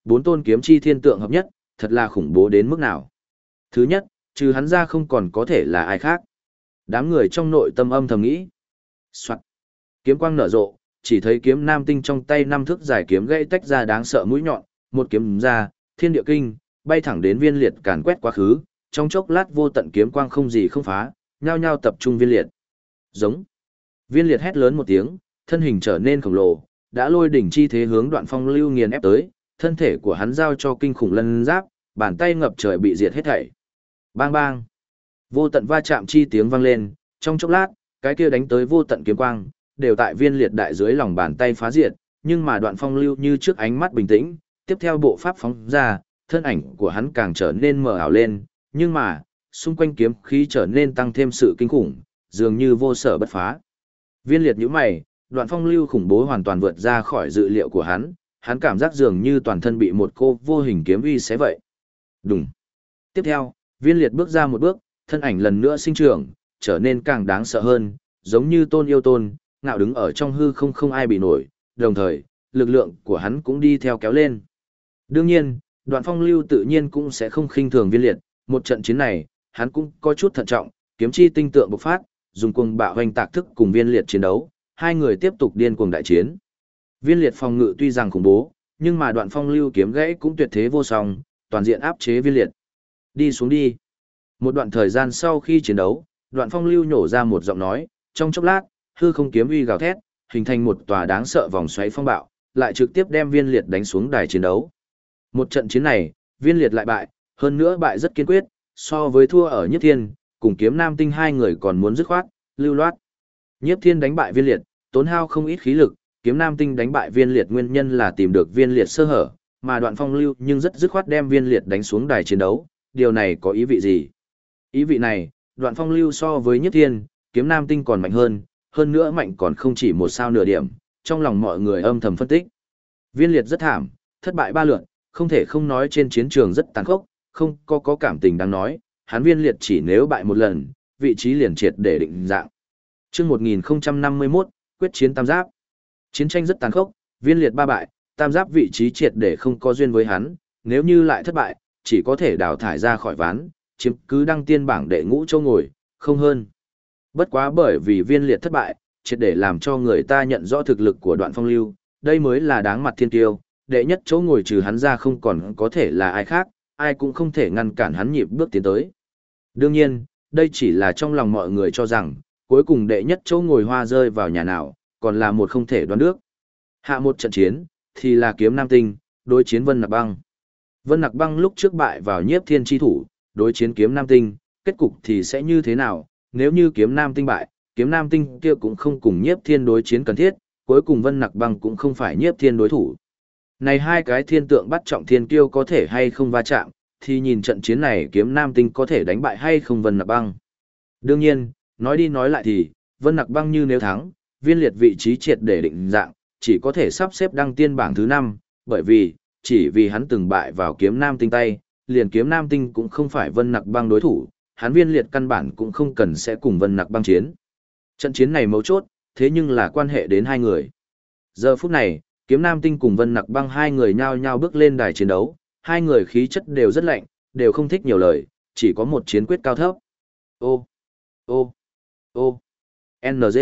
bốn tôn kiếm chi thiên tượng hợp nhất, thật là khủng bố đến mức nào. Thứ nhất, trừ hắn ra không còn có thể là ai khác. Đám người trong nội tâm âm thầm nghĩ. Soạn. Kiếm quang nở rộ, chỉ thấy kiếm nam tinh trong tay 5 thước dài kiếm gãy tách ra đáng sợ mũi nhọn, một kiếm ra, thiên địa kinh, bay thẳng đến viên liệt càn quét quá khứ, trong chốc lát vô tận kiếm quang không gì không phá, nhao nhao tập trung viên liệt. Giống. Viên liệt hét lớn một tiếng, thân hình trở nên khổng lồ, đã lôi đỉnh chi thế hướng Đoạn Phong Lưu nghiền ép tới, thân thể của hắn giao cho kinh khủng lân giáp, bàn tay ngập trời bị diệt hết thảy. Bang bang. Vô tận va chạm chi tiếng vang lên, trong chốc lát, cái kia đánh tới vô tận kiếm quang, đều tại viên liệt đại dưới lòng bàn tay phá diệt, nhưng mà Đoạn Phong Lưu như trước ánh mắt bình tĩnh, tiếp theo bộ pháp phóng ra, thân ảnh của hắn càng trở nên mờ ảo lên, nhưng mà, xung quanh kiếm khí trở nên tăng thêm sự kinh khủng, dường như vô sở bất phá. Viên liệt nhíu mày, Đoạn Phong Lưu khủng bố hoàn toàn vượt ra khỏi dự liệu của hắn cảm giác dường như toàn thân bị một cô vô hình kiếm uy xé vậy. Đùng. Tiếp theo, viên liệt bước ra một bước, thân ảnh lần nữa sinh trưởng, trở nên càng đáng sợ hơn, giống như tôn yêu tôn, ngạo đứng ở trong hư không không ai bị nổi, đồng thời, lực lượng của hắn cũng đi theo kéo lên. Đương nhiên, Đoạn Phong Lưu tự nhiên cũng sẽ không khinh thường viên liệt, một trận chiến này, hắn cũng có chút thận trọng, kiếm chi tinh tượng bộc phát, dùng cuồng bạo hoành tạc thức cùng viên liệt chiến đấu, hai người tiếp tục điên cuồng đại chiến. Viên liệt phòng ngự tuy rằng khủng bố, nhưng mà Đoạn Phong Lưu kiếm gãy cũng tuyệt thế vô song, toàn diện áp chế viên liệt. Đi xuống đi. Một đoạn thời gian sau khi chiến đấu, Đoạn Phong Lưu nhổ ra một giọng nói, trong chốc lát, hư không kiếm uy gào thét, hình thành một tòa đáng sợ vòng xoáy phong bạo, lại trực tiếp đem viên liệt đánh xuống đài chiến đấu. Một trận chiến này, viên liệt lại bại, hơn nữa bại rất kiên quyết, so với thua ở Nhiếp Thiên, cùng Kiếm Nam Tinh hai người còn muốn dứt khoát, lưu loát. Nhiếp Thiên đánh bại viên liệt, tốn hao không ít khí lực, Kiếm Nam Tinh đánh bại viên liệt nguyên nhân là tìm được viên liệt sơ hở, mà Đoạn Phong Lưu nhưng rất dứt khoát đem viên liệt đánh xuống đài chiến đấu, điều này có ý vị gì? Ý vị này, Đoạn Phong Lưu so với Nhiếp Thiên, Kiếm Nam Tinh còn mạnh hơn nữa mạnh còn không chỉ một sao nửa điểm, trong lòng mọi người âm thầm phân tích. Viên liệt rất thảm, thất bại 3 lượt, không thể không nói trên chiến trường rất tàn khốc, không có cảm tình đáng nói, hắn viên liệt chỉ nếu bại một lần, vị trí liền triệt để định dạng. Chương 1051, quyết chiến tam giáp. Chiến tranh rất tàn khốc, viên liệt 3 bại, tam giáp vị trí triệt để không có duyên với hắn, nếu như lại thất bại, chỉ có thể đào thải ra khỏi ván, chiếm cứ đăng tiên bảng đệ ngũ châu ngồi, không hơn. Bất quá bởi vì viên liệt thất bại, triệt để làm cho người ta nhận rõ thực lực của Đoạn Phong Lưu, đây mới là đáng mặt thiên tiêu, đệ nhất chỗ ngồi trừ hắn ra không còn có thể là ai khác, ai cũng không thể ngăn cản hắn nhịp bước tiến tới. Đương nhiên, đây chỉ là trong lòng mọi người cho rằng, cuối cùng đệ nhất chỗ ngồi hoa rơi vào nhà nào, còn là một không thể đoán được. Hạ một trận chiến, thì là Kiếm Nam Tinh, đối chiến Vân Nặc Băng. Vân Nặc Băng lúc trước bại vào Nhiếp Thiên chi thủ, đối chiến Kiếm Nam Tinh, kết cục thì sẽ như thế nào? Nếu như Kiếm Nam Tinh bại, Kiếm Nam Tinh kia cũng không cùng Nhiếp Thiên đối chiến cần thiết, cuối cùng Vân Nặc Băng cũng không phải Nhiếp Thiên đối thủ. Này hai cái thiên tượng bắt trọng thiên kiêu có thể hay không va chạm, thì nhìn trận chiến này Kiếm Nam Tinh có thể đánh bại hay không Vân Nặc Băng. Đương nhiên, nói đi nói lại thì, Vân Nặc Băng như nếu thắng, viên liệt vị trí triệt để định dạng, chỉ có thể sắp xếp đăng tiên bảng thứ 5, bởi vì, chỉ vì hắn từng bại vào Kiếm Nam Tinh tay, liền Kiếm Nam Tinh cũng không phải Vân Nặc Băng đối thủ, hắn viên liệt căn bản cũng không cần sẽ cùng Vân Nặc Băng chiến. Trận chiến này mấu chốt, thế nhưng là quan hệ đến hai người. Giờ phút này, Kiếm Nam Tinh cùng Vân Nặc Băng hai người nhao nhao bước lên đài chiến đấu, hai người khí chất đều rất lạnh, đều không thích nhiều lời, chỉ có một chiến quyết cao thấp. Ô, ô, ô, NG.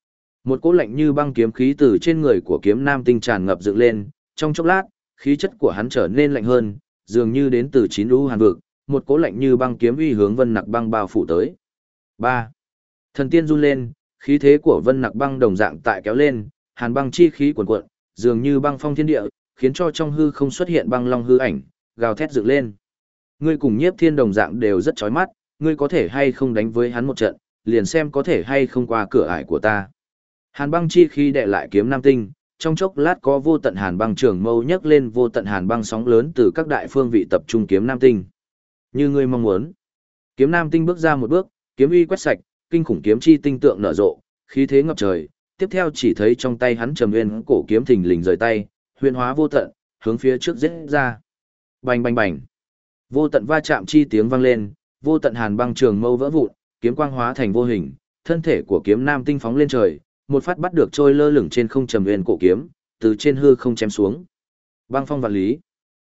Một cỗ lạnh như băng kiếm khí từ trên người của Kiếm Nam Tinh tràn ngập dựng lên, trong chốc lát, khí chất của hắn trở nên lạnh hơn, dường như đến từ chín lũ hàn vực, một cỗ lạnh như băng kiếm uy hướng Vân Nặc Băng bao phủ tới. 3. Thần tiên run lên, khí thế của Vân Nặc Băng đồng dạng tại kéo lên, hàn băng chi khí cuồn cuộn, dường như băng phong thiên địa, khiến cho trong hư không xuất hiện băng long hư ảnh, gào thét dựng lên. Ngươi cùng Nhiếp Thiên đồng dạng đều rất chói mắt, ngươi có thể hay không đánh với hắn một trận, liền xem có thể hay không qua cửa ải của ta. Hàn băng chi khí đè lại Kiếm Nam Tinh, trong chốc lát có vô tận hàn băng trường mâu nhấc lên vô tận hàn băng sóng lớn từ các đại phương vị tập trung Kiếm Nam Tinh. Như ngươi mong muốn. Kiếm Nam Tinh bước ra một bước, kiếm uy quét sạch, kinh khủng kiếm chi tinh tượng nở rộ, khí thế ngập trời. Tiếp theo chỉ thấy trong tay hắn trầm nguyên cổ kiếm thình lình rời tay, huyền hóa vô tận, hướng phía trước giết ra. Bành bành bành. Vô tận va chạm chi tiếng vang lên, vô tận hàn băng trường mâu vỡ vụn, kiếm quang hóa thành vô hình, thân thể của Kiếm Nam Tinh phóng lên trời, một phát bắt được trôi lơ lửng trên không trầm nguyên cổ kiếm, từ trên hư không chém xuống. Băng phong vạn lý.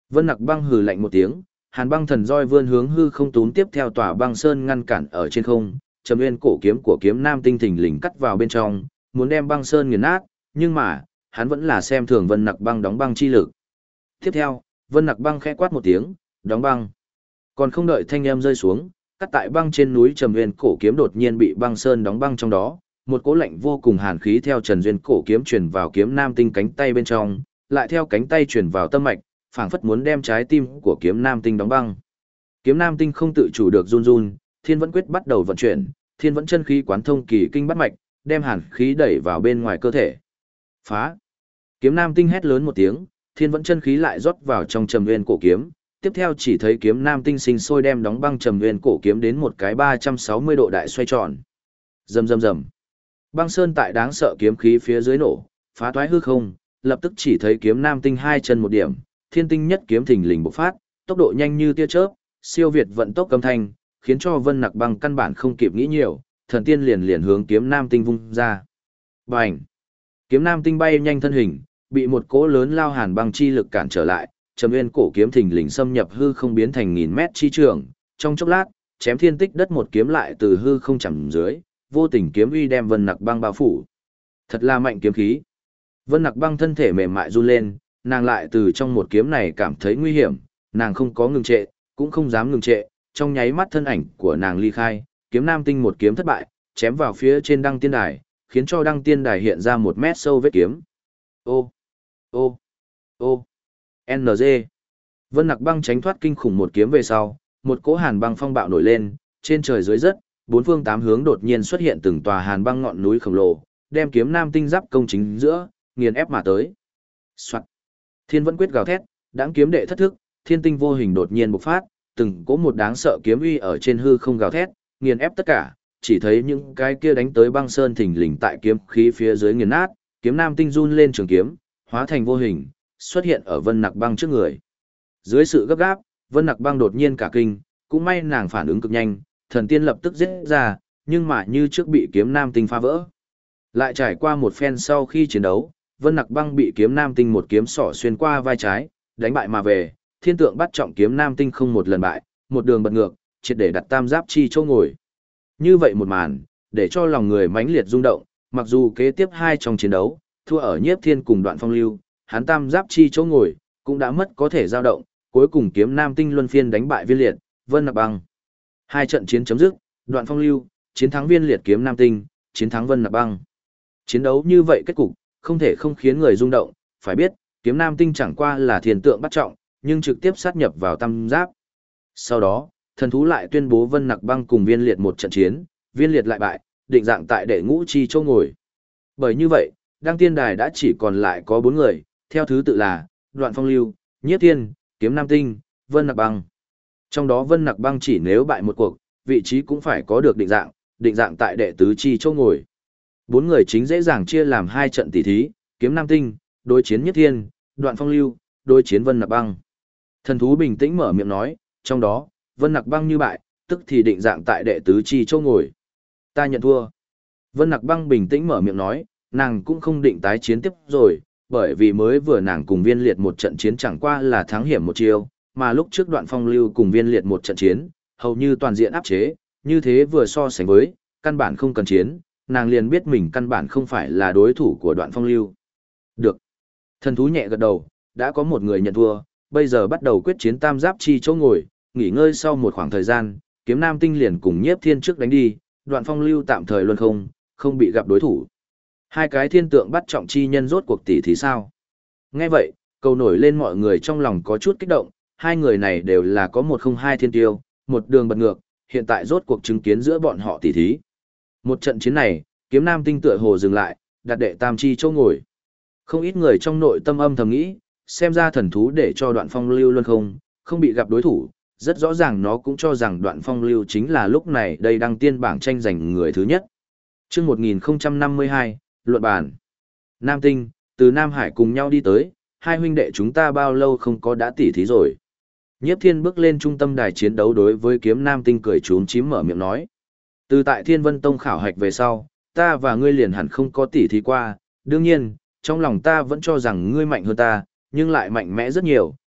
Vân Nặc Băng hừ lạnh một tiếng, Hàn Băng Thần roi vươn hướng hư không túm tiếp theo tòa băng sơn ngăn cản ở trên không, Trầm Nguyên cổ kiếm của Kiếm Nam Tinh thình lình cắt vào bên trong, muốn đem băng sơn nghiền nát, nhưng mà, hắn vẫn là xem thường Vân Nặc Băng đóng băng chi lực. Tiếp theo, Vân Nặc Băng khẽ quát một tiếng, đóng băng. Còn không đợi thanh âm rơi xuống, cắt tại băng trên núi Trầm Nguyên cổ kiếm đột nhiên bị băng sơn đóng băng trong đó, một cỗ lạnh vô cùng hàn khí theo Trần Duyên cổ kiếm truyền vào Kiếm Nam Tinh cánh tay bên trong, lại theo cánh tay truyền vào tâm mạch, phảng phất muốn đem trái tim của Kiếm Nam Tinh đóng băng. Kiếm Nam Tinh không tự chủ được run run, Thiên Vẫn Quyết bắt đầu vận chuyển, Thiên Vẫn chân khí quán thông kỳ kinh bát mạch, đem hàn khí đẩy vào bên ngoài cơ thể. Phá! Kiếm Nam Tinh hét lớn một tiếng, Thiên Vẫn chân khí lại rót vào trong Trầm Nguyên cổ kiếm, tiếp theo chỉ thấy Kiếm Nam Tinh sinh sôi đem đóng băng Trầm Nguyên cổ kiếm đến một cái 360 độ đại xoay tròn. Rầm rầm rầm. Băng sơn tại đáng sợ kiếm khí phía dưới nổ, phá toái hư không, lập tức chỉ thấy Kiếm Nam Tinh hai chân một điểm, Thiên Tinh nhất kiếm thình lình bộc phát, tốc độ nhanh như tia chớp, siêu việt vận tốc âm thanh, khiến cho Vân Nặc Băng căn bản không kịp nghĩ nhiều, thần tiên liền hướng Kiếm Nam Tinh vung ra. Bành! Kiếm Nam Tinh bay nhanh thân hình, bị một cỗ lớn lao hàn băng chi lực cản trở lại, Trầm Nguyên cổ kiếm thình lình xâm nhập hư không biến thành nghìn mét chi trường, trong chốc lát, chém thiên tích đất một kiếm lại từ hư không chầm dưới, vô tình kiếm uy đem Vân Nặc Băng bao phủ. Thật là mạnh kiếm khí. Vân Nặc Băng thân thể mềm mại run lên, nàng lại từ trong một kiếm này cảm thấy nguy hiểm, nàng không có ngừng trệ, cũng không dám ngừng trệ, trong nháy mắt thân ảnh của nàng ly khai, Kiếm Nam Tinh một kiếm thất bại, chém vào phía trên đăng tiên đài, khiến cho đăng tiên đài hiện ra 1 mét sâu vết kiếm. Ô, ô, ô, NG. Vân Nặc Băng tránh thoát kinh khủng một kiếm về sau, một cỗ hàn băng phong bạo nổi lên, trên trời dưới đất, bốn phương tám hướng đột nhiên xuất hiện từng tòa hàn băng ngọn núi khổng lồ, đem Kiếm Nam Tinh giáp công chính giữa, nghiền ép mà tới. Soạt. Thiên Vẫn Quyết gào thét, đãng kiếm đệ thất thức, thiên tinh vô hình đột nhiên bộc phát, từng cỗ một đáng sợ kiếm uy ở trên hư không gào thét, nghiền ép tất cả, chỉ thấy những cái kia đánh tới băng sơn thình lình tại kiếm khí phía dưới nghiền nát, Kiếm Nam Tinh run lên trường kiếm, hóa thành vô hình, xuất hiện ở Vân Nặc Băng trước người. Dưới sự gấp gáp, Vân Nặc Băng đột nhiên cả kinh, cũng may nàng phản ứng cực nhanh, thần tiên lập tức giết ra, nhưng mà như trước bị Kiếm Nam Tinh phá vỡ. Lại trải qua một phen sau khi chiến đấu, Vân Nặc Băng bị Kiếm Nam Tinh một kiếm sỏ xuyên qua vai trái, đánh bại mà về, thiên tượng bắt trọng Kiếm Nam Tinh không một lần bại, một đường bật ngược, triệt để đặt tam giáp chi chỗ ngồi. Như vậy một màn, để cho lòng người mãnh liệt rung động, mặc dù kế tiếp hai trong chiến đấu, thua ở Nhiếp Thiên cùng Đoạn Phong Lưu, hắn tam giáp chi chỗ ngồi, cũng đã mất có thể dao động, cuối cùng Kiếm Nam Tinh luân phiên đánh bại Viên Liệt, Vân Nặc Băng. Hai trận chiến chấm dứt, Đoạn Phong Lưu, chiến thắng Viên Liệt Kiếm Nam Tinh, chiến thắng Vân Nặc Băng. Chiến đấu như vậy kết cục, không thể không khiến người rung động, phải biết, Kiếm Nam Tinh chẳng qua là thiên tượng bắt trọng, nhưng trực tiếp sát nhập vào tam giáp. Sau đó, thần thú lại tuyên bố Vân Nặc Băng cùng Viên Liệt một trận chiến, Viên Liệt lại bại, định dạng tại đệ ngũ chi chỗ ngồi. Bởi như vậy, đăng tiên đài đã chỉ còn lại có 4 người, theo thứ tự là Đoạn Phong Lưu, Nhiếp Thiên, Kiếm Nam Tinh, Vân Nặc Băng. Trong đó Vân Nặc Băng chỉ nếu bại một cuộc, vị trí cũng phải có được định dạng tại đệ tứ chi chỗ ngồi. 4 người chính dễ dàng chia làm 2 trận tỷ thí, Kiếm Nam Tinh đối chiến Nhiếp Thiên, Đoạn Phong Lưu đối chiến Vân Nặc Băng. Thần thú bình tĩnh mở miệng nói, trong đó, Vân Nặc Băng như bại, tức thì định dạng tại đệ tứ chi chỗ ngồi. Ta nhận thua. Vân Nặc Băng bình tĩnh mở miệng nói, nàng cũng không định tái chiến tiếp rồi, bởi vì mới vừa nàng cùng Viên Liệt một trận chiến chẳng qua là thắng hiểm một chiêu, mà lúc trước Đoạn Phong Lưu cùng Viên Liệt một trận chiến, hầu như toàn diện áp chế, như thế vừa so sánh với, căn bản không cần chiến, nàng liền biết mình căn bản không phải là đối thủ của Đoạn Phong Lưu. Được. Thần thú nhẹ gật đầu, đã có một người nhận thua, bây giờ bắt đầu quyết chiến tam giáp chi chỗ ngồi, nghỉ ngơi sau một khoảng thời gian, Kiếm Nam Tinh liền cùng Nhiếp Thiên trước đánh đi, Đoạn Phong Lưu tạm thời luân không bị gặp đối thủ. Hai cái thiên tượng bắt trọng chi nhân rốt cuộc tỷ thì sao? Nghe vậy, câu nổi lên mọi người trong lòng có chút kích động, hai người này đều là có 102 thiên tiêu, một đường bật ngược, hiện tại rốt cuộc chứng kiến giữa bọn họ tỷ thí. Một trận chiến này, Kiếm Nam Tinh tựa hồ dừng lại, đặt đệ tam chi chỗ ngồi. Không ít người trong nội tâm âm thầm nghĩ, xem ra thần thú để cho Đoạn Phong Lưu luân không bị gặp đối thủ, rất rõ ràng nó cũng cho rằng Đoạn Phong Lưu chính là lúc này đây đăng tiên bảng tranh giành người thứ nhất. Chương 1052, luận bàn. Nam Tinh, từ Nam Hải cùng nhau đi tới, hai huynh đệ chúng ta bao lâu không có đã tỉ thí rồi. Nhiếp Thiên bước lên trung tâm đài chiến đấu đối với Kiếm Nam Tinh cười trốn chím mở miệng nói. Từ tại Thiên Vân Tông khảo hạch về sau, ta và ngươi liền hẳn không có tỉ thí qua, đương nhiên, trong lòng ta vẫn cho rằng ngươi mạnh hơn ta, nhưng lại mạnh mẽ rất nhiều,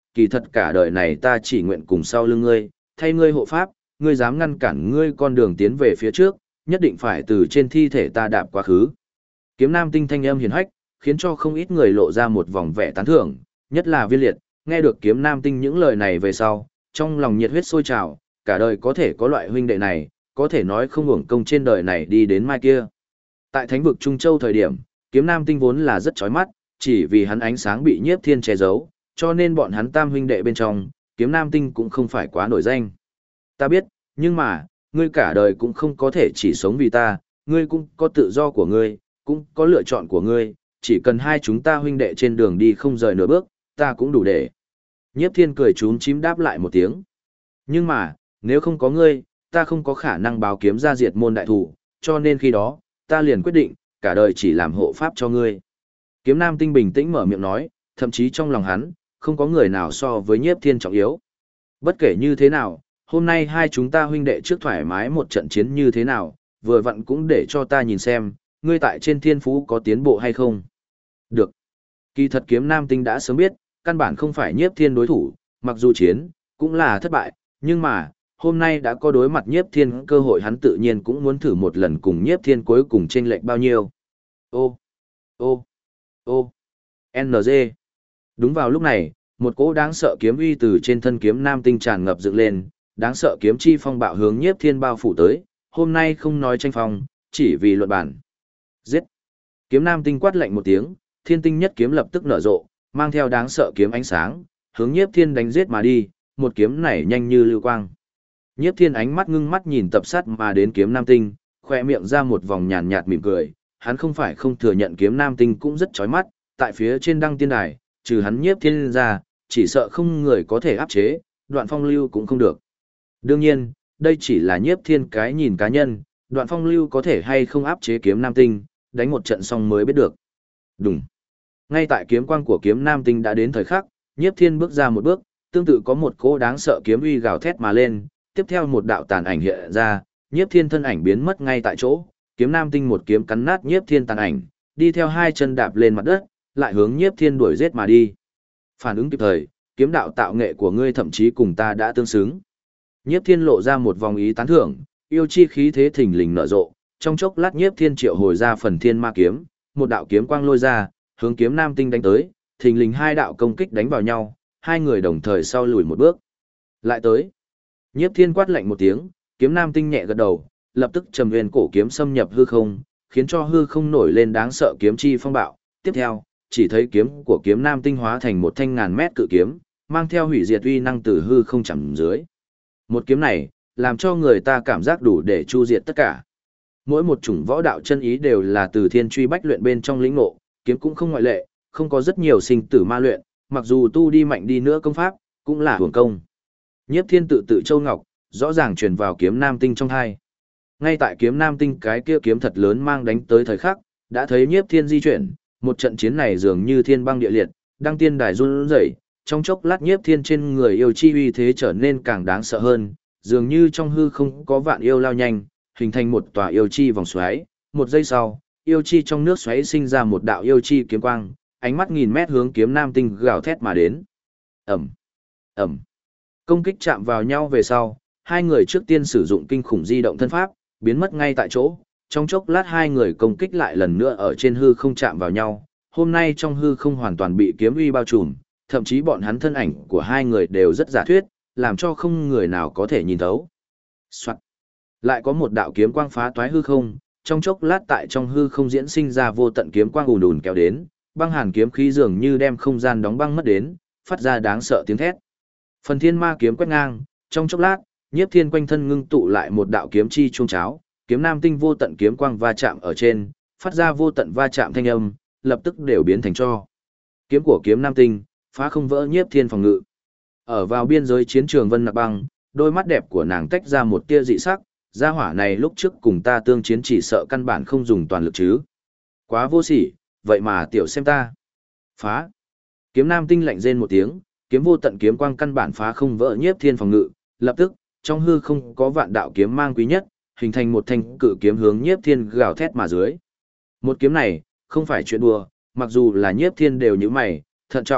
kỳ thật cả đời này ta chỉ nguyện cùng sau lưng ngươi, thay ngươi hộ pháp, ngươi dám ngăn cản ngươi con đường tiến về phía trước, nhất định phải từ trên thi thể ta đạp quá khứ. Kiếm Nam Tinh thanh âm hiền hách, khiến cho không ít người lộ ra một vòng vẻ tán thưởng, nhất là Viên Liệt, nghe được Kiếm Nam Tinh những lời này về sau, trong lòng nhiệt huyết sôi trào, cả đời có thể có loại huynh đệ này, có thể nói không uổng công trên đời này đi đến mai kia. Tại Thánh vực Trung Châu thời điểm, Kiếm Nam Tinh vốn là rất chói mắt, chỉ vì hắn ánh sáng bị Nhiếp Thiên che giấu, cho nên bọn hắn tam huynh đệ bên trong, Kiếm Nam Tinh cũng không phải quá nổi danh. Ta biết, nhưng mà, ngươi cả đời cũng không có thể chỉ sống vì ta, ngươi cũng có tự do của ngươi, cũng có lựa chọn của ngươi, chỉ cần hai chúng ta huynh đệ trên đường đi không rời nửa bước, ta cũng đủ để. Nhiếp Thiên cười chúm chím đáp lại một tiếng. Nhưng mà, nếu không có ngươi, ta không có khả năng báo kiếm ra diệt môn đại thủ, cho nên khi đó, ta liền quyết định, cả đời chỉ làm hộ pháp cho ngươi. Kiếm Nam Tinh bình tĩnh mở miệng nói, thậm chí trong lòng hắn, không có người nào so với Nhiếp Thiên trọng yếu. Bất kể như thế nào, hôm nay hai chúng ta huynh đệ trước thoải mái một trận chiến như thế nào, vừa vặn cũng để cho ta nhìn xem, ngươi tại trên thiên phú có tiến bộ hay không. Được. Kỳ thật Kiếm Nam Tinh đã sớm biết, căn bản không phải Nhiếp Thiên đối thủ, mặc dù chiến, cũng là thất bại, nhưng mà, hôm nay đã có đối mặt Nhiếp Thiên cơ hội hắn tự nhiên cũng muốn thử một lần cùng Nhiếp Thiên cuối cùng chênh lệch bao nhiêu. Ô, ô, ô, NG. Đúng vào lúc này, một cỗ đáng sợ kiếm uy từ trên thân Kiếm Nam Tinh tràn ngập dựng lên, đáng sợ kiếm chi phong bạo hướng Nhiếp Thiên bao phủ tới, hôm nay không nói tranh phong, chỉ vì luận bản. Giết! Kiếm Nam Tinh quát lạnh một tiếng, Thiên Tinh nhất kiếm lập tức nở rộ, mang theo đáng sợ kiếm ánh sáng, hướng Nhiếp Thiên đánh giết mà đi, một kiếm này nhanh như lưu quang. Nhiếp Thiên ánh mắt ngưng mắt nhìn tập sát mà đến Kiếm Nam Tinh, khoe miệng ra một vòng nhàn nhạt mỉm cười, hắn không phải không thừa nhận Kiếm Nam Tinh cũng rất chói mắt, tại phía trên đăng tiên đài, trừ hắn Nhiếp Thiên ra, chỉ sợ không người có thể áp chế, Đoạn Phong Lưu cũng không được. Đương nhiên, đây chỉ là Nhiếp Thiên cái nhìn cá nhân, Đoạn Phong Lưu có thể hay không áp chế Kiếm Nam Tinh, đánh một trận xong mới biết được. Đúng. Ngay tại kiếm quang của Kiếm Nam Tinh đã đến thời khắc, Nhiếp Thiên bước ra một bước, tương tự có một cỗ đáng sợ kiếm uy gào thét mà lên, tiếp theo một đạo tàn ảnh hiện ra, Nhiếp Thiên thân ảnh biến mất ngay tại chỗ, Kiếm Nam Tinh một kiếm cắn nát Nhiếp Thiên tàn ảnh, đi theo hai chân đạp lên mặt đất, lại hướng Nhiếp Thiên đuổi giết mà đi. Phản ứng kịp thời, kiếm đạo tạo nghệ của ngươi thậm chí cùng ta đã tương xứng. Nhiếp Thiên lộ ra một vòng ý tán thưởng, yêu chi khí thế thình lình nở rộ, trong chốc lát Nhiếp Thiên triệu hồi ra phần thiên ma kiếm, một đạo kiếm quang lôi ra, hướng Kiếm Nam Tinh đánh tới, thình lình hai đạo công kích đánh vào nhau, hai người đồng thời sau lùi một bước. Lại tới. Nhiếp Thiên quát lạnh một tiếng, Kiếm Nam Tinh nhẹ gật đầu, lập tức trầm nguyên cổ kiếm xâm nhập hư không, khiến cho hư không nổi lên đáng sợ kiếm chi phong bạo. Tiếp theo, chỉ thấy kiếm của Kiếm Nam Tinh hóa thành một thanh ngàn mét cự kiếm, mang theo hủy diệt uy năng từ hư không chạm dưới. Một kiếm này, làm cho người ta cảm giác đủ để chu diệt tất cả. Mỗi một chủng võ đạo chân ý đều là từ thiên truy bách luyện bên trong lĩnh ngộ, kiếm cũng không ngoại lệ, không có rất nhiều sinh tử ma luyện, mặc dù tu đi mạnh đi nữa công pháp, cũng là hưởng công. Nhiếp Thiên tự tự châu ngọc, rõ ràng truyền vào Kiếm Nam Tinh trong hai. Ngay tại Kiếm Nam Tinh cái kia kiếm thật lớn mang đánh tới thời khắc, đã thấy Nhiếp Thiên di chuyển, một trận chiến này dường như thiên băng địa liệt, đăng tiên đài run rẩy, trong chốc lát Nhiếp Thiên trên người yêu chi uy thế trở nên càng đáng sợ hơn, dường như trong hư không có vạn yêu lao nhanh, hình thành một tòa yêu chi vòng xoáy, một giây sau, yêu chi trong nước xoáy sinh ra một đạo yêu chi kiếm quang, ánh mắt nghìn mét hướng Kiếm Nam Tinh gào thét mà đến. Ầm, ầm. Công kích chạm vào nhau về sau, hai người trước tiên sử dụng kinh khủng di động thân pháp, biến mất ngay tại chỗ, trong chốc lát hai người công kích lại lần nữa ở trên hư không chạm vào nhau, hôm nay trong hư không hoàn toàn bị kiếm uy bao trùm, thậm chí bọn hắn thân ảnh của hai người đều rất giả thuyết, làm cho không người nào có thể nhìn thấu. Soạn. Lại có một đạo kiếm quang phá toái hư không, trong chốc lát tại trong hư không diễn sinh ra vô tận kiếm quang ùn ùn kéo đến, băng hàn kiếm khí dường như đem không gian đóng băng mất đến, phát ra đáng sợ tiếng thét. Phần thiên ma kiếm quét ngang, trong chốc lát, Nhiếp Thiên quanh thân ngưng tụ lại một đạo kiếm chi chuông cháo, Kiếm Nam Tinh vô tận kiếm quang va chạm ở trên, phát ra vô tận va chạm thanh âm, lập tức đều biến thành tro. Kiếm của Kiếm Nam Tinh phá không vỡ Nhiếp Thiên phòng ngự. Ở vào biên giới chiến trường Vân Nặc Băng, đôi mắt đẹp của nàng tách ra một tia dị sắc, gia hỏa này lúc trước cùng ta tương chiến chỉ sợ căn bản không dùng toàn lực chứ. Quá vô sỉ, vậy mà tiểu xem ta. Phá. Kiếm Nam Tinh lạnh rên một tiếng, kiếm vô tận kiếm quang căn bản phá không vỡ Nhiếp Thiên phòng ngự, lập tức, trong hư không có vạn đạo kiếm mang quý nhất, hình thành một thanh cự kiếm hướng Nhiếp Thiên gào thét mà dưới. Một kiếm này, không phải chuyện đùa, mặc dù là Nhiếp Thiên đều như mày, thận trọng,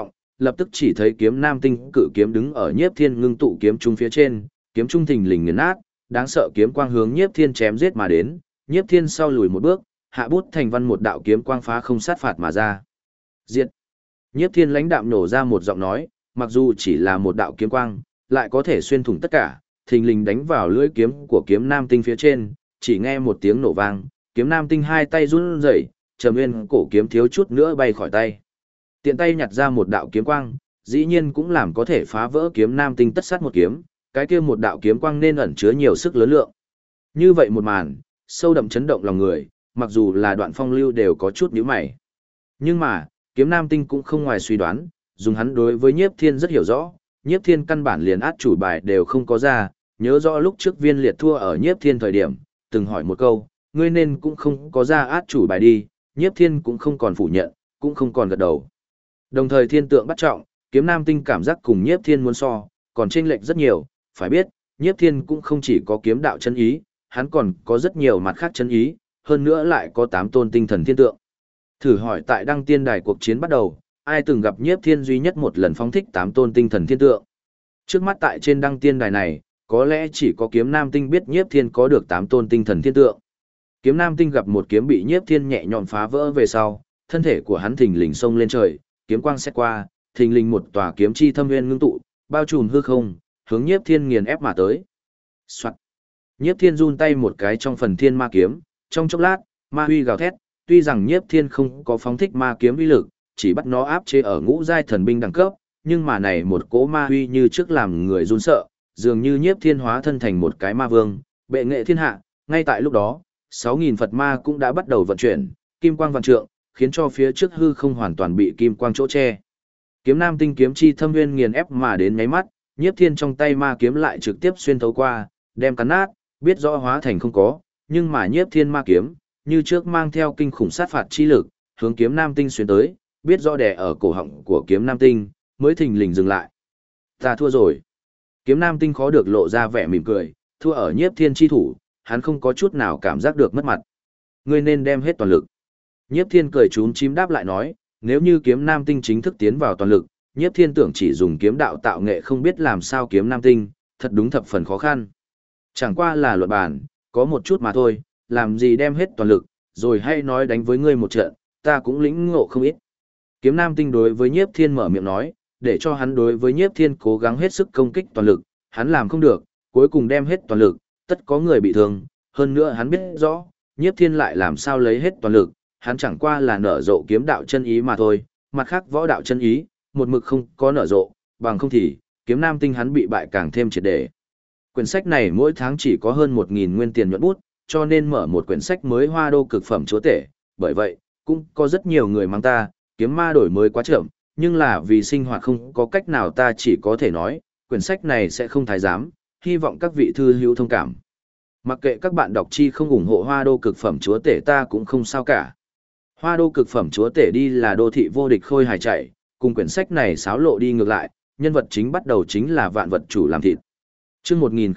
lập tức chỉ thấy kiếm nam tinh cự kiếm đứng ở Nhiếp Thiên ngưng tụ kiếm trung phía trên, kiếm trung thình lình nghiền nát, đáng sợ kiếm quang hướng Nhiếp Thiên chém giết mà đến, Nhiếp Thiên sau lùi một bước, hạ bút thành văn một đạo kiếm quang phá không sát phạt mà ra. Diệt. Nhiếp Thiên lãnh đạm nổ ra một giọng nói, mặc dù chỉ là một đạo kiếm quang, lại có thể xuyên thủng tất cả, thình lình đánh vào lưỡi kiếm của kiếm nam tinh phía trên, chỉ nghe một tiếng nổ vang, kiếm nam tinh hai tay run rẩy, Trầm Nguyên cổ kiếm thiếu chút nữa bay khỏi tay. Tiện tay nhặt ra một đạo kiếm quang, dĩ nhiên cũng làm có thể phá vỡ kiếm nam tinh tất sát một kiếm, cái kia một đạo kiếm quang nên ẩn chứa nhiều sức lớn lượng. Như vậy một màn, sâu đậm chấn động lòng người, mặc dù là Đoạn Phong lưu đều có chút nhíu mày. Nhưng mà, kiếm nam tinh cũng không ngoài suy đoán, dùng hắn đối với Nhiếp Thiên rất hiểu rõ, Nhiếp Thiên căn bản liền át chủ bài đều không có ra, nhớ rõ lúc trước Viên Liệt thua ở Nhiếp Thiên thời điểm, từng hỏi một câu, ngươi nên cũng không có ra át chủ bài đi, Nhiếp Thiên cũng không còn phủ nhận, cũng không còn gật đầu. Đồng thời thiên tượng bắt trọng, kiếm nam tinh cảm giác cùng Nhiếp Thiên muốn so, còn chênh lệch rất nhiều, phải biết, Nhiếp Thiên cũng không chỉ có kiếm đạo chân ý, hắn còn có rất nhiều mặt khác chân ý, hơn nữa lại có 8 tôn tinh thần thiên tượng. Thử hỏi tại Đăng Tiên Đài cuộc chiến bắt đầu, ai từng gặp Nhiếp Thiên duy nhất một lần phóng thích 8 tôn tinh thần thiên tượng. Trước mắt tại trên Đăng Tiên Đài này, có lẽ chỉ có kiếm nam tinh biết Nhiếp Thiên có được 8 tôn tinh thần thiên tượng. Kiếm nam tinh gặp một kiếm bị Nhiếp Thiên nhẹ nhõm phá vỡ về sau, thân thể của hắn thình lình xông lên trời, kiếm quang xét qua, thình lình một tòa kiếm chi thâm nguyên ngưng tụ, bao trùm hư không, hướng Nhiếp Thiên nghiền ép mà tới. Soạt. Nhiếp Thiên run tay một cái trong phần thiên ma kiếm, trong chốc lát, ma huy gào thét, tuy rằng Nhiếp Thiên không có phóng thích ma kiếm uy lực, chỉ bắt nó áp chế ở ngũ giai thần binh đẳng cấp, nhưng mà này một cỗ ma huy như trước làm người run sợ, dường như Nhiếp Thiên hóa thân thành một cái ma vương, bệ nghệ thiên hạ. Ngay tại lúc đó, 6.000 Phật ma cũng đã bắt đầu vận chuyển, kim quang vạn trượng, khiến cho phía trước hư không hoàn toàn bị kim quang chỗ che. Kiếm nam tinh kiếm chi thâm nguyên nghiền ép mà đến nháy mắt, Nhiếp Thiên trong tay ma kiếm lại trực tiếp xuyên thấu qua, đem cắn nát, biết rõ hóa thành không có, nhưng mà Nhiếp Thiên ma kiếm, như trước mang theo kinh khủng sát phạt chi lực, hướng kiếm nam tinh xuyên tới, biết rõ đè ở cổ họng của kiếm nam tinh, mới thình lình dừng lại. Ta thua rồi. Kiếm nam tinh khó được lộ ra vẻ mỉm cười, thua ở Nhiếp Thiên chi thủ, hắn không có chút nào cảm giác được mất mặt. Ngươi nên đem hết toàn lực. Nhiếp Thiên cười trúng chím đáp lại nói, nếu như kiếm nam tinh chính thức tiến vào toàn lực, Nhiếp Thiên tưởng chỉ dùng kiếm đạo tạo nghệ không biết làm sao kiếm nam tinh, thật đúng thập phần khó khăn. Chẳng qua là luận bàn, có một chút mà thôi, làm gì đem hết toàn lực, rồi hay nói đánh với ngươi một trận, ta cũng lĩnh ngộ không ít. Kiếm nam tinh đối với Nhiếp Thiên mở miệng nói, để cho hắn đối với Nhiếp Thiên cố gắng hết sức công kích toàn lực, hắn làm không được, cuối cùng đem hết toàn lực, tất có người bị thương, hơn nữa hắn biết rõ, Nhiếp Thiên lại làm sao lấy hết toàn lực, hắn chẳng qua là nở rộ kiếm đạo chân ý mà thôi, mặt khác võ đạo chân ý, một mực không có nở rộ, bằng không thì, kiếm nam tinh hắn bị bại càng thêm triệt để. Quyển sách này mỗi tháng chỉ có hơn 1.000 nguyên tiền nhuận bút, cho nên mở một quyển sách mới hoa đô cực phẩm chúa tể, bởi vậy, cũng có rất nhiều người mang ta, kiếm ma đổi mới quá chậm, nhưng là vì sinh hoạt không có cách nào ta chỉ có thể nói, quyển sách này sẽ không thái giám, hy vọng các vị thư hữu thông cảm. Mặc kệ các bạn đọc chi không ủng hộ hoa đô cực phẩm chúa tể ta cũng không sao cả. Hoa đô cực phẩm chúa tể đi là đô thị vô địch khôi hài chạy, cùng quyển sách này xáo lộ đi ngược lại, nhân vật chính bắt đầu chính là vạn vật chủ làm thịt. Chương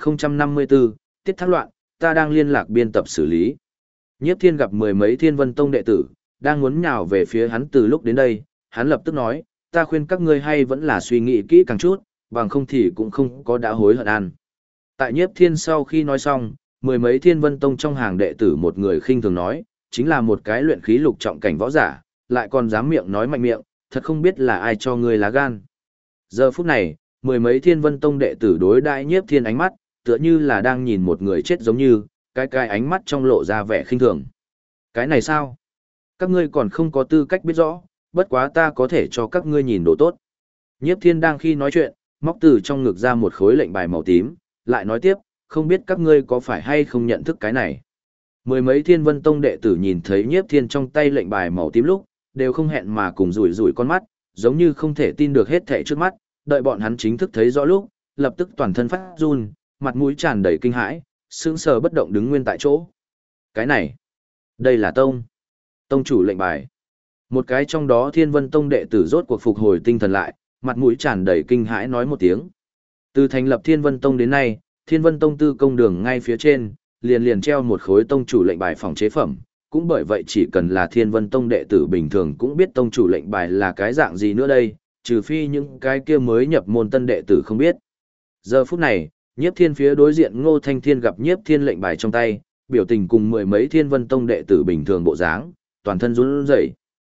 1054, tiết thác loạn, ta đang liên lạc biên tập xử lý. Nhiếp Thiên gặp mười mấy Thiên Vân Tông đệ tử, đang muốn nhào về phía hắn từ lúc đến đây, hắn lập tức nói, ta khuyên các ngươi hay vẫn là suy nghĩ kỹ càng chút, bằng không thì cũng không có đã hối hận ăn. Tại Nhiếp Thiên sau khi nói xong, mười mấy Thiên Vân Tông trong hàng đệ tử một người khinh thường nói, chính là một cái luyện khí lục trọng cảnh võ giả, lại còn dám miệng nói mạnh miệng, thật không biết là ai cho ngươi lá gan. Giờ phút này, mười mấy Thiên Vân Tông đệ tử đối đãi Nhiếp Thiên ánh mắt, tựa như là đang nhìn một người chết giống như, cái ánh mắt trong lộ ra vẻ khinh thường. Cái này sao? Các ngươi còn không có tư cách biết rõ, bất quá ta có thể cho các ngươi nhìn đồ tốt. Nhiếp Thiên đang khi nói chuyện, móc từ trong ngực ra một khối lệnh bài màu tím, lại nói tiếp, không biết các ngươi có phải hay không nhận thức cái này. Mười mấy Thiên Vân Tông đệ tử nhìn thấy Nhiếp Thiên trong tay lệnh bài màu tím lúc, đều không hẹn mà cùng rủi rủi con mắt, giống như không thể tin được hết thảy trước mắt, đợi bọn hắn chính thức thấy rõ lúc, lập tức toàn thân phát run, mặt mũi tràn đầy kinh hãi, sững sờ bất động đứng nguyên tại chỗ. Cái này, đây là tông chủ lệnh bài. Một cái trong đó Thiên Vân Tông đệ tử rốt cuộc phục hồi tinh thần lại, mặt mũi tràn đầy kinh hãi nói một tiếng. Từ thành lập Thiên Vân Tông đến nay, Thiên Vân Tông tư công đường ngay phía trên, liền treo một khối tông chủ lệnh bài phòng chế phẩm, cũng bởi vậy chỉ cần là Thiên Vân Tông đệ tử bình thường cũng biết tông chủ lệnh bài là cái dạng gì nữa đây, trừ phi những cái kia mới nhập môn tân đệ tử không biết. Giờ phút này, Nhiếp Thiên phía đối diện Ngô Thanh Thiên gặp Nhiếp Thiên lệnh bài trong tay, biểu tình cùng mười mấy Thiên Vân Tông đệ tử bình thường bộ dáng, toàn thân run rẩy.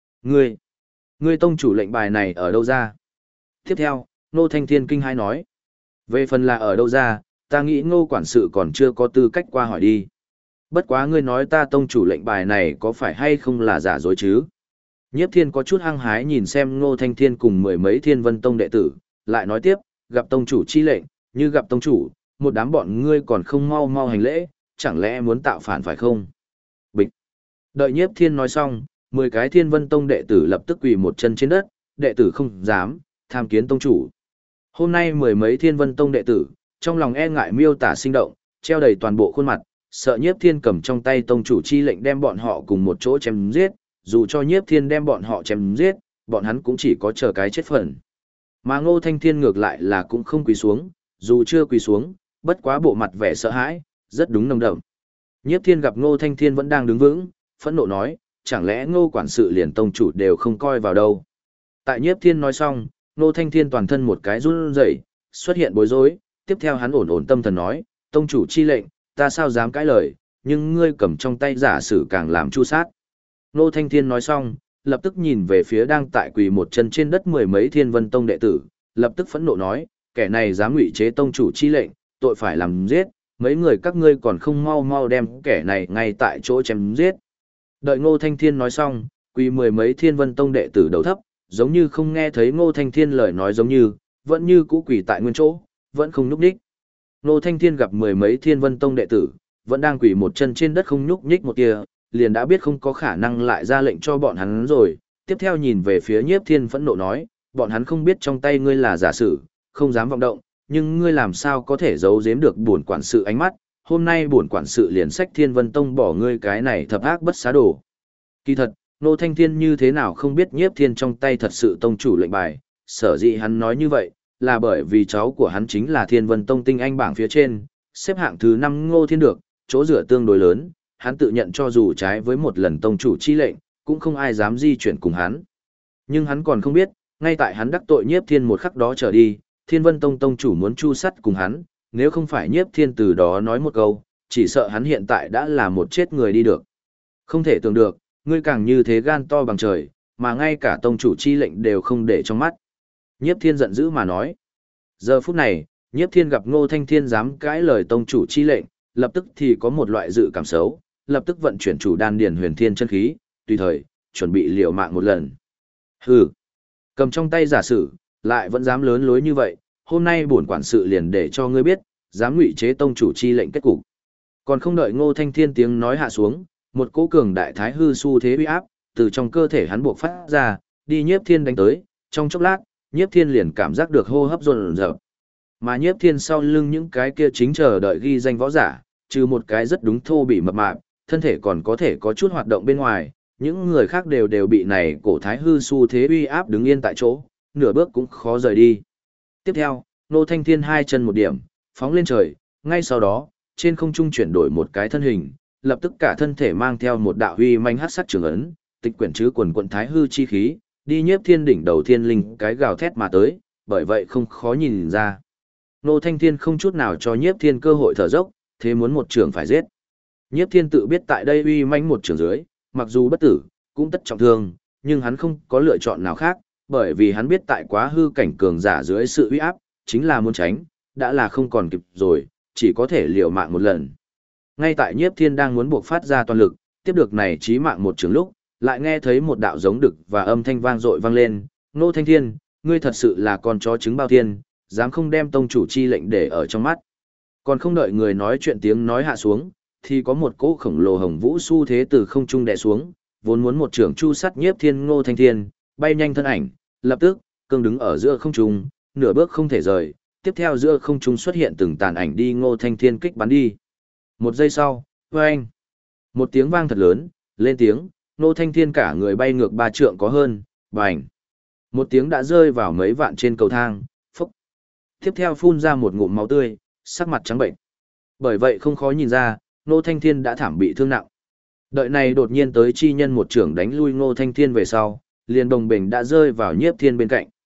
Ngươi tông chủ lệnh bài này ở đâu ra? Tiếp theo, Ngô Thanh Thiên kinh hãi nói. Về phần là ở đâu ra, ta nghĩ Ngô quản sự còn chưa có tư cách qua hỏi đi. Bất quá ngươi nói ta tông chủ lệnh bài này có phải hay không là giả dối chứ? Nhiếp Thiên có chút hăng hái nhìn xem Ngô Thanh Thiên cùng mười mấy Thiên Vân Tông đệ tử, lại nói tiếp, gặp tông chủ chi lệnh, như gặp tông chủ, một đám bọn ngươi còn không mau mau hành lễ, chẳng lẽ muốn tạo phản phải không? Bịch. Đợi Nhiếp Thiên nói xong, 10 cái Thiên Vân Tông đệ tử lập tức quỳ một chân trên đất, đệ tử không dám, tham kiến tông chủ. Hôm nay mười mấy Thiên Vân Tông đệ tử, trong lòng e ngại miêu tả sinh động, treo đầy toàn bộ khuôn mặt, sợ Nhiếp Thiên cầm trong tay tông chủ chi lệnh đem bọn họ cùng một chỗ chém giết, dù cho Nhiếp Thiên đem bọn họ chém giết, bọn hắn cũng chỉ có chờ cái chết phần. Mà Ngô Thanh Thiên ngược lại là cũng không quỳ xuống, dù chưa quỳ xuống, bất quá bộ mặt vẻ sợ hãi, rất đúng nồng đậm. Nhiếp Thiên gặp Ngô Thanh Thiên vẫn đang đứng vững, phẫn nộ nói, chẳng lẽ Ngô quản sự liền tông chủ đều không coi vào đâu. Tại Nhiếp Thiên nói xong, Ngô Thanh Thiên toàn thân một cái run rẩy, xuất hiện bối rối, tiếp theo hắn ổn ổn tâm thần nói, tông chủ chi lệnh, ta sao dám cãi lời, nhưng ngươi cầm trong tay giả sử càng làm chu sát. Ngô Thanh Thiên nói xong, lập tức nhìn về phía đang tại quỳ một chân trên đất mười mấy Thiên Vân Tông đệ tử, lập tức phẫn nộ nói, kẻ này dám ngụy chế tông chủ chi lệnh, tội phải làm giết, mấy người các ngươi còn không mau mau đem kẻ này ngay tại chỗ chém giết. Đợi Ngô Thanh Thiên nói xong, quỳ mười mấy Thiên Vân Tông đệ tử đầu thấp, giống như không nghe thấy Ngô Thanh Thiên lời nói giống như, vẫn như cũ quỳ tại nguyên chỗ, vẫn không nhúc nhích. Ngô Thanh Thiên gặp mười mấy Thiên Vân Tông đệ tử, vẫn đang quỳ một chân trên đất không nhúc nhích một tia, liền đã biết không có khả năng lại ra lệnh cho bọn hắn rồi, tiếp theo nhìn về phía Nhiếp Thiên phẫn nộ nói, bọn hắn không biết trong tay ngươi là giả sử, không dám vọng động, nhưng ngươi làm sao có thể giấu giếm được bổn quản sự ánh mắt, hôm nay bổn quản sự liền sách Thiên Vân Tông bỏ ngươi cái này thập ác bất xá đồ. Kỳ thật, Ngô Thanh Thiên như thế nào không biết Nhiếp Thiên trong tay thật sự tông chủ lệnh bài, sở dĩ hắn nói như vậy, là bởi vì cháu của hắn chính là Thiên Vân Tông tinh anh bảng phía trên, xếp hạng thứ 5 Ngô Thiên được, chỗ dựa tương đối lớn, hắn tự nhận cho dù trái với một lần tông chủ chi lệnh, cũng không ai dám di chuyển cùng hắn. Nhưng hắn còn không biết, ngay tại hắn đắc tội Nhiếp Thiên một khắc đó trở đi, Thiên Vân Tông tông chủ muốn chu sắt cùng hắn, nếu không phải Nhiếp Thiên từ đó nói một câu, chỉ sợ hắn hiện tại đã là một chết người đi được. Không thể tưởng được, ngươi càng như thế gan to bằng trời, mà ngay cả tông chủ chi lệnh đều không để trong mắt. Nhiếp Thiên giận dữ mà nói. Giờ phút này, Nhiếp Thiên gặp Ngô Thanh Thiên dám cãi lời tông chủ chi lệnh, lập tức thì có một loại dự cảm xấu, lập tức vận chuyển chủ đan điển huyền thiên chân khí, tùy thời, chuẩn bị liều mạng một lần. Hừ, cầm trong tay giả sử, lại vẫn dám lớn lối như vậy, hôm nay bổn quản sự liền để cho ngươi biết, dám ngụy chế tông chủ chi lệnh kết cục. Còn không đợi Ngô Thanh Thiên tiếng nói hạ xuống, một cỗ cường đại thái hư xu thế uy áp, từ trong cơ thể hắn buộc phát ra, đi Nhiếp Thiên đánh tới, trong chốc lát, Nhiếp Thiên liền cảm giác được hô hấp dồn dập. Mà Nhiếp Thiên sau lưng những cái kia chính chờ đợi ghi danh võ giả, trừ một cái rất đúng thô bị mập mạp, thân thể còn có thể có chút hoạt động bên ngoài, những người khác đều bị này cổ thái hư xu thế uy áp đứng yên tại chỗ, nửa bước cũng khó rời đi. Tiếp theo, Ngô Thanh Thiên hai chân một điểm, phóng lên trời, ngay sau đó, trên không trung chuyển đổi một cái thân hình, lập tức cả thân thể mang theo một đạo huy manh hắc sắc trường ấn, tịch quyển chứ quần quận thái hư chi khí, đi Nhiếp Thiên đỉnh đầu thiên linh cái gào thét mà tới, bởi vậy không khó nhìn ra. Ngô Thanh Thiên không chút nào cho Nhiếp Thiên cơ hội thở dốc, thế muốn một trường phải giết. Nhiếp Thiên tự biết tại đây uy manh một trường dưới, mặc dù bất tử, cũng tất trọng thương, nhưng hắn không có lựa chọn nào khác, bởi vì hắn biết tại quá hư cảnh cường giả dưới sự uy áp, chính là muốn tránh, đã là không còn kịp rồi, chỉ có thể liều mạng một lần. Ngay tại Nhiếp Thiên đang muốn buộc phát ra toàn lực, tiếp được này chí mạng một trường lúc, lại nghe thấy một đạo giống đực và âm thanh vang dội vang lên, Ngô Thanh Thiên, ngươi thật sự là con chó trứng bao thiên, dám không đem tông chủ chi lệnh để ở trong mắt. Còn không đợi người nói chuyện tiếng nói hạ xuống, thì có một cỗ khổng lồ hồng vũ xu thế từ không trung đè xuống, vốn muốn một trưởng chu sắt Nhiếp Thiên Ngô Thanh Thiên, bay nhanh thân ảnh, lập tức, cương đứng ở giữa không trung, nửa bước không thể rời, tiếp theo giữa không trung xuất hiện từng tàn ảnh đi Ngô Thanh Thiên kích bắn đi. Một giây sau, oeng, một tiếng vang thật lớn, lên tiếng, Ngô Thanh Thiên cả người bay ngược 3 trượng có hơn, bành. Một tiếng đã rơi vào mấy vạn trên cầu thang, phốc. Tiếp theo phun ra một ngụm máu tươi, sắc mặt trắng bệnh. Bởi vậy không khó nhìn ra, Ngô Thanh Thiên đã thảm bị thương nặng. Đợi này đột nhiên tới chi nhân một trưởng đánh lui Ngô Thanh Thiên về sau, liền đồng bình đã rơi vào Nhiếp Thiên bên cạnh.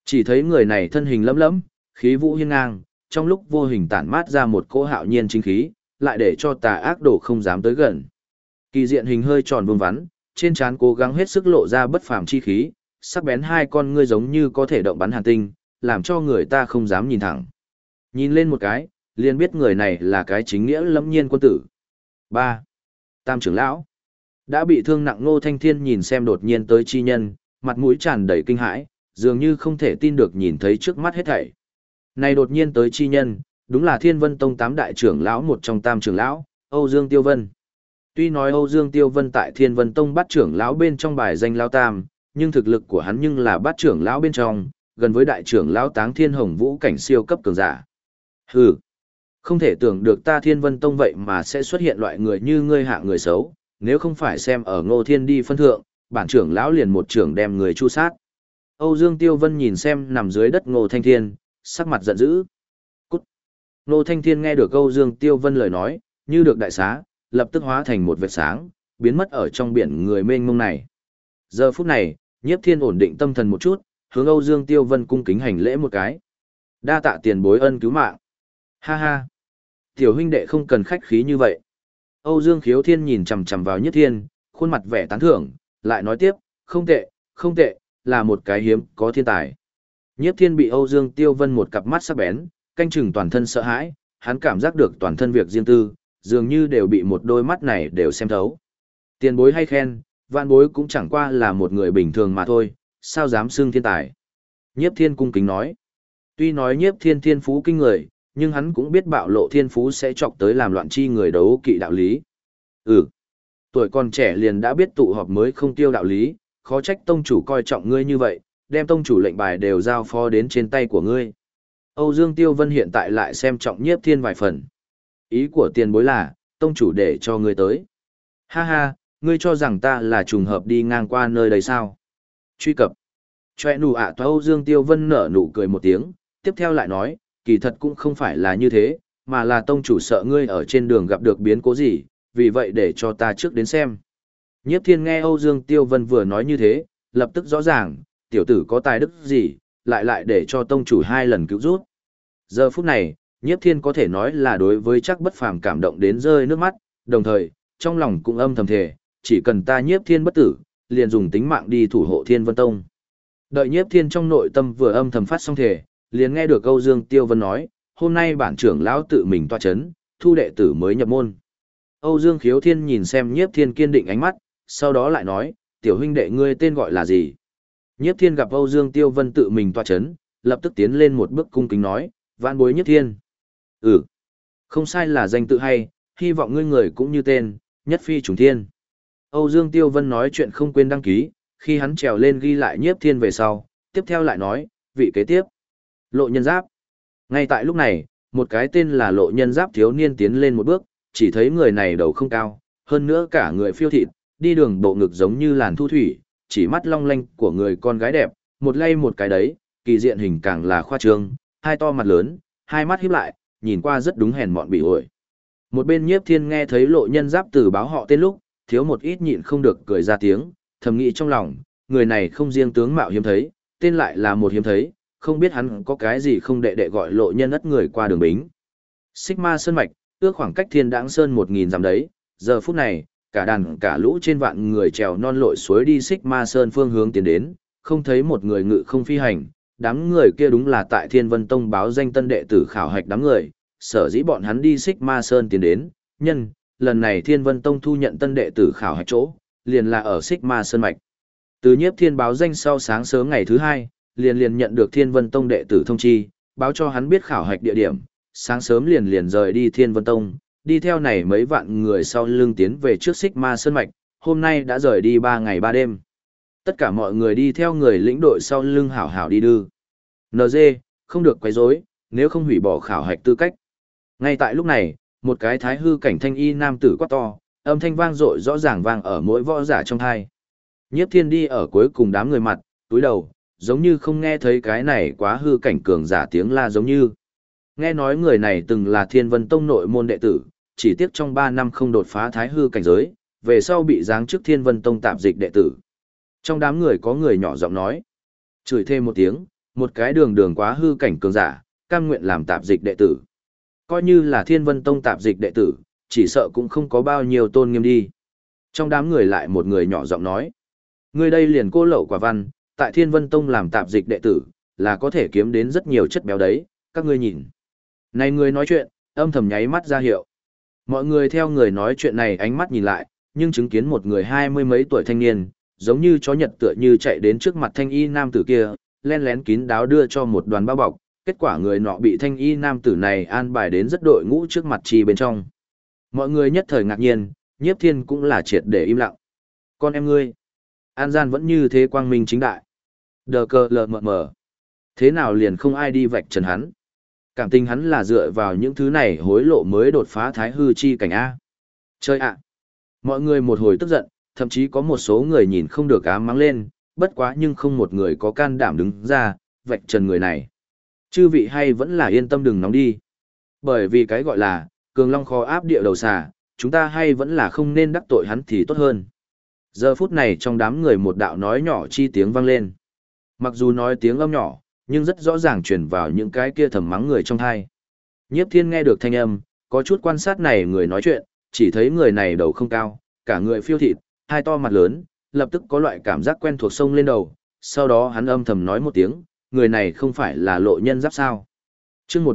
Chỉ thấy người này thân hình lẫm lẫm, khí vũ hiên ngang, trong lúc vô hình tản mát ra một cỗ hạo nhiên chính khí, lại để cho tà ác đồ không dám tới gần. Kỳ diện hình hơi tròn vuông vắn, trên trán cố gắng hết sức lộ ra bất phàm chi khí, sắc bén hai con ngươi giống như có thể động bắn hàn tinh, làm cho người ta không dám nhìn thẳng. Nhìn lên một cái, liền biết người này là cái chính nghĩa lẫm nhiên quân tử. 3. Tam trưởng lão. Đã bị thương nặng Ngô Thanh Thiên nhìn xem đột nhiên tới chi nhân, mặt mũi tràn đầy kinh hãi, dường như không thể tin được nhìn thấy trước mắt hết thảy. Này đột nhiên tới chi nhân, đúng là Thiên Vân Tông 8 đại trưởng lão một trong tam trưởng lão, Âu Dương Tiêu Vân. Tuy nói Âu Dương Tiêu Vân tại Thiên Vân Tông bát trưởng lão bên trong bài danh lão tam, nhưng thực lực của hắn nhưng là bát trưởng lão bên trong, gần với đại trưởng lão Táng Thiên Hồng Vũ cảnh siêu cấp cường giả. Hừ, không thể tưởng được ta Thiên Vân Tông vậy mà sẽ xuất hiện loại người như ngươi hạ người xấu, nếu không phải xem ở Ngô Thiên đi phân thượng, bản trưởng lão liền một trưởng đem người chu sát. Âu Dương Tiêu Vân nhìn xem nằm dưới đất Ngô Thanh Thiên, sắc mặt giận dữ. Cút. Ngô Thanh Thiên nghe được Âu Dương Tiêu Vân lời nói, như được đại xá, lập tức hóa thành một vệt sáng, biến mất ở trong biển người mênh mông này. Giờ phút này, Nhiếp Thiên ổn định tâm thần một chút, hướng Âu Dương Tiêu Vân cung kính hành lễ một cái. Đa tạ tiền bối ân cứu mạng. Ha ha. Tiểu huynh đệ không cần khách khí như vậy. Âu Dương Khiếu Thiên nhìn chằm chằm vào Nhiếp Thiên, khuôn mặt vẻ tán thưởng, lại nói tiếp, không tệ, không tệ, là một cái hiếm có thiên tài. Nhiếp Thiên bị Âu Dương Tiêu Vân một cặp mắt sắc bén, canh chừng toàn thân sợ hãi, hắn cảm giác được toàn thân việc riêng tư, dường như đều bị một đôi mắt này đều xem thấu. Tiền bối hay khen, vạn bối cũng chẳng qua là một người bình thường mà thôi, sao dám xưng thiên tài. Nhiếp Thiên cung kính nói. Tuy nói Nhiếp Thiên thiên phú kinh người, nhưng hắn cũng biết bạo lộ thiên phú sẽ chọc tới làm loạn chi người đấu kỵ đạo lý. Tuổi còn trẻ liền đã biết tụ họp mới không tiêu đạo lý, khó trách tông chủ coi trọng ngươi như vậy, đem tông chủ lệnh bài đều giao phó đến trên tay của ngươi. Âu Dương Tiêu Vân hiện tại lại xem trọng Nhiếp Thiên vài phần. Ý của tiền bối là, tông chủ để cho ngươi tới. Ha ha, ngươi cho rằng ta là trùng hợp đi ngang qua nơi đây sao? Truy cập. Choe nụ ạ toa Âu Dương Tiêu Vân nở nụ cười một tiếng, tiếp theo lại nói, kỳ thật cũng không phải là như thế, mà là tông chủ sợ ngươi ở trên đường gặp được biến cố gì, vì vậy để cho ta trước đến xem. Nhiếp Thiên nghe Âu Dương Tiêu Vân vừa nói như thế, lập tức rõ ràng, tiểu tử có tài đức gì, lại để cho tông chủ 2 lần cứu rút. Giờ phút này, Nhiếp Thiên có thể nói là đối với chắc bất phàm cảm động đến rơi nước mắt, đồng thời, trong lòng cũng âm thầm thề, chỉ cần ta Nhiếp Thiên bất tử, liền dùng tính mạng đi thủ hộ Thiên Vân Tông. Đợi Nhiếp Thiên trong nội tâm vừa âm thầm phát xong thề, liền nghe được Âu Dương Tiêu Vân nói, hôm nay bản trưởng lão tự mình tọa chấn, thu đệ tử mới nhập môn. Âu Dương Khiếu Thiên nhìn xem Nhiếp Thiên kiên định ánh mắt, sau đó lại nói, tiểu huynh đệ ngươi tên gọi là gì? Nhiếp Thiên gặp Âu Dương Tiêu Vân tự mình tọa chấn, lập tức tiến lên một bước cung kính nói, vạn bối Nhiếp Thiên. Không sai là danh tự hay, hy vọng ngươi người cũng như tên, nhất phi trùng thiên. Âu Dương Tiêu Vân nói chuyện không quên đăng ký, khi hắn trèo lên ghi lại Nhiếp Thiên về sau, tiếp theo lại nói, vị kế tiếp. Lộ Nhân Giáp. Ngay tại lúc này, một cái tên là Lộ Nhân Giáp thiếu niên tiến lên một bước, chỉ thấy người này đầu không cao, hơn nữa cả người phiêu thịt, đi đường bộ ngực giống như làn thu thủy, chỉ mắt long lanh của người con gái đẹp, một lay một cái đấy, kỳ diện hình càng là khoa trương, hai to mặt lớn, hai mắt híp lại, nhìn qua rất đúng hèn mọn bị ổi. Một bên Nhiếp Thiên nghe thấy Lộ Nhân Giáp từ báo họ tên lúc, thiếu một ít nhịn không được cười ra tiếng, thầm nghĩ trong lòng, người này không riêng tướng mạo hiếm thấy, tên lại là một hiếm thấy, không biết hắn có cái gì không đệ đệ gọi Lộ Nhân ất người qua đường bính. Xích Ma Sơn Mạch, ước khoảng cách Thiên Đãng Sơn 1000 dặm đấy, giờ phút này, cả đàn cả lũ trên vạn người trèo non lội suối đi Xích Ma Sơn phương hướng tiến đến, không thấy một người ngự không phi hành, đám người kia đúng là tại Thiên Vân Tông báo danh tân đệ tử khảo hạch đám người, sở dĩ bọn hắn đi Xích Ma Sơn tiến đến, lần này Thiên Vân Tông thu nhận tân đệ tử khảo hạch chỗ, liền là ở Xích Ma Sơn Mạch. Từ Nhiếp Thiên báo danh sau sáng sớm ngày thứ 2, liền nhận được Thiên Vân Tông đệ tử thông chi, báo cho hắn biết khảo hạch địa điểm, sáng sớm liền rời đi Thiên Vân Tông, đi theo này mấy vạn người sau lưng tiến về trước Xích Ma Sơn Mạch, hôm nay đã rời đi 3 ngày 3 đêm. Tất cả mọi người đi theo người lĩnh đội sau lưng hảo hảo đi đưa. NG, không được quấy rối, nếu không hủy bỏ khảo hạch tư cách. Ngay tại lúc này, một cái thái hư cảnh thanh y nam tử quát to, âm thanh vang dội rõ ràng vang ở mỗi võ giả trong tai. Nhiếp Thiên đi ở cuối cùng đám người mặt, túi đầu, giống như không nghe thấy cái này quá hư cảnh cường giả tiếng la giống như. Nghe nói người này từng là Thiên Vân Tông nội môn đệ tử, chỉ tiếc trong 3 năm không đột phá thái hư cảnh giới, về sau bị giáng chức Thiên Vân Tông tạp dịch đệ tử. Trong đám người có người nhỏ giọng nói, chửi thêm một tiếng, Một cái đường đường quá hư cảnh cường giả, cam nguyện làm tạp dịch đệ tử. Coi như là Thiên Vân Tông tạp dịch đệ tử, chỉ sợ cũng không có bao nhiêu tôn nghiêm đi. Trong đám người lại một người nhỏ giọng nói. Người đây liền cô lậu quả văn, tại Thiên Vân Tông làm tạp dịch đệ tử, là có thể kiếm đến rất nhiều chất béo đấy, các ngươi nhìn. Này người nói chuyện, âm thầm nháy mắt ra hiệu. Mọi người theo người nói chuyện này ánh mắt nhìn lại, nhưng chứng kiến một người 20 mấy tuổi thanh niên, giống như chó nhật tựa như chạy đến trước mặt thanh y nam tử kia, len lén kín đáo đưa cho một đoàn bao bọc, kết quả người nọ bị thanh y nam tử này an bài đến rất đội ngũ trước mặt chi bên trong. Mọi người nhất thời ngạc nhiên, Nhiếp Thiên cũng là triệt để im lặng. Con em ngươi, an gian vẫn như thế quang minh chính đại. Đờ cờ lờ mờ mờ. Thế nào liền không ai đi vạch trần hắn? Cảm tình hắn là dựa vào những thứ này hối lộ mới đột phá thái hư chi cảnh A. Chơi ạ! Mọi người một hồi tức giận, thậm chí có một số người nhìn không được ám mắng lên, bất quá nhưng không một người có can đảm đứng ra, vạch trần người này. Chư vị hay vẫn là yên tâm đừng nóng đi. Bởi vì cái gọi là, cường long khó áp địa đầu xà, chúng ta hay vẫn là không nên đắc tội hắn thì tốt hơn. Giờ phút này trong đám người một đạo nói nhỏ chi tiếng vang lên. Mặc dù nói tiếng âm nhỏ, nhưng rất rõ ràng truyền vào những cái kia thầm mắng người trong thai. Nhiếp Thiên nghe được thanh âm, có chút quan sát này người nói chuyện, chỉ thấy người này đầu không cao, cả người phiêu thịt, hai to mặt lớn, lập tức có loại cảm giác quen thuộc sông lên đầu, sau đó hắn âm thầm nói một tiếng, người này không phải là Lộ Nhân Giáp sao. Chương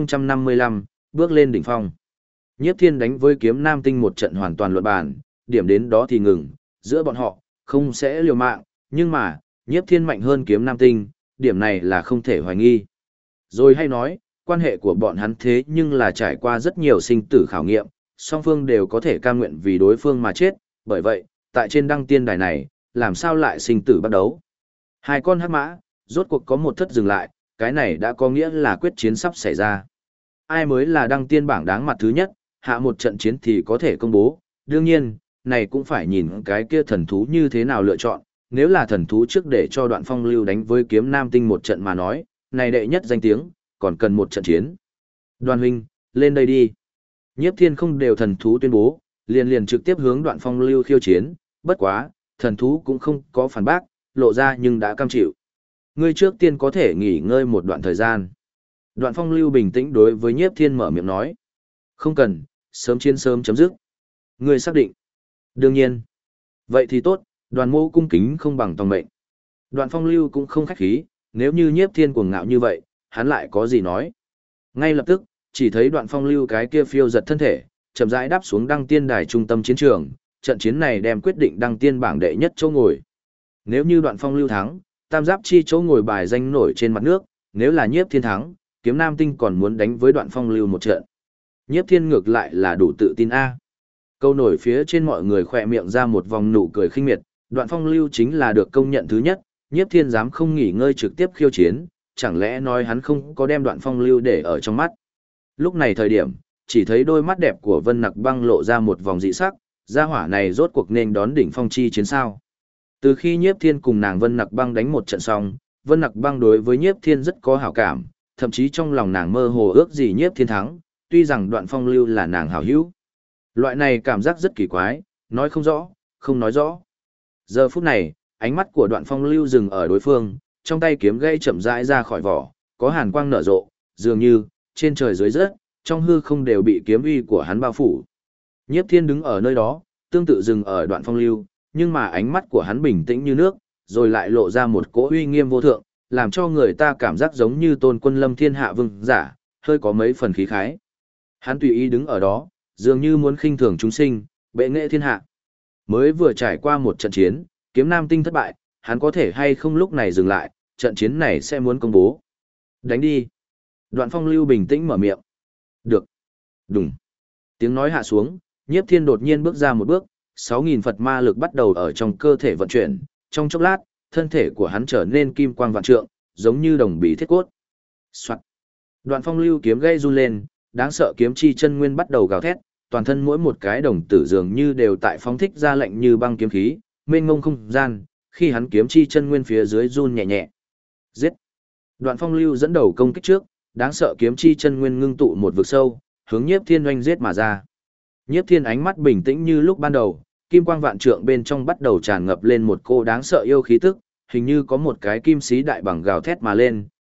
1055, bước lên đỉnh phong. Nhiếp Thiên đánh với Kiếm Nam Tinh một trận hoàn toàn luận bàn, điểm đến đó thì ngừng, giữa bọn họ, không sẽ liều mạng, nhưng mà, Nhiếp Thiên mạnh hơn Kiếm Nam Tinh, điểm này là không thể hoài nghi. Rồi hay nói, quan hệ của bọn hắn thế nhưng là trải qua rất nhiều sinh tử khảo nghiệm, song phương đều có thể cam nguyện vì đối phương mà chết, bởi vậy, tại trên đăng tiên đài này, làm sao lại sinh tử bắt đấu. Hai con hắc mã, rốt cuộc có một thất dừng lại, cái này đã có nghĩa là quyết chiến sắp xảy ra. Ai mới là đăng tiên bảng đáng mặt thứ nhất, hạ một trận chiến thì có thể công bố, đương nhiên, này cũng phải nhìn cái kia thần thú như thế nào lựa chọn, nếu là thần thú trước để cho Đoạn Phong Lưu đánh với Kiếm Nam Tinh một trận mà nói, này đệ nhất danh tiếng, còn cần một trận chiến. Đoàn huynh, lên đây đi. Nhiếp Thiên không đều thần thú tuyên bố, liền trực tiếp hướng Đoạn Phong Lưu khiêu chiến, bất quá, thần thú cũng không có phản bác, lộ ra nhưng đã cam chịu. Ngươi trước tiên có thể nghỉ ngơi một đoạn thời gian. Đoạn Phong Lưu bình tĩnh đối với Nhiếp Thiên mở miệng nói. Không cần, sớm chiến sớm chấm dứt. Ngươi xác định. Đương nhiên. Vậy thì tốt, Đoàn mô cung kính không bằng tòng mệnh. Đoạn Phong Lưu cũng không khách khí, nếu như Nhiếp Thiên cuồng ngạo như vậy, hắn lại có gì nói. Ngay lập tức, chỉ thấy Đoạn Phong Lưu cái kia phiêu giật thân thể, chậm rãi đáp xuống đăng tiên đài trung tâm chiến trường, trận chiến này đem quyết định đăng tiên bảng đệ nhất chỗ ngồi. Nếu như Đoạn Phong Lưu thắng, tam giáp chi chỗ ngồi bài danh nổi trên mặt nước, nếu là Nhiếp Thiên thắng, Kiếm Nam Tinh còn muốn đánh với Đoạn Phong Lưu một trận. Nhiếp Thiên ngược lại là đủ tự tin a. Câu nổi phía trên mọi người khỏe miệng ra một vòng nụ cười khinh miệt, Đoạn Phong Lưu chính là được công nhận thứ nhất, Nhiếp Thiên dám không nghỉ ngơi trực tiếp khiêu chiến, chẳng lẽ nói hắn không có đem Đoạn Phong Lưu để ở trong mắt. Lúc này thời điểm, chỉ thấy đôi mắt đẹp của Vân Nặc Băng lộ ra một vòng dị sắc, gia hỏa này rốt cuộc nên đón đỉnh phong chi chiến sao. Từ khi Nhiếp Thiên cùng nàng Vân Nặc Băng đánh một trận xong, Vân Nặc Băng đối với Nhiếp Thiên rất có hảo cảm, thậm chí trong lòng nàng mơ hồ ước gì Nhiếp Thiên thắng, tuy rằng Đoạn Phong Lưu là nàng hảo hữu. Loại này cảm giác rất kỳ quái, nói không rõ, không nói rõ. Giờ phút này, ánh mắt của Đoạn Phong Lưu dừng ở đối phương, trong tay kiếm gãy chậm rãi ra khỏi vỏ, có hàn quang nở rộ, dường như trên trời dưới đất, trong hư không đều bị kiếm uy của hắn bao phủ. Nhiếp Thiên đứng ở nơi đó, tương tự dừng ở Đoạn Phong Lưu, nhưng mà ánh mắt của hắn bình tĩnh như nước, rồi lại lộ ra một cỗ uy nghiêm vô thượng, làm cho người ta cảm giác giống như tôn quân lâm thiên hạ vương giả, hơi có mấy phần khí khái. Hắn tùy ý đứng ở đó, dường như muốn khinh thường chúng sinh, bệ nghệ thiên hạ. Mới vừa trải qua một trận chiến, Kiếm Nam Tinh thất bại, hắn có thể hay không lúc này dừng lại, trận chiến này sẽ muốn công bố. Đánh đi. Đoạn Phong Lưu bình tĩnh mở miệng. Được. Đùng. Tiếng nói hạ xuống, Nhiếp Thiên đột nhiên bước ra một bước, 6.000 Phật ma lực bắt đầu ở trong cơ thể vận chuyển, trong chốc lát, thân thể của hắn trở nên kim quang vạn trượng, giống như đồng bì thiết cốt. Soạt. Đoạn Phong Lưu kiếm gây run lên, đáng sợ kiếm chi chân nguyên bắt đầu gào thét, toàn thân mỗi một cái đồng tử dường như đều tại phóng thích ra lệnh như băng kiếm khí, mênh mông không gian, khi hắn kiếm chi chân nguyên phía dưới run nhẹ nhẹ. Giết. Đoạn Phong Lưu dẫn đầu công kích trước, đáng sợ kiếm chi chân nguyên ngưng tụ một vực sâu, hướng Nhiếp Thiên oanh giết mà ra. Nhiếp Thiên ánh mắt bình tĩnh như lúc ban đầu, kim quang vạn trượng bên trong bắt đầu tràn ngập lên một cô đáng sợ yêu khí tức, hình như có một cái kim sĩ đại bằng gào thét mà lên,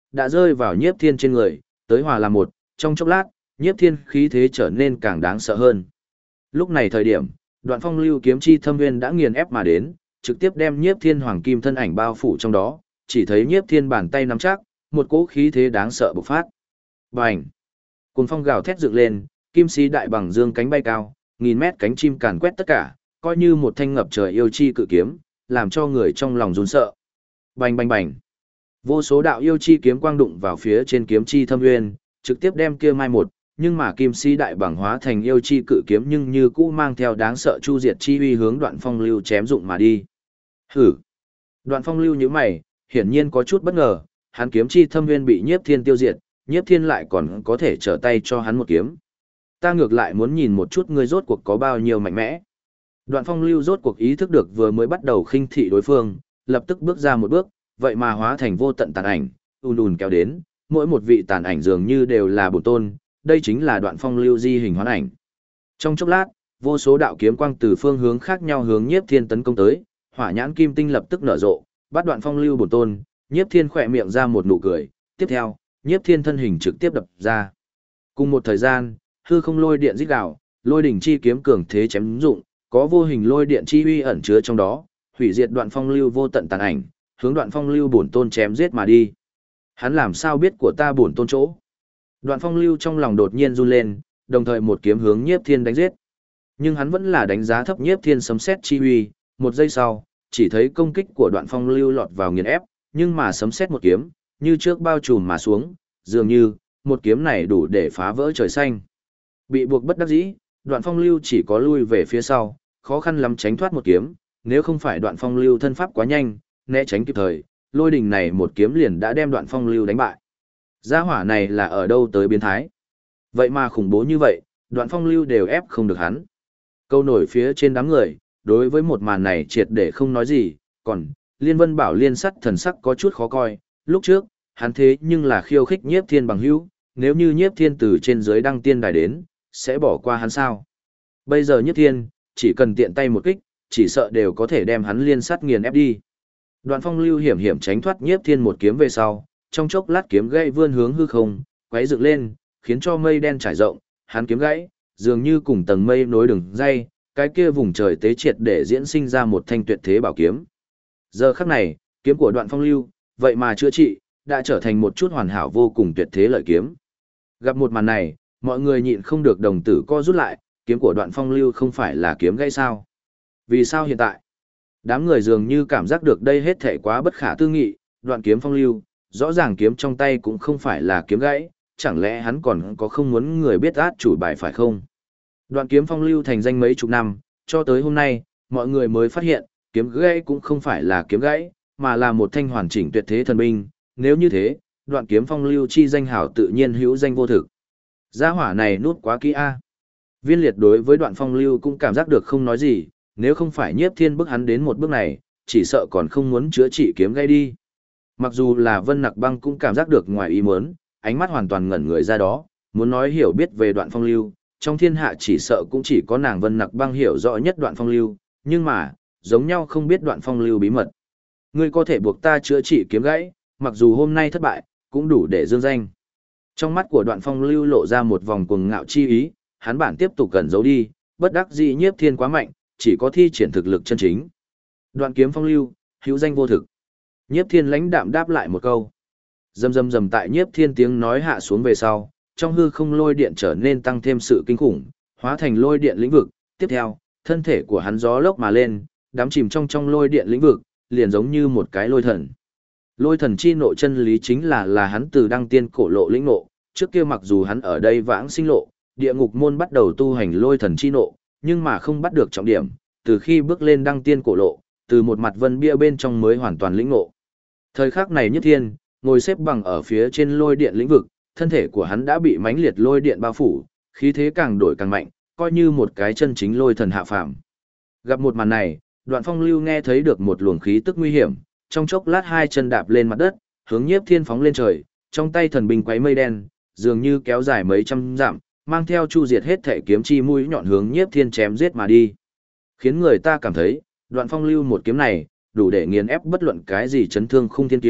đã rơi vào Nhiếp Thiên trên người, tới hòa làm một, trong chốc lát, Nhiếp Thiên khí thế trở nên càng đáng sợ hơn. Lúc này thời điểm, Đoạn Phong lưu kiếm chi thâm nguyên đã nghiền ép mà đến, trực tiếp đem Nhiếp Thiên hoàng kim thân ảnh bao phủ trong đó, chỉ thấy Nhiếp Thiên bàn tay nắm chắc, một cỗ khí thế đáng sợ bộc phát. Bành! Cuồng phong gào thét dựng lên, kim sĩ đại bằng dương cánh bay cao, nghìn mét cánh chim càn quét tất cả, coi như một thanh ngập trời yêu chi cự kiếm, làm cho người trong lòng run sợ. Bành bành bành! Vô số đạo yêu chi kiếm quang đụng vào phía trên kiếm chi thâm nguyên, trực tiếp đem kia mai một, nhưng mà kim sĩ đại bằng hóa thành yêu chi cự kiếm nhưng như cũ mang theo đáng sợ chu diệt chi uy hướng Đoạn Phong lưu chém dụng mà đi. Hử! Đoạn Phong lưu nhíu mày, hiển nhiên có chút bất ngờ, hắn kiếm chi thâm nguyên bị Nhiếp Thiên tiêu diệt, Nhiếp Thiên lại còn có thể trở tay cho hắn một kiếm. Ta ngược lại muốn nhìn một chút ngươi rốt cuộc có bao nhiêu mạnh mẽ. Đoạn Phong lưu rốt cuộc ý thức được vừa mới bắt đầu khinh thị đối phương, lập tức bước ra một bước, vậy mà hóa thành vô tận tàn ảnh, ùn kéo đến, mỗi một vị tàn ảnh dường như đều là bổn tôn, đây chính là Đoạn Phong lưu di hình hoán ảnh. Trong chốc lát, vô số đạo kiếm quang từ phương hướng khác nhau hướng Nhiếp Thiên tấn công tới, hỏa nhãn kim tinh lập tức nở rộ, bắt Đoạn Phong lưu bổn tôn, Nhiếp Thiên khỏe miệng ra một nụ cười, tiếp theo, Nhiếp Thiên thân hình trực tiếp đập ra. Cùng một thời gian, hư không lôi điện rít gào, lôi đỉnh chi kiếm cường thế chém dụng, có vô hình lôi điện chi uy ẩn chứa trong đó, hủy diệt Đoạn Phong lưu vô tận tàn ảnh, hướng Đoạn Phong lưu bổn tôn chém giết mà đi. Hắn làm sao biết của ta bổn tôn chỗ? Đoạn Phong lưu trong lòng đột nhiên run lên, đồng thời một kiếm hướng Nhiếp Thiên đánh giết. Nhưng hắn vẫn là đánh giá thấp Nhiếp Thiên sấm sét chi uy, một giây sau, chỉ thấy công kích của Đoạn Phong lưu lọt vào nghiền ép, nhưng mà sấm sét một kiếm, như trước bao trùm mà xuống, dường như một kiếm này đủ để phá vỡ trời xanh. Bị buộc bất đắc dĩ, Đoạn Phong lưu chỉ có lui về phía sau, khó khăn lắm tránh thoát một kiếm, nếu không phải Đoạn Phong lưu thân pháp quá nhanh, né tránh kịp thời, lôi đình này một kiếm liền đã đem Đoạn Phong lưu đánh bại. Gia hỏa này là ở đâu tới biến thái? Vậy mà khủng bố như vậy, Đoạn Phong lưu đều ép không được hắn. Câu nổi phía trên đám người, đối với một màn này triệt để không nói gì, còn Liên Vân Bảo Liên Sắt thần sắc có chút khó coi, lúc trước, hắn thế nhưng là khiêu khích Nhiếp Thiên bằng hữu, nếu như Nhiếp Thiên từ trên dưới đăng tiên đài đến, sẽ bỏ qua hắn sao? Bây giờ Nhiếp Thiên, chỉ cần tiện tay một kích, chỉ sợ đều có thể đem hắn liên sắt nghiền ép đi. Đoạn Phong lưu hiểm hiểm tránh thoát Nhiếp Thiên một kiếm về sau, trong chốc lát kiếm gãy vươn hướng hư không, quấy dựng lên, khiến cho mây đen trải rộng, hắn kiếm gãy, dường như cùng tầng mây nối đường dây, cái kia vùng trời tế triệt để diễn sinh ra một thanh tuyệt thế bảo kiếm. Giờ khắc này, kiếm của Đoạn Phong lưu, vậy mà chữa trị, đã trở thành một chút hoàn hảo vô cùng tuyệt thế lợi kiếm. Gặp một màn này, mọi người nhịn không được đồng tử co rút lại, kiếm của Đoạn Phong lưu không phải là kiếm gãy sao? Vì sao hiện tại? Đám người dường như cảm giác được đây hết thảy quá bất khả tư nghị, Đoạn kiếm Phong lưu, rõ ràng kiếm trong tay cũng không phải là kiếm gãy, chẳng lẽ hắn còn có không muốn người biết át chủ bài phải không? Đoạn kiếm Phong lưu thành danh mấy chục năm, cho tới hôm nay, mọi người mới phát hiện, kiếm gãy cũng không phải là kiếm gãy, mà là một thanh hoàn chỉnh tuyệt thế thần binh, nếu như thế, Đoạn kiếm Phong lưu chi danh hảo tự nhiên hữu danh vô thực. Gia hỏa này nút quá kỹ a. Viên Liệt đối với Đoạn Phong lưu cũng cảm giác được không nói gì, nếu không phải Nhiếp Thiên bức hắn đến một bước này, chỉ sợ còn không muốn chữa trị kiếm gãy đi. Mặc dù là Vân Nặc Băng cũng cảm giác được ngoài ý muốn, ánh mắt hoàn toàn ngẩn người ra đó, muốn nói hiểu biết về Đoạn Phong lưu, trong thiên hạ chỉ sợ cũng chỉ có nàng Vân Nặc Băng hiểu rõ nhất Đoạn Phong lưu, nhưng mà, giống nhau không biết Đoạn Phong lưu bí mật. Ngươi có thể buộc ta chữa trị kiếm gãy, mặc dù hôm nay thất bại, cũng đủ để dương danh. Trong mắt của Đoạn Phong lưu lộ ra một vòng cuồng ngạo chi ý, hắn bản tiếp tục cẩn giấu đi, bất đắc dĩ Nhiếp Thiên quá mạnh, chỉ có thi triển thực lực chân chính. Đoạn kiếm Phong lưu, hữu danh vô thực. Nhiếp Thiên lãnh đạm đáp lại một câu. Rầm rầm rầm tại Nhiếp Thiên tiếng nói hạ xuống về sau, trong hư không lôi điện trở nên tăng thêm sự kinh khủng, hóa thành lôi điện lĩnh vực. Tiếp theo, thân thể của hắn gió lốc mà lên, đắm chìm trong lôi điện lĩnh vực, liền giống như một cái lôi thần. Lôi thần chi nộ chân lý chính là hắn từ đăng tiên cổ lộ lĩnh nộ, trước kia mặc dù hắn ở đây vãng sinh lộ, địa ngục môn bắt đầu tu hành lôi thần chi nộ, nhưng mà không bắt được trọng điểm, từ khi bước lên đăng tiên cổ lộ, từ một mặt vân bia bên trong mới hoàn toàn lĩnh ngộ. Thời khắc này Nhất Thiên, ngồi xếp bằng ở phía trên lôi điện lĩnh vực, thân thể của hắn đã bị mãnh liệt lôi điện bao phủ, khí thế càng đổi càng mạnh, coi như một cái chân chính lôi thần hạ phàm. Gặp một màn này, Đoạn Phong lưu nghe thấy được một luồng khí tức nguy hiểm, trong chốc lát hai chân đạp lên mặt đất, hướng Nhiếp Thiên phóng lên trời, trong tay thần binh quấy mây đen, dường như kéo dài mấy trăm dặm, mang theo chu diệt hết thể kiếm chi mũi nhọn hướng Nhiếp Thiên chém giết mà đi. Khiến người ta cảm thấy, Đoạn Phong lưu một kiếm này, đủ để nghiền ép bất luận cái gì chấn thương khung thiên kiêu,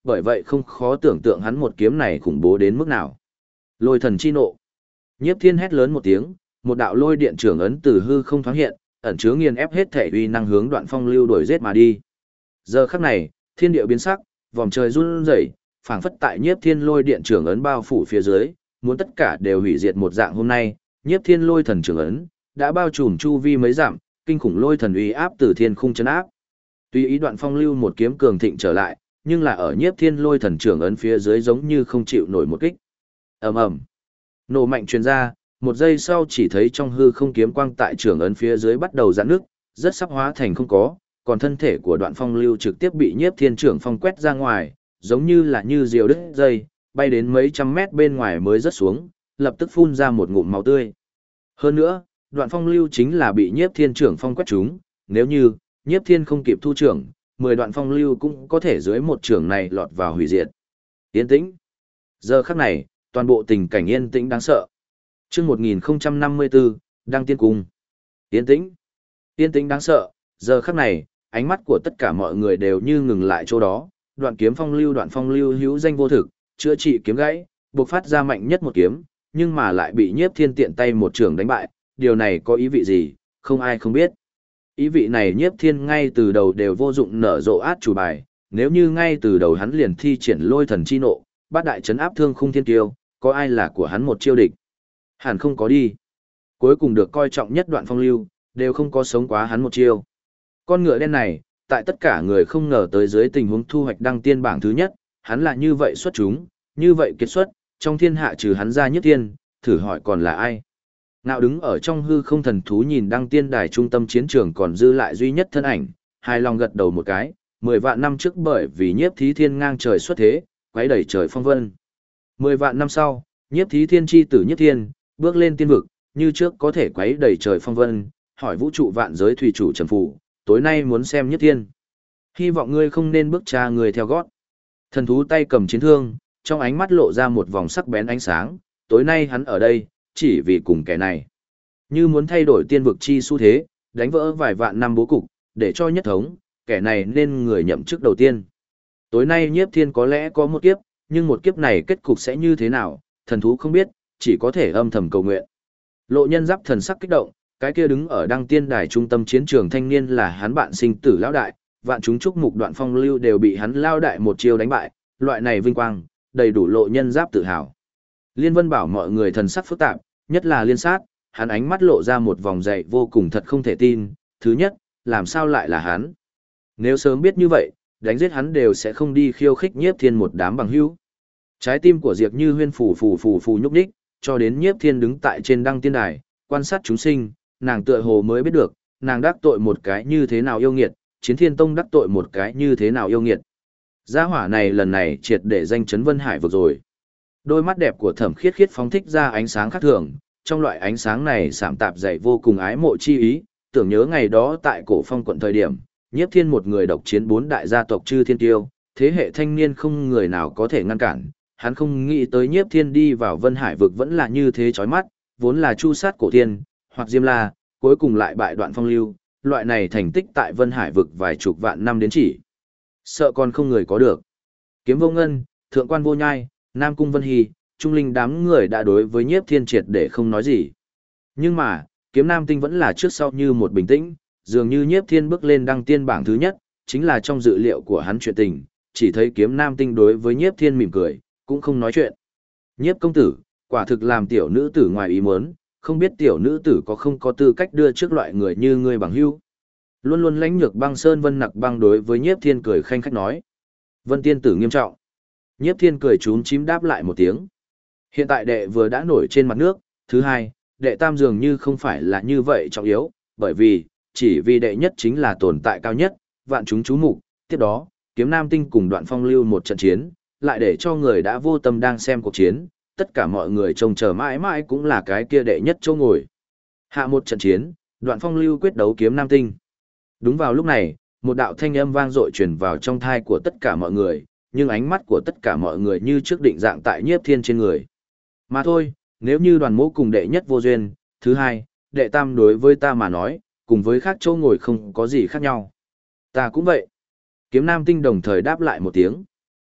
bởi vậy không khó tưởng tượng hắn một kiếm này khủng bố đến mức nào. Lôi thần chi nộ. Nhiếp Thiên hét lớn một tiếng, một đạo lôi điện trưởng ấn từ hư không thoáng hiện, ẩn chứa nghiền ép hết thể uy năng hướng Đoạn Phong Lưu đuổi giết mà đi. Giờ khắc này, thiên địa biến sắc, vòm trời run rẩy, phảng phất tại Nhiếp Thiên lôi điện trưởng ấn bao phủ phía dưới, muốn tất cả đều hủy diệt một dạng. Hôm nay, Nhiếp Thiên lôi thần trưởng ấn đã bao trùm chu vi mấy dặm, kinh khủng lôi thần uy áp từ thiên khung chấn áp. Tuy ý Đoạn Phong Lưu một kiếm cường thịnh trở lại, nhưng là ở Nhiếp Thiên lôi thần trưởng ấn phía dưới giống như không chịu nổi một kích. Ầm ầm. Nổ mạnh truyền ra, một giây sau chỉ thấy trong hư không kiếm quang tại trưởng ấn phía dưới bắt đầu giãn nước, rất sắp hóa thành không có, còn thân thể của Đoạn Phong Lưu trực tiếp bị Nhiếp Thiên trưởng phong quét ra ngoài, giống như là như diều đứt dây, bay đến mấy trăm mét bên ngoài mới rớt xuống, lập tức phun ra một ngụm máu tươi. Hơn nữa, Đoạn Phong Lưu chính là bị Nhiếp Thiên trưởng phong quét trúng, nếu như Nhiếp Thiên không kịp thu trưởng, 10 Đoạn Phong Lưu cũng có thể dưới một trưởng này lọt vào hủy diệt. Yên tĩnh. Giờ khắc này, toàn bộ tình cảnh yên tĩnh đáng sợ. Chương 1054, Đăng Tiên Cung. Yên tĩnh. Yên tĩnh đáng sợ, giờ khắc này, ánh mắt của tất cả mọi người đều như ngừng lại chỗ đó. Đoạn Phong Lưu hữu danh vô thực, chữa trị kiếm gãy, bộc phát ra mạnh nhất một kiếm, nhưng mà lại bị Nhiếp Thiên tiện tay một trường đánh bại, điều này có ý vị gì, không ai không biết. Ý vị này Nhiếp Thiên ngay từ đầu đều vô dụng nở rộ át chủ bài, nếu như ngay từ đầu hắn liền thi triển lôi thần chi nộ, bát đại trấn áp thương khung thiên kiêu, có ai là của hắn một chiêu địch? Hẳn không có đi. Cuối cùng được coi trọng nhất Đoạn Phong Lưu, đều không có sống quá hắn một chiêu. Con ngựa đen này, tại tất cả người không ngờ tới dưới tình huống thu hoạch đăng tiên bảng thứ nhất, hắn là như vậy xuất chúng, như vậy kiệt xuất, trong thiên hạ trừ hắn ra Nhất Thiên, thử hỏi còn là ai? Nào đứng ở trong hư không thần thú nhìn đăng tiên đài trung tâm chiến trường còn dư lại duy nhất thân ảnh, hài lòng gật đầu một cái, 10 vạn năm trước bởi vì Nhiếp Thí Thiên ngang trời xuất thế, quấy đẩy trời phong vân. 10 vạn năm sau, Nhiếp Thí Thiên chi tử Nhiếp Thiên, bước lên tiên vực, như trước có thể quấy đẩy trời phong vân, hỏi vũ trụ vạn giới thủy chủ trầm phủ, tối nay muốn xem Nhiếp Thiên. Hy vọng ngươi không nên bước cha người theo gót. Thần thú tay cầm chiến thương, trong ánh mắt lộ ra một vòng sắc bén ánh sáng, tối nay hắn ở đây, chỉ vì cùng kẻ này. Như muốn thay đổi tiên vực chi xu thế, đánh vỡ vài vạn năm bố cục, để cho nhất thống, kẻ này nên người nhậm chức đầu tiên. Tối nay Nhiếp Thiên có lẽ có một kiếp, nhưng một kiếp này kết cục sẽ như thế nào, thần thú không biết, chỉ có thể âm thầm cầu nguyện. Lộ Nhân Giáp thần sắc kích động, cái kia đứng ở đăng tiên đài trung tâm chiến trường thanh niên là hắn bạn sinh tử lão đại, vạn chúng chúc mục Đoạn Phong Lưu đều bị hắn lao đại một chiêu đánh bại, loại này vinh quang, đầy đủ Lộ Nhân Giáp tự hào. Liên Vân bảo mọi người thần sắc phức tạp, nhất là Liên Sát, hắn ánh mắt lộ ra một vòng dậy vô cùng thật không thể tin, thứ nhất, làm sao lại là hắn? Nếu sớm biết như vậy, đánh giết hắn đều sẽ không đi khiêu khích Nhiếp Thiên một đám bằng hữu. Trái tim của Diệp Như Huyên phù nhúc nhích, cho đến Nhiếp Thiên đứng tại trên đăng tiên đài, quan sát chúng sinh, nàng tựa hồ mới biết được, nàng đắc tội một cái như thế nào yêu nghiệt, Chiến Thiên Tông đắc tội một cái như thế nào yêu nghiệt. Gia hỏa này lần này triệt để danh chấn Vân Hải vực rồi. Đôi mắt đẹp của Thẩm Khiết Khiết phóng thích ra ánh sáng khác thường, trong loại ánh sáng này sạm tạp dày vô cùng ái mộ chi ý, tưởng nhớ ngày đó tại Cổ Phong quận thời điểm, Nhiếp Thiên một người độc chiến 4 đại gia tộc chư thiên tiêu, thế hệ thanh niên không người nào có thể ngăn cản, hắn không nghĩ tới Nhiếp Thiên đi vào Vân Hải vực vẫn là như thế chói mắt, vốn là chu sát cổ thiên, hoặc Diêm La, cuối cùng lại bại Đoạn Phong Lưu, loại này thành tích tại Vân Hải vực vài chục vạn năm đến chỉ. Sợ còn không người có được. Kiếm Vô Ngân, Thượng Quan Vô Nhai, Nam Cung Vân Hy, Trung Linh đám người đã đối với Nhiếp Thiên triệt để không nói gì. Nhưng mà, Kiếm Nam Tinh vẫn là trước sau như một bình tĩnh, dường như Nhiếp Thiên bước lên đăng tiên bảng thứ nhất, chính là trong dự liệu của hắn chuyện tình, chỉ thấy Kiếm Nam Tinh đối với Nhiếp Thiên mỉm cười, cũng không nói chuyện. Nhiếp công tử, quả thực làm tiểu nữ tử ngoài ý muốn, không biết tiểu nữ tử có không có tư cách đưa trước loại người như ngươi bằng hữu. Luôn luôn lãnh nhược Băng Sơn Vân Nặc Băng đối với Nhiếp Thiên cười khanh khách nói. Vân tiên tử nghiêm trọng. Nhiếp Thiên cười chúm chím đáp lại một tiếng. Hiện tại đệ vừa đã nổi trên mặt nước, thứ hai, đệ tam dường như không phải là như vậy trọng yếu, bởi vì, chỉ vì đệ nhất chính là tồn tại cao nhất, vạn chúng chú mục, tiếp đó, Kiếm Nam Tinh cùng Đoạn Phong Lưu một trận chiến, lại để cho người đã vô tâm đang xem cuộc chiến, tất cả mọi người trông chờ mãi mãi cũng là cái kia đệ nhất chỗ ngồi. Hạ một trận chiến, Đoạn Phong Lưu quyết đấu Kiếm Nam Tinh. Đúng vào lúc này, một đạo thanh âm vang dội truyền vào trong thai của tất cả mọi người, nhưng ánh mắt của tất cả mọi người như trước định dạng tại Nhiếp Thiên trên người. Mà thôi, nếu như Đoàn Mỗ cùng đệ nhất vô duyên, thứ hai, đệ tam đối với ta mà nói, cùng với khác chỗ ngồi không có gì khác nhau. Ta cũng vậy. Kiếm Nam Tinh đồng thời đáp lại một tiếng.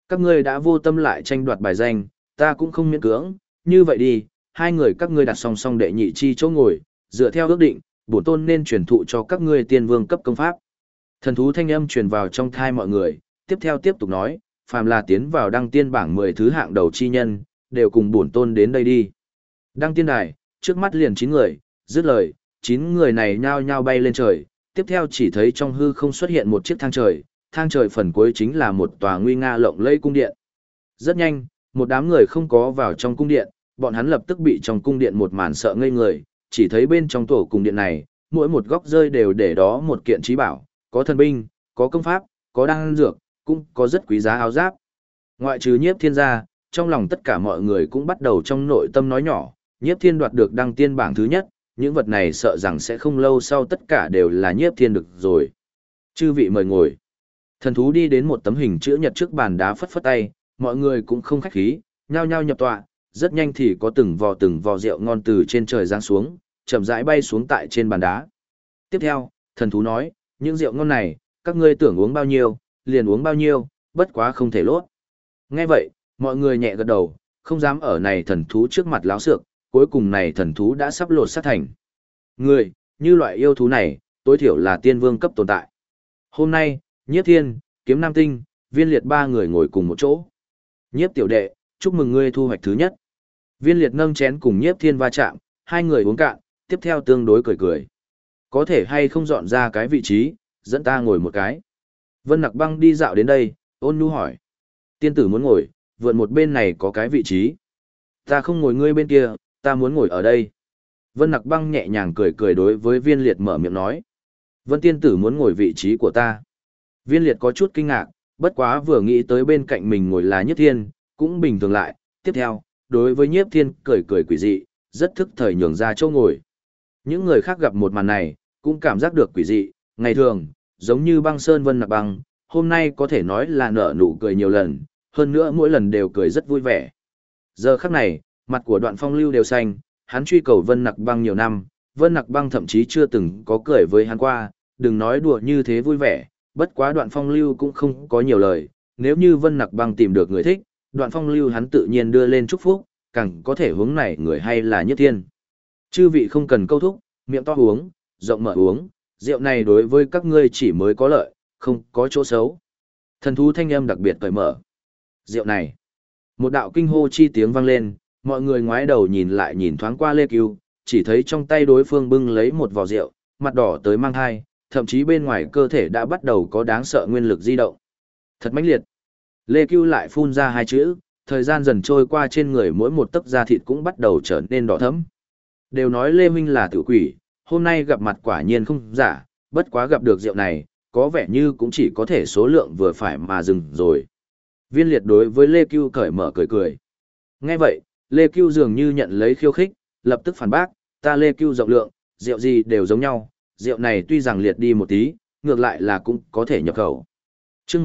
Các ngươi đã vô tâm lại tranh đoạt bài danh, ta cũng không miễn cưỡng, như vậy đi, hai người các ngươi đặt song song đệ nhị chi chỗ ngồi, dựa theo ước định, bổn tôn nên truyền thụ cho các ngươi tiên vương cấp công pháp. Thần thú thanh âm truyền vào trong thai mọi người, tiếp theo tiếp tục nói, phàm là tiến vào đăng tiên bảng 10 thứ hạng đầu chi nhân, đều cùng bổn tôn đến đây đi. Đăng tiên đài, trước mắt liền 9 người, dứt lời, 9 người này nhao nhao bay lên trời, tiếp theo chỉ thấy trong hư không xuất hiện một chiếc thang trời phần cuối chính là một tòa nguy nga lộng lẫy cung điện. Rất nhanh, một đám người không có vào trong cung điện, bọn hắn lập tức bị trong cung điện một màn sợ ngây người, chỉ thấy bên trong tổ cung điện này, mỗi một góc rơi đều để đó một kiện trí bảo, có thần binh, có công pháp, có đan dược, cũng có rất quý giá áo giáp. Ngoại trừ Nhiếp Thiên ra, trong lòng tất cả mọi người cũng bắt đầu trong nội tâm nói nhỏ, Nhiếp Thiên đoạt được đăng tiên bảng thứ nhất, những vật này sợ rằng sẽ không lâu sau tất cả đều là Nhiếp Thiên được rồi. Chư vị mời ngồi. Thần thú đi đến một tấm hình chữ nhật trước bàn đá phất phất tay, mọi người cũng không khách khí, nhao nhao nhập tọa, rất nhanh thì có từng vò rượu ngon từ trên trời giáng xuống, chậm rãi bay xuống tại trên bàn đá. Tiếp theo, thần thú nói, những rượu ngon này, các ngươi tưởng uống bao nhiêu, liền uống bao nhiêu, bất quá không thể lốt. Nghe vậy, mọi người nhẹ gật đầu, không dám ở này thần thú trước mặt láo xược, cuối cùng này thần thú đã sắp lột xác thành. Người, như loại yêu thú này, tối thiểu là tiên vương cấp tồn tại. Hôm nay, Nhiếp Thiên, Kiếm Nam Tinh, Viên Liệt ba người ngồi cùng một chỗ. Nhiếp tiểu đệ, chúc mừng ngươi thu hoạch thứ nhất. Viên Liệt nâng chén cùng Nhiếp Thiên va chạm, hai người uống cạn, tiếp theo tương đối cười cười. Có thể hay không dọn ra cái vị trí, dẫn ta ngồi một cái. Vân Nặc Băng đi dạo đến đây, ôn nhu hỏi. Tiên tử muốn ngồi, vượn một bên này có cái vị trí. Ta không ngồi ngươi bên kia, ta muốn ngồi ở đây. Vân Nặc Băng nhẹ nhàng cười cười đối với Viên Liệt mở miệng nói. Vân tiên tử muốn ngồi vị trí của ta. Viên Liệt có chút kinh ngạc, bất quá vừa nghĩ tới bên cạnh mình ngồi là Nhiếp Thiên, cũng bình thường lại. Tiếp theo, đối với Nhiếp Thiên cười cười quỷ dị, rất thức thời nhường ra chỗ ngồi. Những người khác gặp một màn này, cũng cảm giác được quỷ dị, ngày thường, giống như Băng Sơn Vân Nặc Băng, hôm nay có thể nói là nở nụ cười nhiều lần, hơn nữa mỗi lần đều cười rất vui vẻ. Giờ khắc này, mặt của Đoạn Phong Lưu đều xanh, hắn truy cầu Vân Nặc Băng nhiều năm, Vân Nặc Băng thậm chí chưa từng có cười với hắn qua, đừng nói đùa như thế vui vẻ, bất quá Đoạn Phong Lưu cũng không có nhiều lời, nếu như Vân Nặc Băng tìm được người thích, Đoạn Phong Lưu hắn tự nhiên đưa lên chúc phúc, càng có thể hướng này người hay là Nhất Thiên. Chư vị không cần câu thúc, miệng to uống, rộng mở uống, rượu này đối với các ngươi chỉ mới có lợi, không có chỗ xấu. Thần thú thanh âm đặc biệt cởi mở. Rượu này. Một đạo kinh hô chi tiếng vang lên, mọi người ngoái đầu nhìn lại nhìn thoáng qua Lê Cưu, chỉ thấy trong tay đối phương bưng lấy một vò rượu, mặt đỏ tới mang hai, thậm chí bên ngoài cơ thể đã bắt đầu có đáng sợ nguyên lực di động. Thật mãnh liệt. Lê Cưu lại phun ra hai chữ, thời gian dần trôi qua trên người mỗi một tấc da thịt cũng bắt đầu trở nên đỏ thẫm. Đều nói Lê Minh là tử quỷ, hôm nay gặp mặt quả nhiên không giả, bất quá gặp được rượu này, có vẻ như cũng chỉ có thể số lượng vừa phải mà dừng rồi. Viên Liệt đối với Lê Cưu cởi mở cười cười. Nghe vậy, Lê Cưu dường như nhận lấy khiêu khích, lập tức phản bác, ta Lê Cưu rộng lượng, rượu gì đều giống nhau, rượu này tuy rằng liệt đi một tí, ngược lại là cũng có thể nhập khẩu. Trước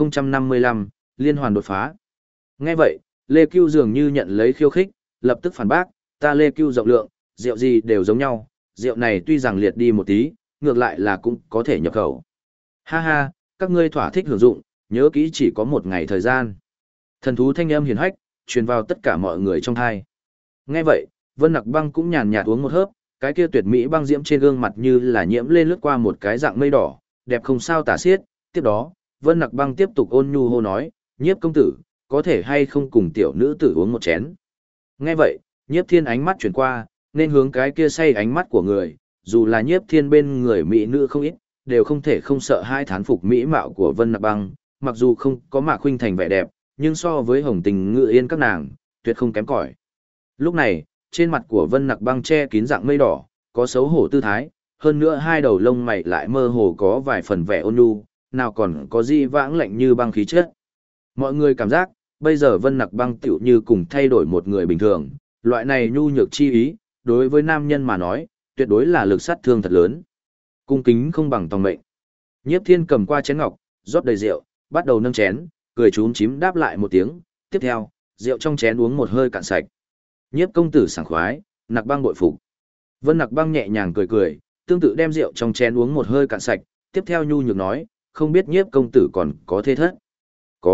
1055, liên hoàn đột phá. Nghe vậy, Lê Cưu dường như nhận lấy khiêu khích, lập tức phản bác, ta Lê Cưu rộng lượng, rượu gì đều giống nhau, rượu này tuy rằng liệt đi một tí, ngược lại là cũng có thể nhập khẩu. Ha ha, các ngươi thỏa thích hưởng dụng, nhớ kỹ chỉ có một ngày thời gian. Thần thú thanh âm hiền hách, truyền vào tất cả mọi người trong thai. Nghe vậy, Vân Nặc Băng cũng nhàn nhạt uống một hớp, cái kia tuyệt mỹ băng diễm trên gương mặt như là nhiễm lên lướt qua một cái dạng mây đỏ, đẹp không sao tả xiết. Tiếp đó, Vân Nặc Băng tiếp tục ôn nhu hô nói, Nhiếp công tử, có thể hay không cùng tiểu nữ tử uống một chén. Nghe vậy, Nhiếp Thiên ánh mắt chuyển qua, nên hướng cái kia say ánh mắt của người, dù là Nhiếp Thiên bên người mỹ nữ không ít, đều không thể không sợ hai thán phục mỹ mạo của Vân Nặc Băng, mặc dù không có Mạc Khuynh Thành vẻ đẹp, nhưng so với Hồng Tình Ngự Yên các nàng, tuyệt không kém cỏi. Lúc này, trên mặt của Vân Nặc Băng che kín dạng mây đỏ, có xấu hổ tư thái, hơn nữa hai đầu lông mày lại mơ hồ có vài phần vẻ ôn nhu, nào còn có gì vãng lạnh như băng khí chất. Mọi người cảm giác, bây giờ Vân Nặc Băng tựu như cùng thay đổi một người bình thường, loại này nhu nhược chi ý, đối với nam nhân mà nói, tuyệt đối là lực sát thương thật lớn. Cung kính không bằng tòng mệnh. Nhiếp Thiên cầm qua chén ngọc, rót đầy rượu, bắt đầu nâng chén, cười chúm chím đáp lại một tiếng, tiếp theo, rượu trong chén uống một hơi cạn sạch. Nhiếp công tử sảng khoái, Nặc Băng bội phục. Vân Nặc Băng nhẹ nhàng cười cười, tương tự đem rượu trong chén uống một hơi cạn sạch, tiếp theo nhu nhược nói, không biết Nhiếp công tử còn có thế thất. Có,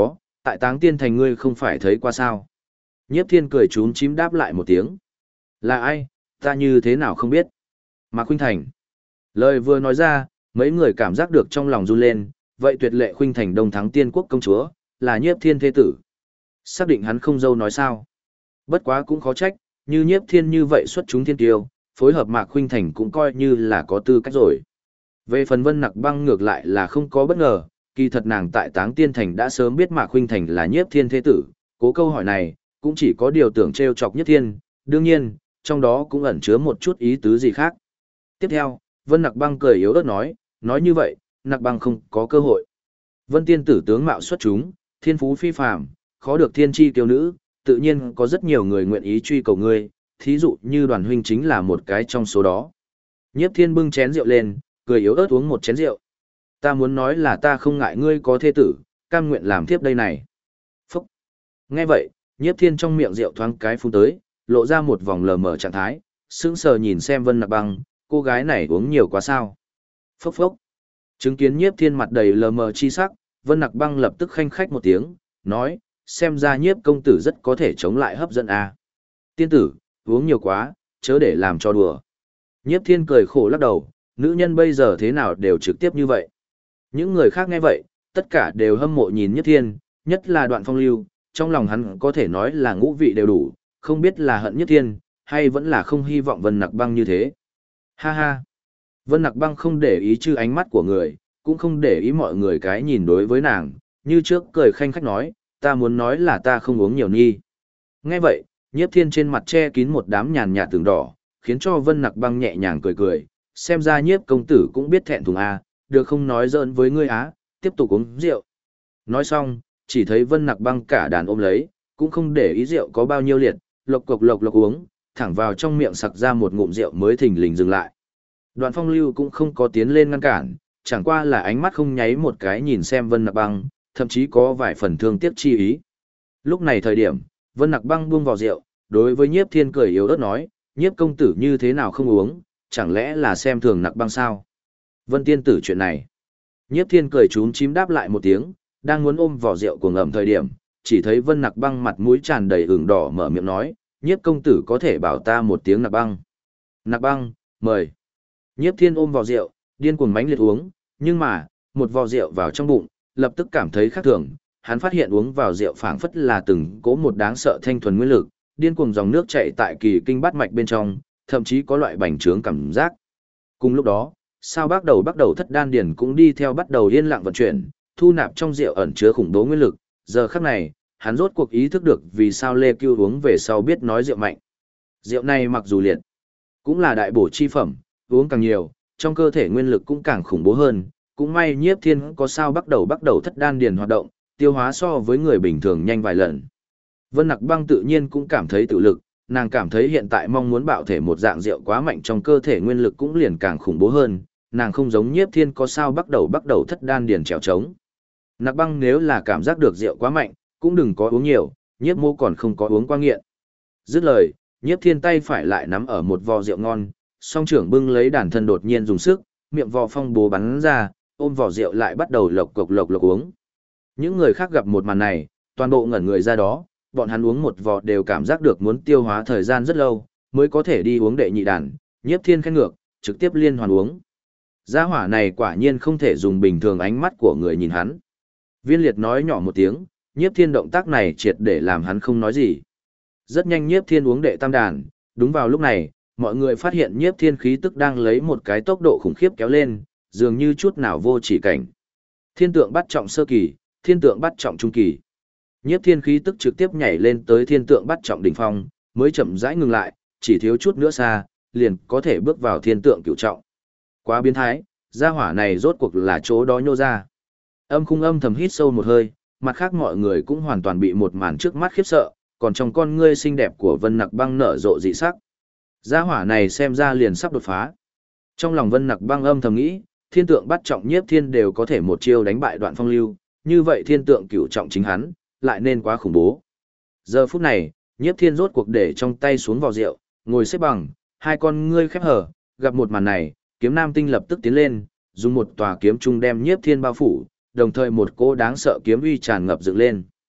tại Táng Tiên Thành ngươi không phải thấy qua sao? Nhiếp Thiên cười chúm chím đáp lại một tiếng. Là ai, ta như thế nào không biết? Mạc Khuynh Thành. Lời vừa nói ra, mấy người cảm giác được trong lòng run lên, vậy tuyệt lệ Khuynh Thành Đông Thắng Tiên Quốc công chúa, là Nhiếp Thiên thế tử. Xác định hắn không dâu nói sao? Bất quá cũng khó trách, như Nhiếp Thiên như vậy xuất chúng thiên kiêu, phối hợp Mạc Khuynh Thành cũng coi như là có tư cách rồi. Về phần Vân Nặc Băng ngược lại là không có bất ngờ, kỳ thật nàng tại Táng Tiên Thành đã sớm biết Mạc Khuynh Thành là Nhiếp Thiên thế tử, cố câu hỏi này, cũng chỉ có điều tưởng trêu chọc Nhiếp Thiên, đương nhiên, trong đó cũng ẩn chứa một chút ý tứ gì khác. Tiếp theo, Vân Nặc Băng cười yếu ớt nói như vậy, Nặc Băng không có cơ hội. Vân tiên tử tướng mạo xuất chúng, thiên phú phi phàm, khó được thiên chi kiêu nữ, tự nhiên có rất nhiều người nguyện ý truy cầu ngươi, thí dụ như Đoàn huynh chính là một cái trong số đó. Nhiếp Thiên bưng chén rượu lên, cười yếu ớt uống một chén rượu. Ta muốn nói là ta không ngại ngươi có thê tử, cam nguyện làm thiếp đây này. Phúc! Nghe vậy, Nhiếp Thiên trong miệng rượu thoáng cái phun tới, lộ ra một vòng lờ mờ trạng thái, sững sờ nhìn xem Vân Nặc Băng, cô gái này uống nhiều quá sao. Phốc phốc! Chứng kiến Nhiếp Thiên mặt đầy lờ mờ chi sắc, Vân Nặc Băng lập tức khanh khách một tiếng, nói, xem ra Nhiếp công tử rất có thể chống lại hấp dẫn à. Tiên tử, uống nhiều quá, chớ để làm cho đùa. Nhiếp Thiên cười khổ lắc đầu, nữ nhân bây giờ thế nào đều trực tiếp như vậy. Những người khác nghe vậy, tất cả đều hâm mộ nhìn Nhiếp Thiên, nhất là Đoạn Phong Lưu, trong lòng hắn có thể nói là ngũ vị đều đủ, không biết là hận Nhiếp Thiên, hay vẫn là không hy vọng Vân Nặc Băng như thế. Ha ha! Vân Nặc Băng không để ý chư ánh mắt của người, cũng không để ý mọi người cái nhìn đối với nàng, như trước cười khanh khách nói, ta muốn nói là ta không uống nhiều nhi. Nghe vậy, Nhiếp Thiên trên mặt che kín một đám nhàn nhạt tường đỏ, khiến cho Vân Nặc Băng nhẹ nhàng cười cười, xem ra Nhiếp công tử cũng biết thẹn thùng à, được không nói giỡn với ngươi á, tiếp tục uống rượu. Nói xong, chỉ thấy Vân Nặc Băng cả đàn ôm lấy, cũng không để ý rượu có bao nhiêu liệt, lộc cộc lộc lộc uống, thẳng vào trong miệng sặc ra một ngụm rượu mới thình lình dừng lại. Đoạn Phong Lưu cũng không có tiến lên ngăn cản, chẳng qua là ánh mắt không nháy một cái nhìn xem Vân Nặc Băng, thậm chí có vài phần thương tiếc chi ý. Lúc này thời điểm, Vân Nặc Băng buông vào rượu, đối với Nhiếp Thiên cười yếu ớt nói, Nhiếp công tử như thế nào không uống, chẳng lẽ là xem thường Nặc Băng sao? Vân tiên tử chuyện này. Nhiếp Thiên cười chúm chím đáp lại một tiếng, đang muốn ôm vỏ rượu của ngầm thời điểm, chỉ thấy Vân Nặc Băng mặt mũi tràn đầy ửng đỏ mở miệng nói, Nhiếp công tử có thể bảo ta một tiếng Nặc Băng. Nặc Băng, mời. Nhiếp Thiên ôm vỏ rượu, điên cuồng mánh liệt uống, nhưng mà, một vò rượu vào trong bụng, lập tức cảm thấy khác thường, hắn phát hiện uống vào rượu phảng phất là từng cỗ một đáng sợ thanh thuần nguyên lực, điên cuồng dòng nước chảy tại kỳ kinh bát mạch bên trong, thậm chí có loại bành trướng cảm giác. Cùng lúc đó, sao bắt đầu thất đan điền cũng đi theo bắt đầu yên lặng vận chuyển, thu nạp trong rượu ẩn chứa khủng bố nguyên lực, giờ khắc này, hắn rốt cuộc ý thức được vì sao Lê Cưu uống về sau biết nói rượu mạnh. Rượu này mặc dù liệt, cũng là đại bổ chi phẩm, uống càng nhiều, trong cơ thể nguyên lực cũng càng khủng bố hơn, cũng may Nhiếp Thiên có sao bắt đầu thất đan điền hoạt động, tiêu hóa so với người bình thường nhanh vài lần. Vân Nặc Băng tự nhiên cũng cảm thấy tự lực, nàng cảm thấy hiện tại mong muốn bạo thể một dạng rượu quá mạnh trong cơ thể nguyên lực cũng liền càng khủng bố hơn, nàng không giống Nhiếp Thiên có sao bắt đầu thất đan điền trèo trống. Nặc Băng nếu là cảm giác được rượu quá mạnh, cũng đừng có uống nhiều, Nhiếp mô còn không có uống qua nghiện. Dứt lời, Nhiếp Thiên tay phải lại nắm ở một vò rượu ngon, song trưởng bưng lấy đàn thân đột nhiên dùng sức, miệng vò phong bố bắn ra, ôm vỏ rượu lại bắt đầu lộc cộc lộc lộc uống. Những người khác gặp một màn này, toàn bộ ngẩn người ra đó, bọn hắn uống một vò đều cảm giác được muốn tiêu hóa thời gian rất lâu, mới có thể đi uống đệ nhị đàn, Nhiếp Thiên khen ngược, trực tiếp liên hoàn uống. Gia hỏa này quả nhiên không thể dùng bình thường ánh mắt của người nhìn hắn. Viên Liệt nói nhỏ một tiếng, Nhiếp Thiên động tác này triệt để làm hắn không nói gì. Rất nhanh Nhiếp Thiên uống đệ tam đàn, đúng vào lúc này, mọi người phát hiện Nhiếp Thiên khí tức đang lấy một cái tốc độ khủng khiếp kéo lên, dường như chút nào vô chỉ cảnh. Thiên tượng bắt trọng sơ kỳ, thiên tượng bắt trọng trung kỳ. Nhiếp Thiên khí tức trực tiếp nhảy lên tới thiên tượng bắt trọng đỉnh phong, mới chậm rãi ngừng lại, chỉ thiếu chút nữa xa, liền có thể bước vào thiên tượng cửu trọng. Quá biến thái, gia hỏa này rốt cuộc là chỗ đó nhô ra. Âm Khung âm thầm hít sâu một hơi, mặt khác mọi người cũng hoàn toàn bị một màn trước mắt khiếp sợ, còn trong con ngươi xinh đẹp của Vân Nặc Băng nở rộ dị sắc. Gia hỏa này xem ra liền sắp đột phá. Trong lòng Vân Nặc Băng âm thầm nghĩ, thiên tượng bắt trọng Nhiếp Thiên đều có thể một chiêu đánh bại Đoạn Phong Lưu, như vậy thiên tượng cửu trọng chính hắn, lại nên quá khủng bố. Giờ phút này, Nhiếp Thiên rốt cuộc để trong tay xuống vò rượu, ngồi xếp bằng, hai con ngươi khép hờ, gặp một màn này, Kiếm Nam Tinh lập tức tiến lên, dùng một tòa kiếm trung đem Nhiếp Thiên bao phủ, đồng thời một cỗ đáng sợ kiếm uy tràn ngập dựng lên.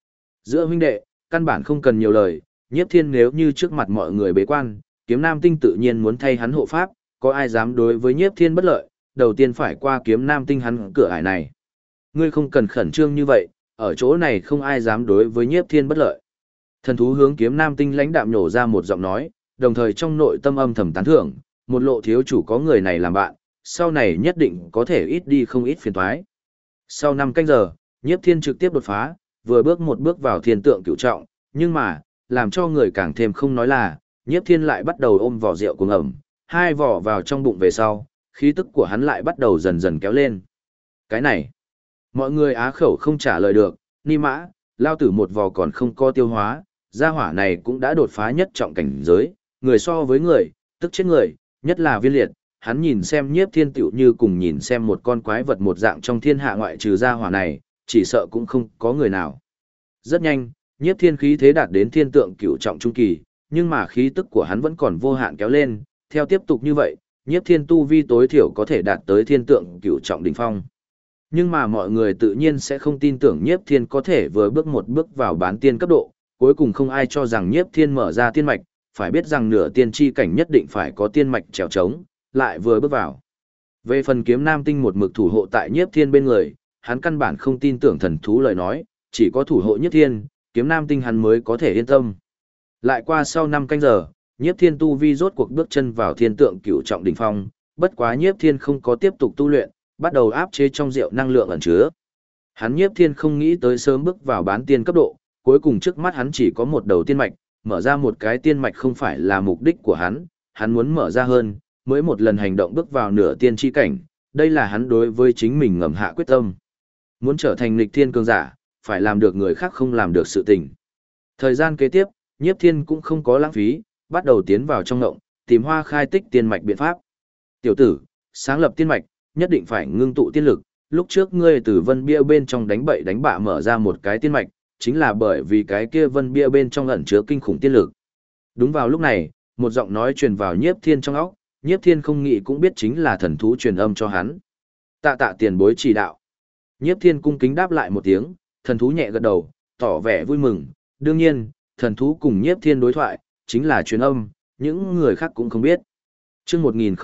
Giữa huynh đệ, căn bản không cần nhiều lời, Nhiếp Thiên nếu như trước mặt mọi người bế quan, Kiếm Nam Tinh tự nhiên muốn thay hắn hộ pháp, có ai dám đối với Nhiếp Thiên bất lợi, đầu tiên phải qua Kiếm Nam Tinh hắn cửa ải này. Ngươi không cần khẩn trương như vậy, ở chỗ này không ai dám đối với Nhiếp Thiên bất lợi. Thần thú hướng Kiếm Nam Tinh lãnh đạm nhổ ra một giọng nói, đồng thời trong nội tâm âm thầm tán thưởng, một lộ thiếu chủ có người này làm bạn, sau này nhất định có thể ít đi không ít phiền toái. Sau 5 canh giờ, Nhiếp Thiên trực tiếp đột phá, vừa bước một bước vào thiên tượng cửu trọng, nhưng mà, làm cho người càng thêm không nói là, Nhiếp Thiên lại bắt đầu ôm vỏ rượu cuồng ẩm, 2 vỏ vào trong bụng về sau, khí tức của hắn lại bắt đầu dần dần kéo lên. Cái này, mọi người á khẩu không trả lời được, ni mã, lao tử một vò còn không có tiêu hóa, gia hỏa này cũng đã đột phá nhất trọng cảnh giới, người so với người, tức chết người, nhất là Viên Liệt, hắn nhìn xem Nhiếp Thiên tựu như cùng nhìn xem một con quái vật một dạng trong thiên hạ ngoại trừ gia hỏa này, chỉ sợ cũng không có người nào. Rất nhanh, Nhiếp Thiên khí thế đạt đến thiên tượng cửu trọng trung kỳ, nhưng mà khí tức của hắn vẫn còn vô hạn kéo lên, theo tiếp tục như vậy, Nhiếp Thiên tu vi tối thiểu có thể đạt tới thiên tượng cửu trọng đỉnh phong. Nhưng mà mọi người tự nhiên sẽ không tin tưởng Nhiếp Thiên có thể vừa bước một bước vào bán tiên cấp độ, cuối cùng không ai cho rằng Nhiếp Thiên mở ra tiên mạch, phải biết rằng nửa tiên chi cảnh nhất định phải có tiên mạch trèo trống, lại vừa bước vào. Về phần Kiếm Nam Tinh một mực thủ hộ tại Nhiếp Thiên bên người, hắn căn bản không tin tưởng thần thú lời nói, chỉ có thủ hộ Nhiếp Thiên, Kiếm Nam Tinh hắn mới có thể yên tâm. Lại qua sau 5 canh giờ, Nhiếp Thiên tu vi rốt cuộc bước chân vào thiên tượng cửu trọng đỉnh phong, bất quá Nhiếp Thiên không có tiếp tục tu luyện, bắt đầu áp chế trong rượu năng lượng ẩn chứa. Hắn Nhiếp Thiên không nghĩ tới sớm bước vào bán tiên cấp độ, cuối cùng trước mắt hắn chỉ có một đầu tiên mạch, mở ra một cái tiên mạch không phải là mục đích của hắn muốn mở ra hơn, mới một lần hành động bước vào nửa tiên chi cảnh, đây là hắn đối với chính mình ngầm hạ quyết tâm. Muốn trở thành nghịch thiên cường giả, phải làm được người khác không làm được sự tình. Thời gian kế tiếp, Nhiếp Thiên cũng không có lãng phí, bắt đầu tiến vào trong ngộng, tìm hoa khai tích tiên mạch biện pháp. Tiểu tử, sáng lập tiên mạch, nhất định phải ngưng tụ tiên lực, lúc trước ngươi từ vân bia bên trong đánh bậy đánh bạ mở ra một cái tiên mạch, chính là bởi vì cái kia vân bia bên trong ẩn chứa kinh khủng tiên lực. Đúng vào lúc này, một giọng nói truyền vào Nhiếp Thiên trong óc, Nhiếp Thiên không nghĩ cũng biết chính là thần thú truyền âm cho hắn. Tạ tạ tiền bối chỉ đạo. Nhiếp Thiên cung kính đáp lại một tiếng, thần thú nhẹ gật đầu, tỏ vẻ vui mừng. Đương nhiên, thần thú cùng Nhiếp Thiên đối thoại, chính là truyền âm, những người khác cũng không biết. Chương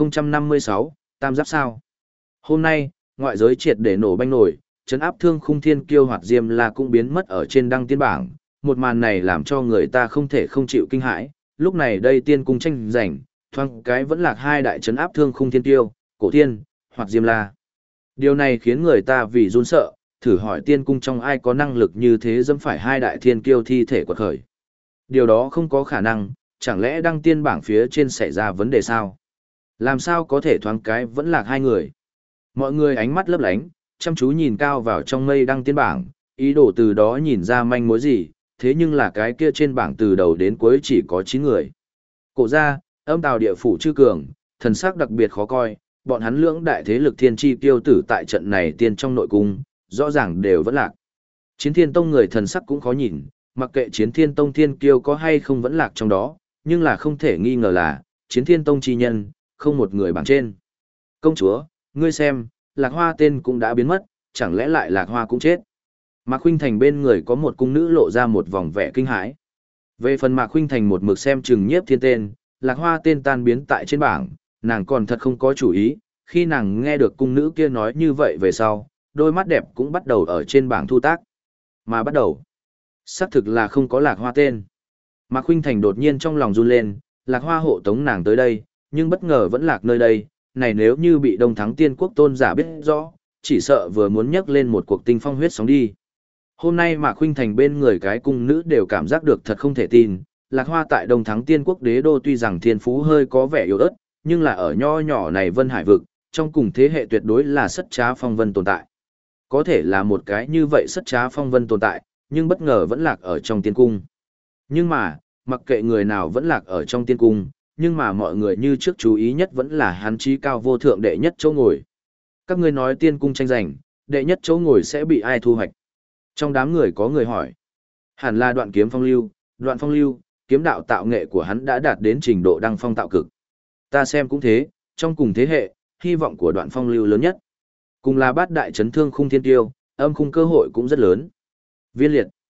1056, Tam Giáp sao? Hôm nay, ngoại giới triệt để nổ banh nổi, trấn áp Thương Khung Thiên Kiêu Hoạt Diêm La cũng biến mất ở trên đăng tiên bảng. Một màn này làm cho người ta không thể không chịu kinh hãi. Lúc này đây tiên cung tranh giành, thoáng cái vẫn là hai đại trấn áp Thương Khung Thiên Kiêu, Cổ Thiên, Hoạt Diêm La. Điều này khiến người ta vì run sợ, thử hỏi tiên cung trong ai có năng lực như thế dẫm phải hai đại thiên kiêu thi thể quật khởi. Điều đó không có khả năng, chẳng lẽ đăng tiên bảng phía trên xảy ra vấn đề sao? Làm sao có thể thoáng cái vẫn lạc hai người? Mọi người ánh mắt lấp lánh, chăm chú nhìn cao vào trong mây đăng tiên bảng, ý đồ từ đó nhìn ra manh mối gì, thế nhưng là cái kia trên bảng từ đầu đến cuối chỉ có 9 người. Cổ gia, Âm Tào địa phủ Chư Cường, thần sắc đặc biệt khó coi, bọn hắn lưỡng đại thế lực thiên chi tiêu tử tại trận này tiên trong nội cung, rõ ràng đều vẫn lạc. Chiến Thiên Tông người thần sắc cũng khó nhìn, mặc kệ Chiến Thiên Tông thiên kiêu có hay không vẫn lạc trong đó, nhưng là không thể nghi ngờ là, Chiến Thiên Tông chi nhân, không một người bảng trên. Công chúa, ngươi xem, Lạc Hoa tên cũng đã biến mất, chẳng lẽ lại Lạc Hoa cũng chết. Mạc Khuynh Thành bên người có một cung nữ lộ ra một vòng vẻ kinh hãi. Về phần Mạc Khuynh Thành một mực xem chừng Nhiếp Thiên tên, Lạc Hoa tên tan biến tại trên bảng, nàng còn thật không có chủ ý, khi nàng nghe được cung nữ kia nói như vậy về sau, đôi mắt đẹp cũng bắt đầu ở trên bảng thu tác. Mà bắt đầu, xác thực là không có Lạc Hoa tên. Mạc Khuynh Thành đột nhiên trong lòng run lên, Lạc Hoa hộ tống nàng tới đây, nhưng bất ngờ vẫn lạc nơi đây, này nếu như bị Đông Thắng Tiên Quốc tôn giả biết rõ, chỉ sợ vừa muốn nhấc lên một cuộc tinh phong huyết sóng đi. Hôm nay Mạc Khuynh Thành bên người cái cung nữ đều cảm giác được thật không thể tin, Lạc Hoa tại Đông Thắng Tiên Quốc đế đô tuy rằng thiên phú hơi có vẻ yếu ớt, nhưng là ở nho nhỏ này Vân Hải vực, trong cùng thế hệ tuyệt đối là sất trá phong vân tồn tại. Có thể là một cái như vậy sất trá phong vân tồn tại, nhưng bất ngờ vẫn lạc ở trong tiên cung. Nhưng mà, mặc kệ người nào vẫn lạc ở trong tiên cung, nhưng mà mọi người như trước chú ý nhất vẫn là hắn chí cao vô thượng đệ nhất chỗ ngồi. Các ngươi nói tiên cung tranh giành, đệ nhất chỗ ngồi sẽ bị ai thu hoạch? Trong đám người có người hỏi. Hẳn là Đoạn Phong Lưu, kiếm đạo tạo nghệ của hắn đã đạt đến trình độ đăng phong tạo cực. Ta xem cũng thế, trong cùng thế hệ, hy vọng của Đoạn Phong Lưu lớn nhất. Cùng là bát đại chấn thương khung thiên tiêu, âm khung cơ hội cũng rất lớn. Viên Liệt.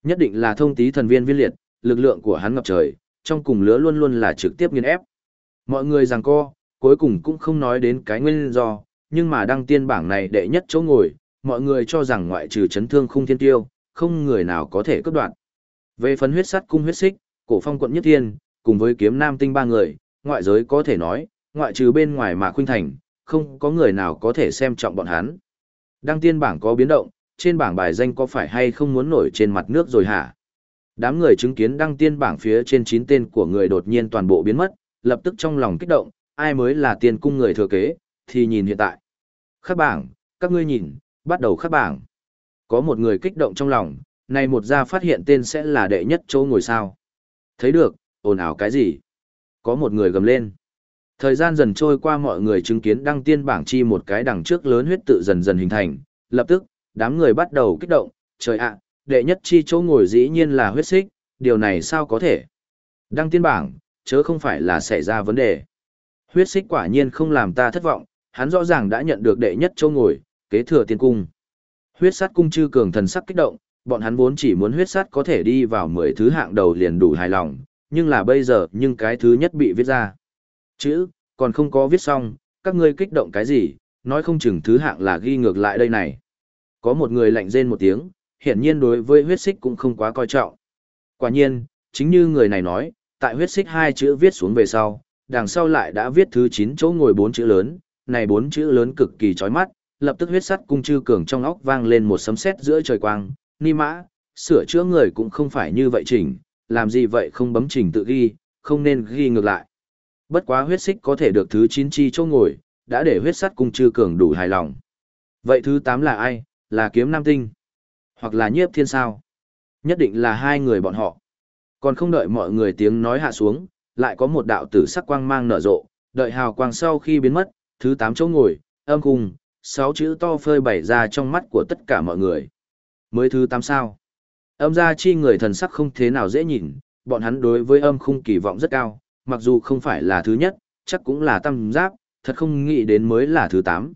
Nhất định là thông tí thần viên viên liệt, lực lượng của hắn ngập trời, trong cùng lứa luôn luôn là trực tiếp nghiền ép. Mọi người giằng co, cuối cùng cũng không nói đến cái nguyên do, nhưng mà đăng tiên bảng này đệ nhất chỗ ngồi, mọi người cho rằng ngoại trừ chấn thương khung thiên tiêu, không người nào có thể cướp đoạt. Về phần huyết sắt cung huyết xích, cổ phong quận nhất thiên, cùng với kiếm nam tinh ba người, ngoại giới có thể nói, ngoại trừ bên ngoài Mạc Khuynh Thành, không có người nào có thể xem trọng bọn hắn. Đăng tiên bảng có biến động, trên bảng bài danh có phải hay không muốn nổi trên mặt nước rồi hả? Đám người chứng kiến đăng tiên bảng phía trên 9 tên của người đột nhiên toàn bộ biến mất, lập tức trong lòng kích động, ai mới là tiên cung người thừa kế, thì nhìn hiện tại. Khắc bảng, các ngươi nhìn, bắt đầu khắc bảng. Có một người kích động trong lòng, này một ra phát hiện tên sẽ là đệ nhất chỗ ngồi sao. Thấy được, ồn ào cái gì? Có một người gầm lên. Thời gian dần trôi qua mọi người chứng kiến đăng tiên bảng chi một cái đằng trước lớn huyết tự dần dần hình thành, lập tức, đám người bắt đầu kích động, trời ạ, đệ nhất chi chỗ ngồi dĩ nhiên là huyết xích, điều này sao có thể? Đăng tiên bảng, chớ không phải là xảy ra vấn đề. Huyết xích quả nhiên không làm ta thất vọng, hắn rõ ràng đã nhận được đệ nhất chỗ ngồi, kế thừa tiên cung. Huyết sát cung chư cường thần sắc kích động, bọn hắn vốn chỉ muốn huyết sát có thể đi vào 10 thứ hạng đầu liền đủ hài lòng, nhưng là bây giờ nhưng cái thứ nhất bị viết ra. Chữ, còn không có viết xong, các ngươi kích động cái gì, nói không chừng thứ hạng là ghi ngược lại đây này. Có một người lạnh rên một tiếng, hiển nhiên đối với huyết xích cũng không quá coi trọng. Quả nhiên, chính như người này nói, tại huyết xích 2 chữ viết xuống về sau, đằng sau lại đã viết thứ 9 chỗ ngồi 4 chữ lớn, này 4 chữ lớn cực kỳ chói mắt, lập tức huyết sắt cung chư cường trong óc vang lên một sấm sét giữa trời quang, ni mã, sửa chữa người cũng không phải như vậy chỉnh, làm gì vậy không bấm chỉnh tự ghi, không nên ghi ngược lại. Bất quá huyết xích có thể được thứ 9 chi chỗ ngồi, đã để huyết sắt cung chư cường đủ hài lòng. Vậy thứ 8 là ai, là kiếm nam tinh, hoặc là nhiếp thiên sao? Nhất định là hai người bọn họ. Còn không đợi mọi người tiếng nói hạ xuống, lại có một đạo tử sắc quang mang nở rộ, đợi hào quang sau khi biến mất, thứ 8 chỗ ngồi, âm cung, 6 chữ to phơi bày ra trong mắt của tất cả mọi người. Mới thứ 8 sao? Âm gia chi người thần sắc không thế nào dễ nhìn, bọn hắn đối với âm khung kỳ vọng rất cao, mặc dù không phải là thứ nhất, chắc cũng là tam giáp, thật không nghĩ đến mới là thứ 8.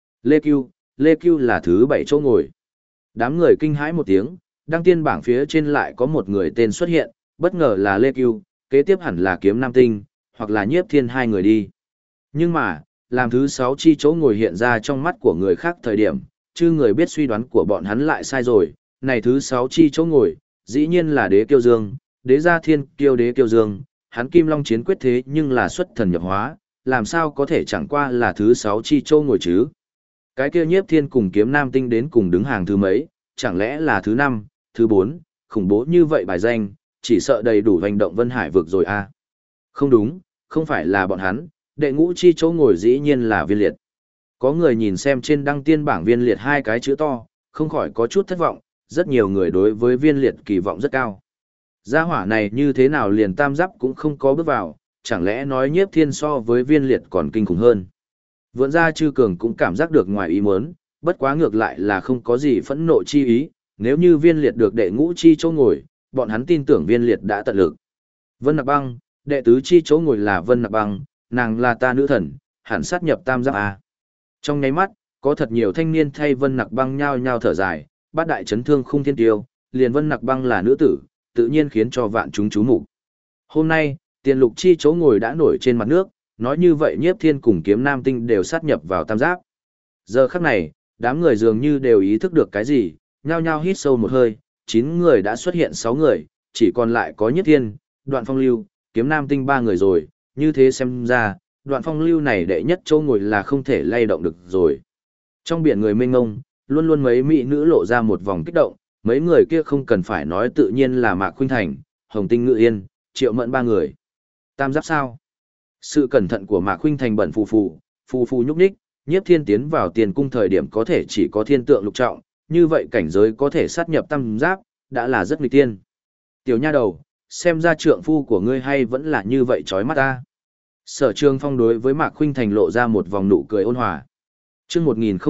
Lê Cưu là thứ 7 chỗ ngồi. Đám người kinh hãi một tiếng, đăng tiên bảng phía trên lại có một người tên xuất hiện, bất ngờ là Lê Cưu, kế tiếp hẳn là kiếm nam tinh, hoặc là nhiếp thiên hai người đi. Nhưng mà, làm thứ 6 chi chỗ ngồi hiện ra trong mắt của người khác thời điểm, chứ người biết suy đoán của bọn hắn lại sai rồi, này thứ 6 chi chỗ ngồi, dĩ nhiên là đế kiêu dương, đế gia thiên kiêu đế kiêu dương, hắn kim long chiến quyết thế nhưng là xuất thần nhập hóa, làm sao có thể chẳng qua là thứ 6 chi chỗ ngồi chứ. Cái kia nhiếp thiên cùng kiếm nam tinh đến cùng đứng hàng thứ mấy, chẳng lẽ là thứ 5, thứ 4, khủng bố như vậy bài danh, chỉ sợ đầy đủ hành động Vân Hải vực rồi à. Không đúng, không phải là bọn hắn, đệ ngũ chi chỗ ngồi dĩ nhiên là viên liệt. Có người nhìn xem trên đăng tiên bảng viên liệt hai cái chữ to, không khỏi có chút thất vọng, rất nhiều người đối với viên liệt kỳ vọng rất cao. Gia hỏa này như thế nào liền tam giáp cũng không có bước vào, chẳng lẽ nói nhiếp thiên so với viên liệt còn kinh khủng hơn. Vượn ra chư cường cũng cảm giác được ngoài ý muốn, bất quá ngược lại là không có gì phẫn nộ chi ý, nếu như viên liệt được đệ ngũ chi chỗ ngồi, bọn hắn tin tưởng viên liệt đã tận lực. Vân Nặc Băng, đệ tứ chi chỗ ngồi là Vân Nặc Băng, nàng là ta nữ thần, hẳn sát nhập tam giáp A. Trong nháy mắt, có thật nhiều thanh niên thay Vân Nặc Băng nhao nhao thở dài, bát đại chấn thương khung thiên tiêu, liền Vân Nặc Băng là nữ tử, tự nhiên khiến cho vạn chúng chú mục. Hôm nay, tiền lục chi chỗ ngồi đã nổi trên mặt nước, nói như vậy nhiếp thiên cùng kiếm nam tinh đều sát nhập vào tam giáp. Giờ khắc này, đám người dường như đều ý thức được cái gì, nhao nhao hít sâu một hơi, 9 người đã xuất hiện 6 người, chỉ còn lại có nhiếp thiên, đoạn phong lưu, kiếm nam tinh 3 người rồi, như thế xem ra, đoạn phong lưu này đệ nhất chỗ ngồi là không thể lay động được rồi. Trong biển người mênh ngông, luôn luôn mấy mỹ nữ lộ ra một vòng kích động, mấy người kia không cần phải nói tự nhiên là Mạc Khuynh Thành, Hồng Tinh Ngự Yên, Triệu Mẫn 3 người. Tam giáp sao? Sự cẩn thận của Mạc Khuynh Thành bẩn phù phù nhúc nhích, nhiếp thiên tiến vào tiền cung thời điểm có thể chỉ có thiên tượng lục trọng, như vậy cảnh giới có thể sát nhập tam giáp, đã là rất nghịch tiên. Tiểu nha đầu, xem ra trượng phu của ngươi hay vẫn là như vậy chói mắt ta. Sở Trường Phong đối với Mạc Khuynh Thành lộ ra một vòng nụ cười ôn hòa. Chương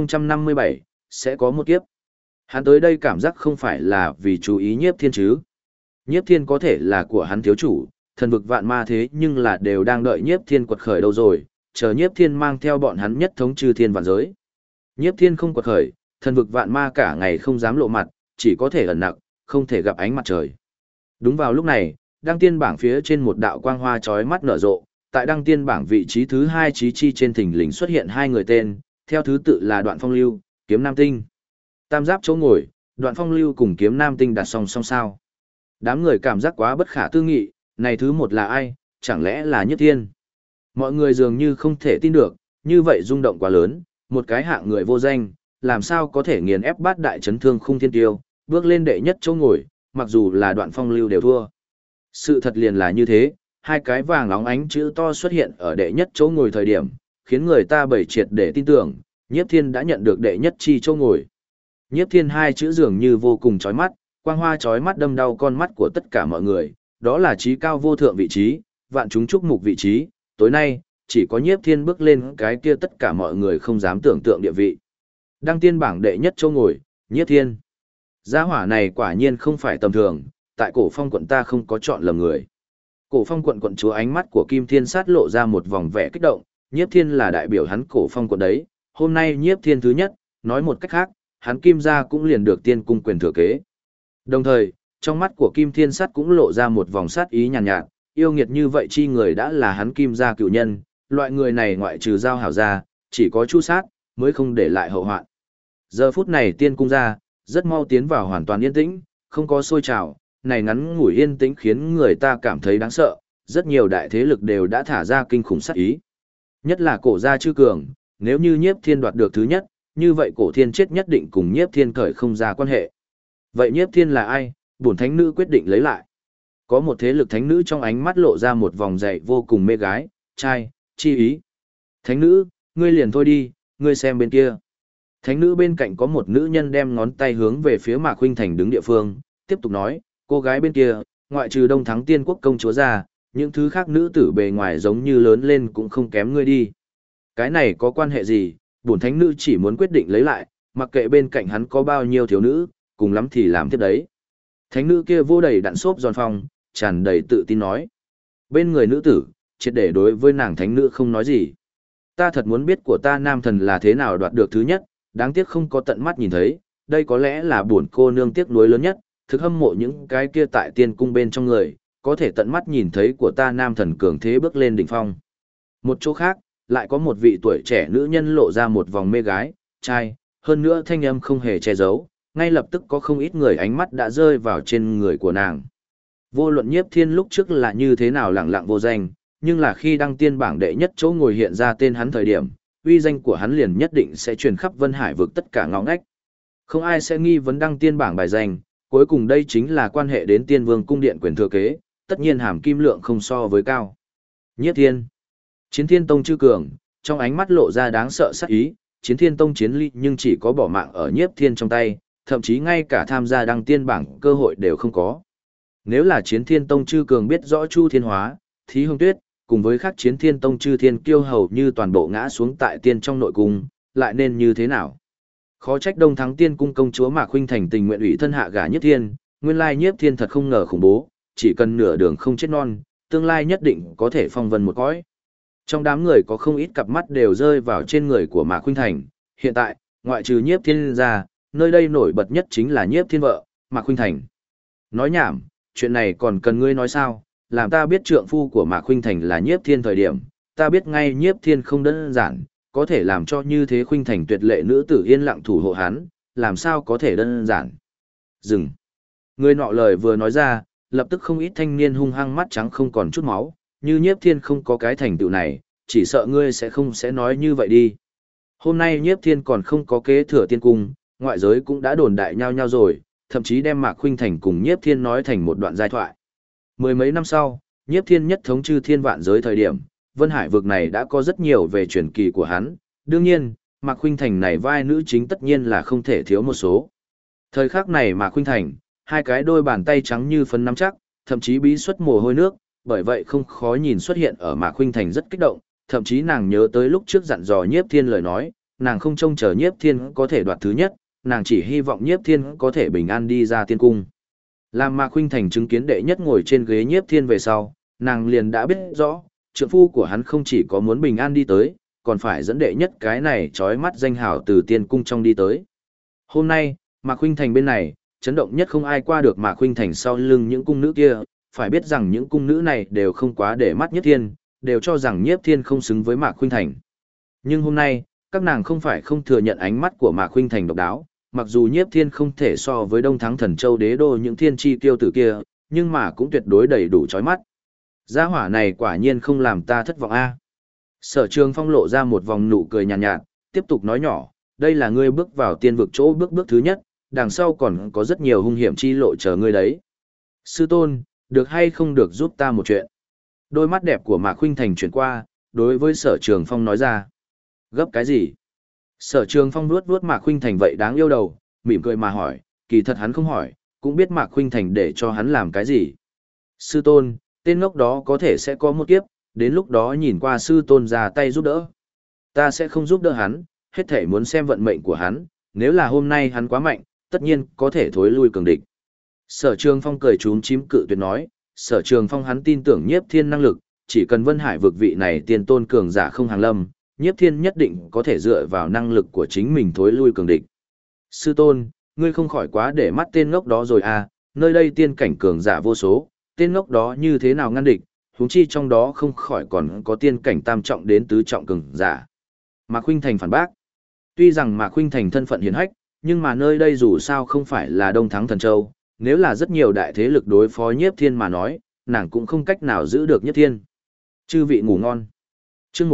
1057, sẽ có một kiếp. Hắn tới đây cảm giác không phải là vì chú ý nhiếp thiên chứ. Nhiếp thiên có thể là của hắn thiếu chủ, thần vực vạn ma thế nhưng là đều đang đợi nhiếp thiên quật khởi đâu rồi, chờ nhiếp thiên mang theo bọn hắn nhất thống chư thiên vạn giới. Nhiếp thiên không quật khởi, thần vực vạn ma cả ngày không dám lộ mặt, chỉ có thể ẩn nặc, không thể gặp ánh mặt trời. Đúng vào lúc này, đăng tiên bảng phía trên một đạo quang hoa chói mắt nở rộ, tại đăng tiên bảng vị trí thứ 2 chí chi trên thình lình xuất hiện hai người tên, theo thứ tự là Đoạn Phong Lưu, Kiếm Nam Tinh. Tam giáp chỗ ngồi, Đoạn Phong Lưu cùng Kiếm Nam Tinh đặt song song sao. Đám người cảm giác quá bất khả tư nghị, này thứ một là ai, chẳng lẽ là Nhiếp Thiên. Mọi người dường như không thể tin được, như vậy rung động quá lớn, một cái hạng người vô danh, làm sao có thể nghiền ép bát đại chấn thương khung thiên tiêu, bước lên đệ nhất chỗ ngồi, mặc dù là Đoạn Phong Lưu đều thua. Sự thật liền là như thế, hai cái vàng óng ánh chữ to xuất hiện ở đệ nhất chỗ ngồi thời điểm, khiến người ta bầy triệt để tin tưởng, Nhiếp Thiên đã nhận được đệ nhất chi chỗ ngồi. Nhiếp Thiên hai chữ dường như vô cùng chói mắt, quang hoa chói mắt đâm đau con mắt của tất cả mọi người, đó là trí cao vô thượng vị trí, vạn chúng chúc mục vị trí, tối nay, chỉ có Nhiếp Thiên bước lên cái kia tất cả mọi người không dám tưởng tượng địa vị. Đăng tiên bảng đệ nhất chỗ ngồi, Nhiếp Thiên. Gia hỏa này quả nhiên không phải tầm thường, tại Cổ Phong quận ta không có chọn lầm người. Cổ Phong quận quận chúa ánh mắt của Kim Thiên Sát lộ ra một vòng vẻ kích động, Nhiếp Thiên là đại biểu hắn Cổ Phong quận đấy, hôm nay Nhiếp Thiên thứ nhất, nói một cách khác, hắn Kim gia cũng liền được tiên cung quyền thừa kế. Đồng thời, trong mắt của Kim Thiên Sát cũng lộ ra một vòng sát ý nhàn nhạt, yêu nghiệt như vậy chi người đã là hắn Kim gia cựu nhân, loại người này ngoại trừ giao hảo gia, chỉ có chu sát, mới không để lại hậu hoạn. Giờ phút này tiên cung gia, rất mau tiến vào hoàn toàn yên tĩnh, không có sôi trào, này ngắn ngủi yên tĩnh khiến người ta cảm thấy đáng sợ, rất nhiều đại thế lực đều đã thả ra kinh khủng sát ý. Nhất là Cổ gia Chư Cường, nếu như Nhiếp Thiên đoạt được thứ nhất, như vậy Cổ Thiên chết nhất định cùng Nhiếp Thiên cởi không ra quan hệ. Vậy Nhiếp Thiên là ai? Bổn thánh nữ quyết định lấy lại. Có một thế lực thánh nữ trong ánh mắt lộ ra một vòng dậy vô cùng mê gái, trai, chi ý. Thánh nữ, ngươi liền thôi đi, ngươi xem bên kia. Thánh nữ bên cạnh có một nữ nhân đem ngón tay hướng về phía Mạc Khuynh Thành đứng địa phương, tiếp tục nói, cô gái bên kia, ngoại trừ Đông Thắng Tiên Quốc công chúa ra, những thứ khác nữ tử bề ngoài giống như lớn lên cũng không kém ngươi đi. Cái này có quan hệ gì, bổn thánh nữ chỉ muốn quyết định lấy lại, mặc kệ bên cạnh hắn có bao nhiêu thiếu nữ, cùng lắm thì làm tiếp đấy. Thánh nữ kia vô đầy đặn xốp giòn phong, tràn đầy tự tin nói. Bên người nữ tử, triệt để đối với nàng thánh nữ không nói gì. Ta thật muốn biết của ta nam thần là thế nào đoạt được thứ nhất, đáng tiếc không có tận mắt nhìn thấy, đây có lẽ là buồn cô nương tiếc nuối lớn nhất, thực hâm mộ những cái kia tại tiên cung bên trong người, có thể tận mắt nhìn thấy của ta nam thần cường thế bước lên đỉnh phong. Một chỗ khác, lại có một vị tuổi trẻ nữ nhân lộ ra một vòng mê gái, trai, hơn nữa thanh âm không hề che giấu, ngay lập tức có không ít người ánh mắt đã rơi vào trên người của nàng. Vô luận Nhiếp Thiên lúc trước là như thế nào lẳng lặng vô danh, nhưng là khi đăng tiên bảng đệ nhất chỗ ngồi hiện ra tên hắn thời điểm, uy danh của hắn liền nhất định sẽ truyền khắp Vân Hải vực tất cả ngõ ngách. Không ai sẽ nghi vấn đăng tiên bảng bài danh, cuối cùng đây chính là quan hệ đến Tiên Vương cung điện quyền thừa kế, tất nhiên hàm kim lượng không so với cao. Nhiếp Thiên, Chiến Thiên Tông Chư Cường, trong ánh mắt lộ ra đáng sợ sát ý, Chiến Thiên Tông chiến ly nhưng chỉ có bỏ mạng ở Nhiếp Thiên trong tay, thậm chí ngay cả tham gia đăng tiên bảng cơ hội đều không có. Nếu là Chiến Thiên Tông Chư Cường biết rõ Chu Thiên Hóa, Thí Hương Tuyết, cùng với các Chiến Thiên Tông Chư Thiên Kiêu hầu như toàn bộ ngã xuống tại tiên trong nội cung, lại nên như thế nào? Khó trách Đông Thắng Tiên cung công chúa Mạc Khuynh Thành tình nguyện ủy thân hạ gả Nhiếp Thiên, nguyên lai Nhiếp Thiên thật không ngờ khủng bố, chỉ cần nửa đường không chết non, tương lai nhất định có thể phong vân một cõi. Trong đám người có không ít cặp mắt đều rơi vào trên người của Mạc Khuynh Thành, hiện tại, ngoại trừ Nhiếp Thiên ra, nơi đây nổi bật nhất chính là Nhiếp Thiên vợ, Mạc Khuynh Thành. Nói nhảm, chuyện này còn cần ngươi nói sao, làm ta biết trượng phu của Mạc Khuynh Thành là Nhiếp Thiên thời điểm, ta biết ngay Nhiếp Thiên không đơn giản, có thể làm cho như thế Khuynh Thành tuyệt lệ nữ tử yên lặng thủ hộ hắn, làm sao có thể đơn giản. Dừng. Người nọ lời vừa nói ra, lập tức không ít thanh niên hung hăng mắt trắng không còn chút máu, như Nhiếp Thiên không có cái thành tựu này, chỉ sợ ngươi sẽ nói như vậy đi. Hôm nay Nhiếp Thiên còn không có kế thừa tiên cung, ngoại giới cũng đã đồn đại nhau nhau rồi, thậm chí đem Mạc Khuynh Thành cùng Nhiếp Thiên nói thành một đoạn giai thoại. Mười mấy năm sau, Nhiếp Thiên nhất thống chư thiên vạn giới thời điểm, Vân Hải vực này đã có rất nhiều về truyền kỳ của hắn, đương nhiên, Mạc Khuynh Thành này vai nữ chính tất nhiên là không thể thiếu một số. Thời khắc này Mạc Khuynh Thành, hai cái đôi bàn tay trắng như phấn nắm chắc, thậm chí bí xuất mồ hôi nước, bởi vậy không khó nhìn xuất hiện ở Mạc Khuynh Thành rất kích động, thậm chí nàng nhớ tới lúc trước dặn dò Nhiếp Thiên lời nói, nàng không trông chờ Nhiếp Thiên có thể đoạt thứ nhất, nàng chỉ hy vọng Nhiếp Thiên có thể bình an đi ra tiên cung. Làm Mạc Khuynh Thành chứng kiến đệ nhất ngồi trên ghế Nhiếp Thiên về sau, nàng liền đã biết rõ, trượng phu của hắn không chỉ có muốn bình an đi tới, còn phải dẫn đệ nhất cái này trói mắt danh hào từ tiên cung trong đi tới. Hôm nay, Mạc Khuynh Thành bên này, chấn động nhất không ai qua được Mạc Khuynh Thành sau lưng những cung nữ kia, phải biết rằng những cung nữ này đều không quá để mắt Nhiếp Thiên, đều cho rằng Nhiếp Thiên không xứng với Mạc Khuynh Thành. Nhưng hôm nay, các nàng không phải không thừa nhận ánh mắt của Mạc Khuynh Thành độc đáo, mặc dù Nhiếp Thiên không thể so với Đông Thắng Thần Châu đế đô những thiên chi kiêu tử kia, nhưng mà cũng tuyệt đối đầy đủ chói mắt. Gia hỏa này quả nhiên không làm ta thất vọng a. Sở Trường Phong lộ ra một vòng nụ cười nhàn nhạt, tiếp tục nói nhỏ, đây là ngươi bước vào tiên vực chỗ bước thứ nhất, đằng sau còn có rất nhiều hung hiểm chi lộ chờ ngươi đấy. Sư tôn, được hay không được giúp ta một chuyện? Đôi mắt đẹp của Mạc Khuynh Thành chuyển qua, đối với Sở Trường Phong nói ra. Gấp cái gì? Sở Trường Phong vuốt vuốt Mạc Khuynh Thành vậy đáng yêu đầu, mỉm cười mà hỏi, kỳ thật hắn không hỏi, cũng biết Mạc Khuynh Thành để cho hắn làm cái gì. Sư tôn, tên ngốc đó có thể sẽ có một kiếp, đến lúc đó nhìn qua sư tôn ra tay giúp đỡ. Ta sẽ không giúp đỡ hắn, hết thể muốn xem vận mệnh của hắn, nếu là hôm nay hắn quá mạnh, tất nhiên có thể thối lui cường địch. Sở Trường Phong cười trúng chím cự tuyệt nói, Sở Trường Phong hắn tin tưởng Nhiếp Thiên năng lực, chỉ cần Vân Hải vực vị này tiên tôn cường giả không hàng lâm, Nhiếp Thiên nhất định có thể dựa vào năng lực của chính mình thối lui cường địch. Sư tôn, ngươi không khỏi quá để mắt tên ngốc đó rồi à, nơi đây tiên cảnh cường giả vô số, tên ngốc đó như thế nào ngăn địch, huống chi trong đó không khỏi còn có tiên cảnh tam trọng đến tứ trọng cường giả. Mạc Khuynh Thành phản bác. Tuy rằng Mạc Khuynh Thành thân phận hiển hách, nhưng mà nơi đây dù sao không phải là Đông Thắng Thần Châu, nếu là rất nhiều đại thế lực đối phó Nhiếp Thiên mà nói, nàng cũng không cách nào giữ được Nhiếp Thiên. Chư vị ngủ ngon. Chương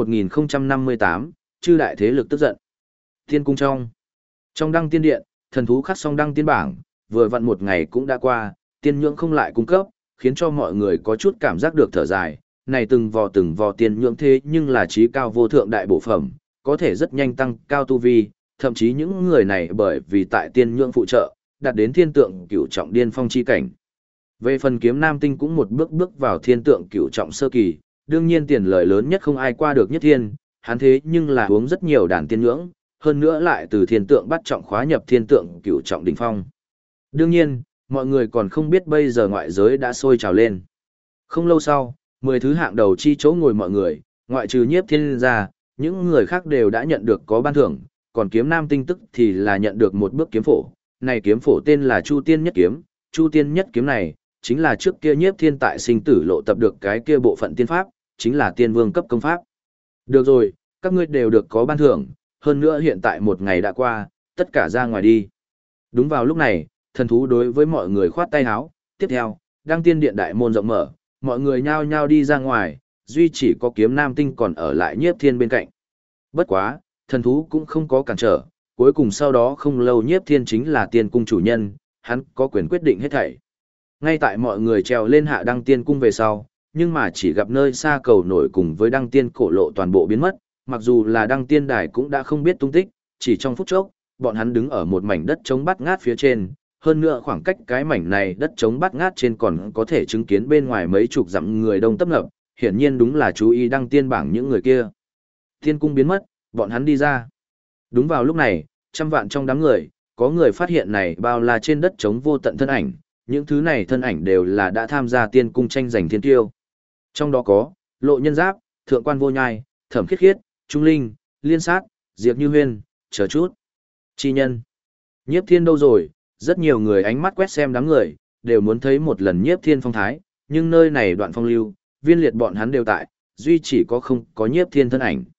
1058, chư đại thế lực tức giận. Thiên cung trong Đăng Tiên Điện, thần thú khắc xong Đăng Tiên bảng, vừa vặn một ngày cũng đã qua, tiên nhưỡng không lại cung cấp, khiến cho mọi người có chút cảm giác được thở dài. Này từng vò tiên nhưỡng thế nhưng là trí cao vô thượng đại bổ phẩm, có thể rất nhanh tăng cao tu vi, thậm chí những người này bởi vì tại tiên nhưỡng phụ trợ, đạt đến thiên tượng cửu trọng điên phong chi cảnh. Về phần kiếm nam tinh cũng một bước vào thiên tượng cửu trọng sơ kỳ, đương nhiên tiền lời lớn nhất không ai qua được Nhất Thiên, hắn thế nhưng là uống rất nhiều đàn tiên nhưỡng, hơn nữa lại từ thiên tượng bắt trọng khóa nhập thiên tượng cửu trọng đỉnh phong. Đương nhiên, mọi người còn không biết bây giờ ngoại giới đã sôi trào lên. Không lâu sau, 10 thứ hạng đầu chi chỗ ngồi mọi người, ngoại trừ Nhiếp Thiên ra, những người khác đều đã nhận được có ban thưởng, còn kiếm nam tinh tức thì là nhận được một bước kiếm phổ. Này kiếm phổ tên là Chu Tiên Nhất Kiếm, Chu Tiên Nhất Kiếm này, chính là trước kia Nhiếp Thiên tại sinh tử lộ tập được cái kia bộ phận tiên pháp, chính là tiên vương cấp công pháp. Được rồi, các ngươi đều được có ban thưởng, hơn nữa hiện tại một ngày đã qua, tất cả ra ngoài đi. Đúng vào lúc này, thần thú đối với mọi người khoát tay áo, tiếp theo, Đăng Tiên Điện đại môn rộng mở, mọi người nhao nhao đi ra ngoài, duy chỉ có kiếm nam tinh còn ở lại Nhiếp Thiên bên cạnh. Bất quá, thần thú cũng không có cản trở, cuối cùng sau đó không lâu Nhiếp Thiên chính là tiên cung chủ nhân, hắn có quyền quyết định hết thảy. Ngay tại mọi người trèo lên hạ Đăng Tiên cung về sau, nhưng mà chỉ gặp nơi xa cầu nổi cùng với Đăng Tiên cổ lộ toàn bộ biến mất, mặc dù là Đăng Tiên đài cũng đã không biết tung tích, chỉ trong phút chốc, bọn hắn đứng ở một mảnh đất trống bát ngát phía trên, hơn nữa khoảng cách cái mảnh này đất trống bát ngát trên còn có thể chứng kiến bên ngoài mấy chục dặm người đông tấp nập, hiển nhiên đúng là chú ý Đăng Tiên bảng những người kia. Tiên cung biến mất, bọn hắn đi ra. Đúng vào lúc này, trăm vạn trong đám người, có người phát hiện này bao la trên đất trống vô tận thân ảnh, những thứ này thân ảnh đều là đã tham gia tiên cung tranh giành thiên tiêu. Trong đó có, Lộ Nhân Giáp, Thượng Quan Vô Nhai, Thẩm Khiết Khiết, Trung Linh, Liên Sát, Diệp Như Huyên, chờ chút. Chi nhân. Nhiếp Thiên đâu rồi? Rất nhiều người ánh mắt quét xem đám người, đều muốn thấy một lần Nhiếp Thiên phong thái, nhưng nơi này đoạn phong lưu, viên liệt bọn hắn đều tại, duy chỉ có không có Nhiếp Thiên thân ảnh.